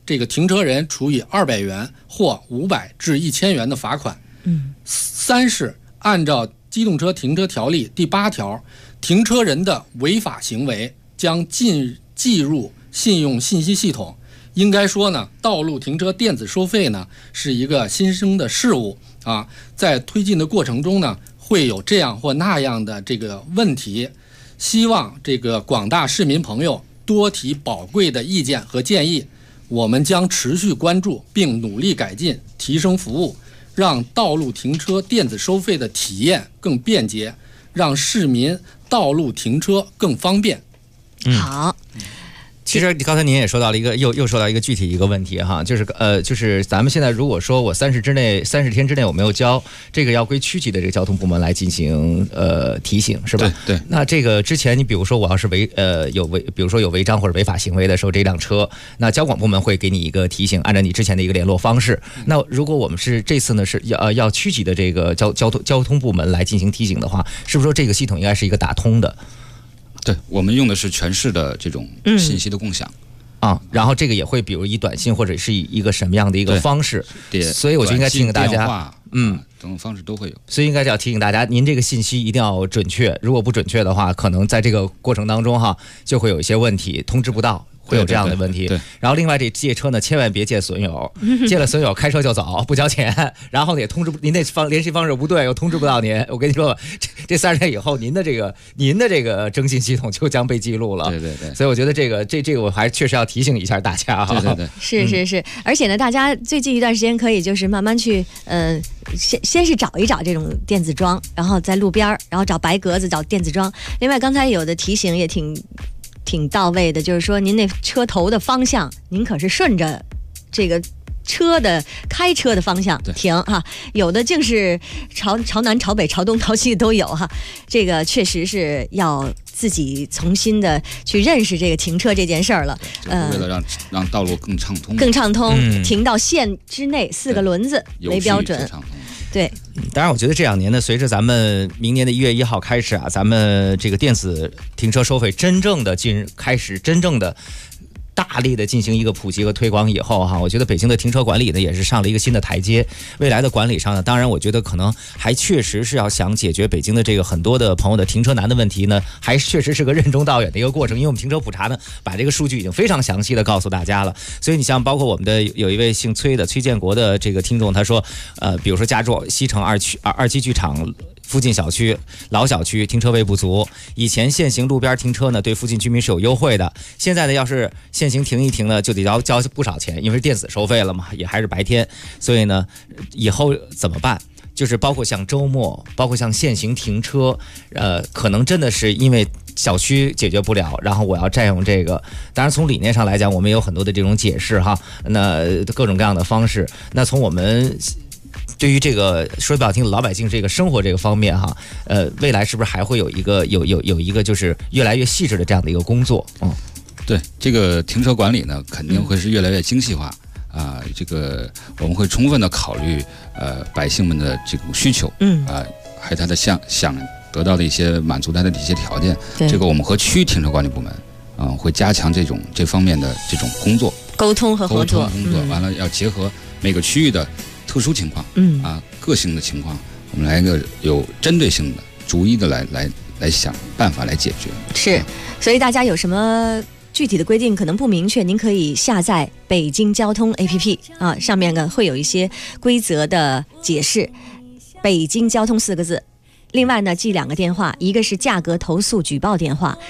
[SPEAKER 19] 这个停车人处以200元或500至1000元的罚款。3是按照机动车停车条例第8条，停车人的违法行为将计入信用信息系统。应该说呢，道路停车电子收费呢是一个新生的事物啊，在推进的过程中呢，会有这样或那样的这个问题，希望这个广大市民朋友多提宝贵的意见和建议，我们将持续关注并努力改进，提升服务，让道路停车电子收费的体验更便捷，让市民道路停车更方便。
[SPEAKER 11] 好。
[SPEAKER 13] 其实刚才您也说到了一个又说到一个具体一个问题哈，就是咱们现在如果说我30天之内我没有交，这个要归区级的这个交通部门来进行提醒，是吧？
[SPEAKER 8] 对。
[SPEAKER 13] 那这个之前你比如说我要是比如说有违章或者违法行为的时候，这辆车，那交管部门会给你一个提醒，按照你之前的一个联络方式。那如果我们是这次呢是要区级的这个交通部门来进行提醒的话，是不是说这个系统应该是一个打通的？
[SPEAKER 8] 对，我们用的是全市的这种信息的共享。
[SPEAKER 13] 然后这个也会比如以短信或者是以一个什么样的一个方式，所以我就应该提醒大家，
[SPEAKER 8] 等种方式都会有，
[SPEAKER 13] 所以应该要提醒大家，您这个信息一定要准确，如果不准确的话，可能在这个过程当中就会有一些问题，通知不到。会有这样的问题。
[SPEAKER 8] 对。
[SPEAKER 13] 然后另外这借车呢，千万别借损友，借了损友开车就走，不交钱，然后也通知您那联系方式不对，又通知不到您。我跟你说，这30天以后，您的这个征信系统就将被记录了。
[SPEAKER 8] 对。
[SPEAKER 13] 所以我觉得这个我还确实要提醒一下大家哈。
[SPEAKER 8] 对。
[SPEAKER 11] 是，而且呢，大家最近一段时间可以就是慢慢去先是找一找这种电子桩，然后在路边，然后找白格子找电子桩。另外刚才有的提醒也挺到位的，就是说您那车头的方向，您可是顺着这个开车的方向停哈，有的竟是朝南、朝北、朝东、朝西都有哈。这个确实是要自己重新的去认识这个停车这件事儿了。
[SPEAKER 8] 为了让道路更畅
[SPEAKER 11] 通，停到线之内4个轮子为标准。对，
[SPEAKER 13] 当然我觉得这2年呢，随着咱们明年的1月1号开始咱们这个电子停车收费真正的开始大力的进行一个普及和推广以后我觉得北京的停车管理呢也是上了一个新的台阶。未来的管理上呢，当然我觉得可能还确实是要想解决北京的这个很多的朋友的停车难的问题呢，还确实是个任重道远的一个过程。因为我们停车普查呢，把这个数据已经非常详细的告诉大家了。所以你像包括我们的有一位姓崔的崔建国的这个听众，他说比如说家住西城二期剧场附近小区老小区停车位不足，以前现行路边停车呢对附近居民是有优惠的，现在呢要是现行停一停呢就得交不少钱，因为是电子收费了嘛，也还是白天。所以呢以后怎么办，就是包括像周末，包括像现行停车可能真的是因为小区解决不了，然后我要占用这个。当然从理念上来讲，我们也有很多的这种解释那各种各样的方式。那从我们对于这个说不好听的老百姓这个生活这个方面未来是不是还会有一个就是越来越细致的这样的一个工作？
[SPEAKER 8] 对，这个停车管理呢肯定会是越来越精细化这个我们会充分的考虑百姓们的这种需求还有他的想得到的一些满足他的一些条件。这个我们和区停车管理部门会加强这方面的这种工作
[SPEAKER 11] 沟通和合作
[SPEAKER 8] 完了要结合每个区域的特殊情况个性的情况，我们来一个有针对性的逐一的来想办法来解决。
[SPEAKER 11] 是，所以大家有什么具体的规定可能不明确，您可以下载北京交通 APP 上面呢会有一些规则的解释，北京交通4个字。另外呢记2个电话，一个是价格投诉举报电话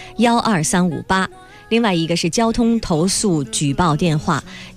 [SPEAKER 11] 12358，另外一个是交通投诉举报电话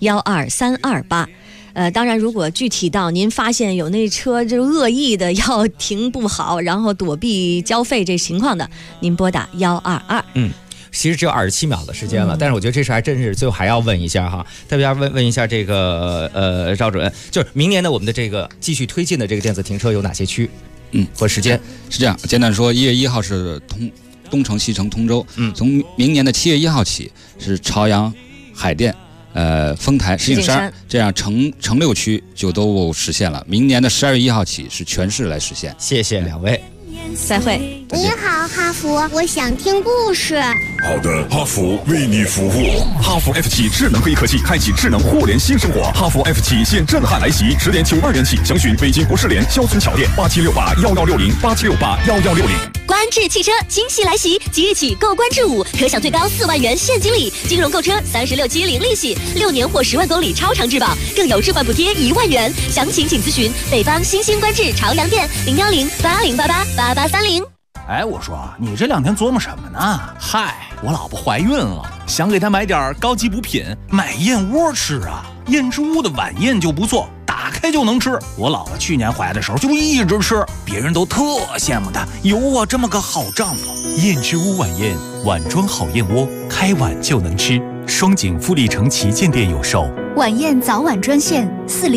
[SPEAKER 11] 12328。当然如果具体到您发现有那车就恶意的要停不好，然后躲避交费这情况的，您拨打122。
[SPEAKER 13] 其实只有27秒的时间了，但是我觉得这事还真是最后还要问一下特别要问一下这个赵主任，就是明年的我们的这个继续推进的这个电子停车有哪些区和时间？
[SPEAKER 8] 是这样，简单说，1月1号是东城、西城、通州，从明年的7月1号起是朝阳、海淀、丰台、石景山，这样城6区就都实现了。明年的12月1号起是全市来实现。
[SPEAKER 13] 谢谢2位，
[SPEAKER 11] 再会。
[SPEAKER 10] 你好，哈佛，我想听故事。
[SPEAKER 14] 好的，哈佛为你服务。哈佛 F7智能黑科技，开启智能互联新生活。哈佛 F7现震撼来袭，10.92元起，详询北京国士联肖村桥店8768116087681160。
[SPEAKER 17] 观致汽车惊喜来袭，即日起购观致5，可享最高4万元现金礼，金融购车36期零利息，6年或10万公里超长质保，更有置换补贴1万元。详情请咨询北方新兴观致朝阳店01080888830。
[SPEAKER 18] 哎，我说你这2天琢磨什么呢？嗨，我老婆怀孕了，想给她买点高级补品，买燕窝吃啊。燕之屋的晚宴就不错，打开就能吃。我老婆去年怀的时候就一直吃，别人都特羡慕她有我这么个好丈夫。
[SPEAKER 2] 燕之屋晚宴，碗装好燕窝，开碗就能吃。双井富力城旗舰店有售。
[SPEAKER 22] 晚宴早晚专线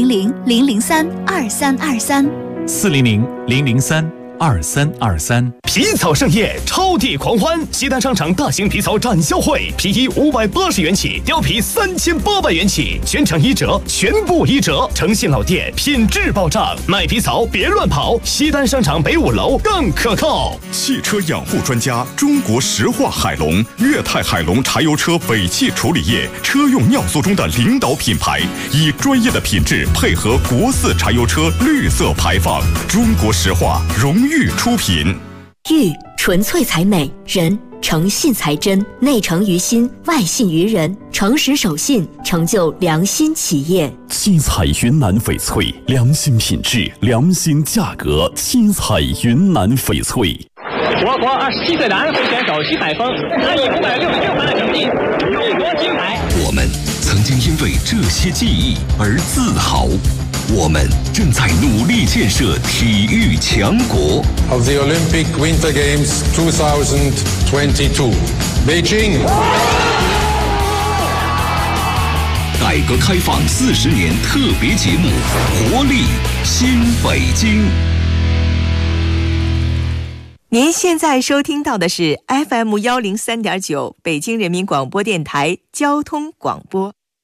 [SPEAKER 2] 400-003-2323，400-003-2323。
[SPEAKER 9] 皮草盛宴，超地狂欢！西单商场大型皮草展销会，皮衣580元起，貂皮3800元起，全场1折，全部1折。诚信老店，品质保障，卖皮草别乱跑。西单商场北5楼更可靠。
[SPEAKER 14] 汽车养护专家，中国石化海龙、粤泰海龙柴油车尾气处理液车用尿素中的领导品牌，以专业的品质配合国4柴油车绿色排放。中国石化荣誉出品。
[SPEAKER 17] 玉纯粹才美，人诚信才真，内诚于心，外信于人，诚实守信，成就良心企业。
[SPEAKER 21] 七彩云南翡翠，良心品质，良心价格。七彩云南翡翠。
[SPEAKER 23] 我国27岁男会选手徐海峰，他以566分的成绩勇夺金牌。
[SPEAKER 1] 我们曾经因为这些记忆而自豪。我们正在努力建设体育强国。
[SPEAKER 27] Of the Olympic Winter Games 2022, Beijing。
[SPEAKER 1] 改革开放40年特别节目，活力新北京。
[SPEAKER 28] 您现在收听到的是 FM103.9北京人民广播电台交通广播。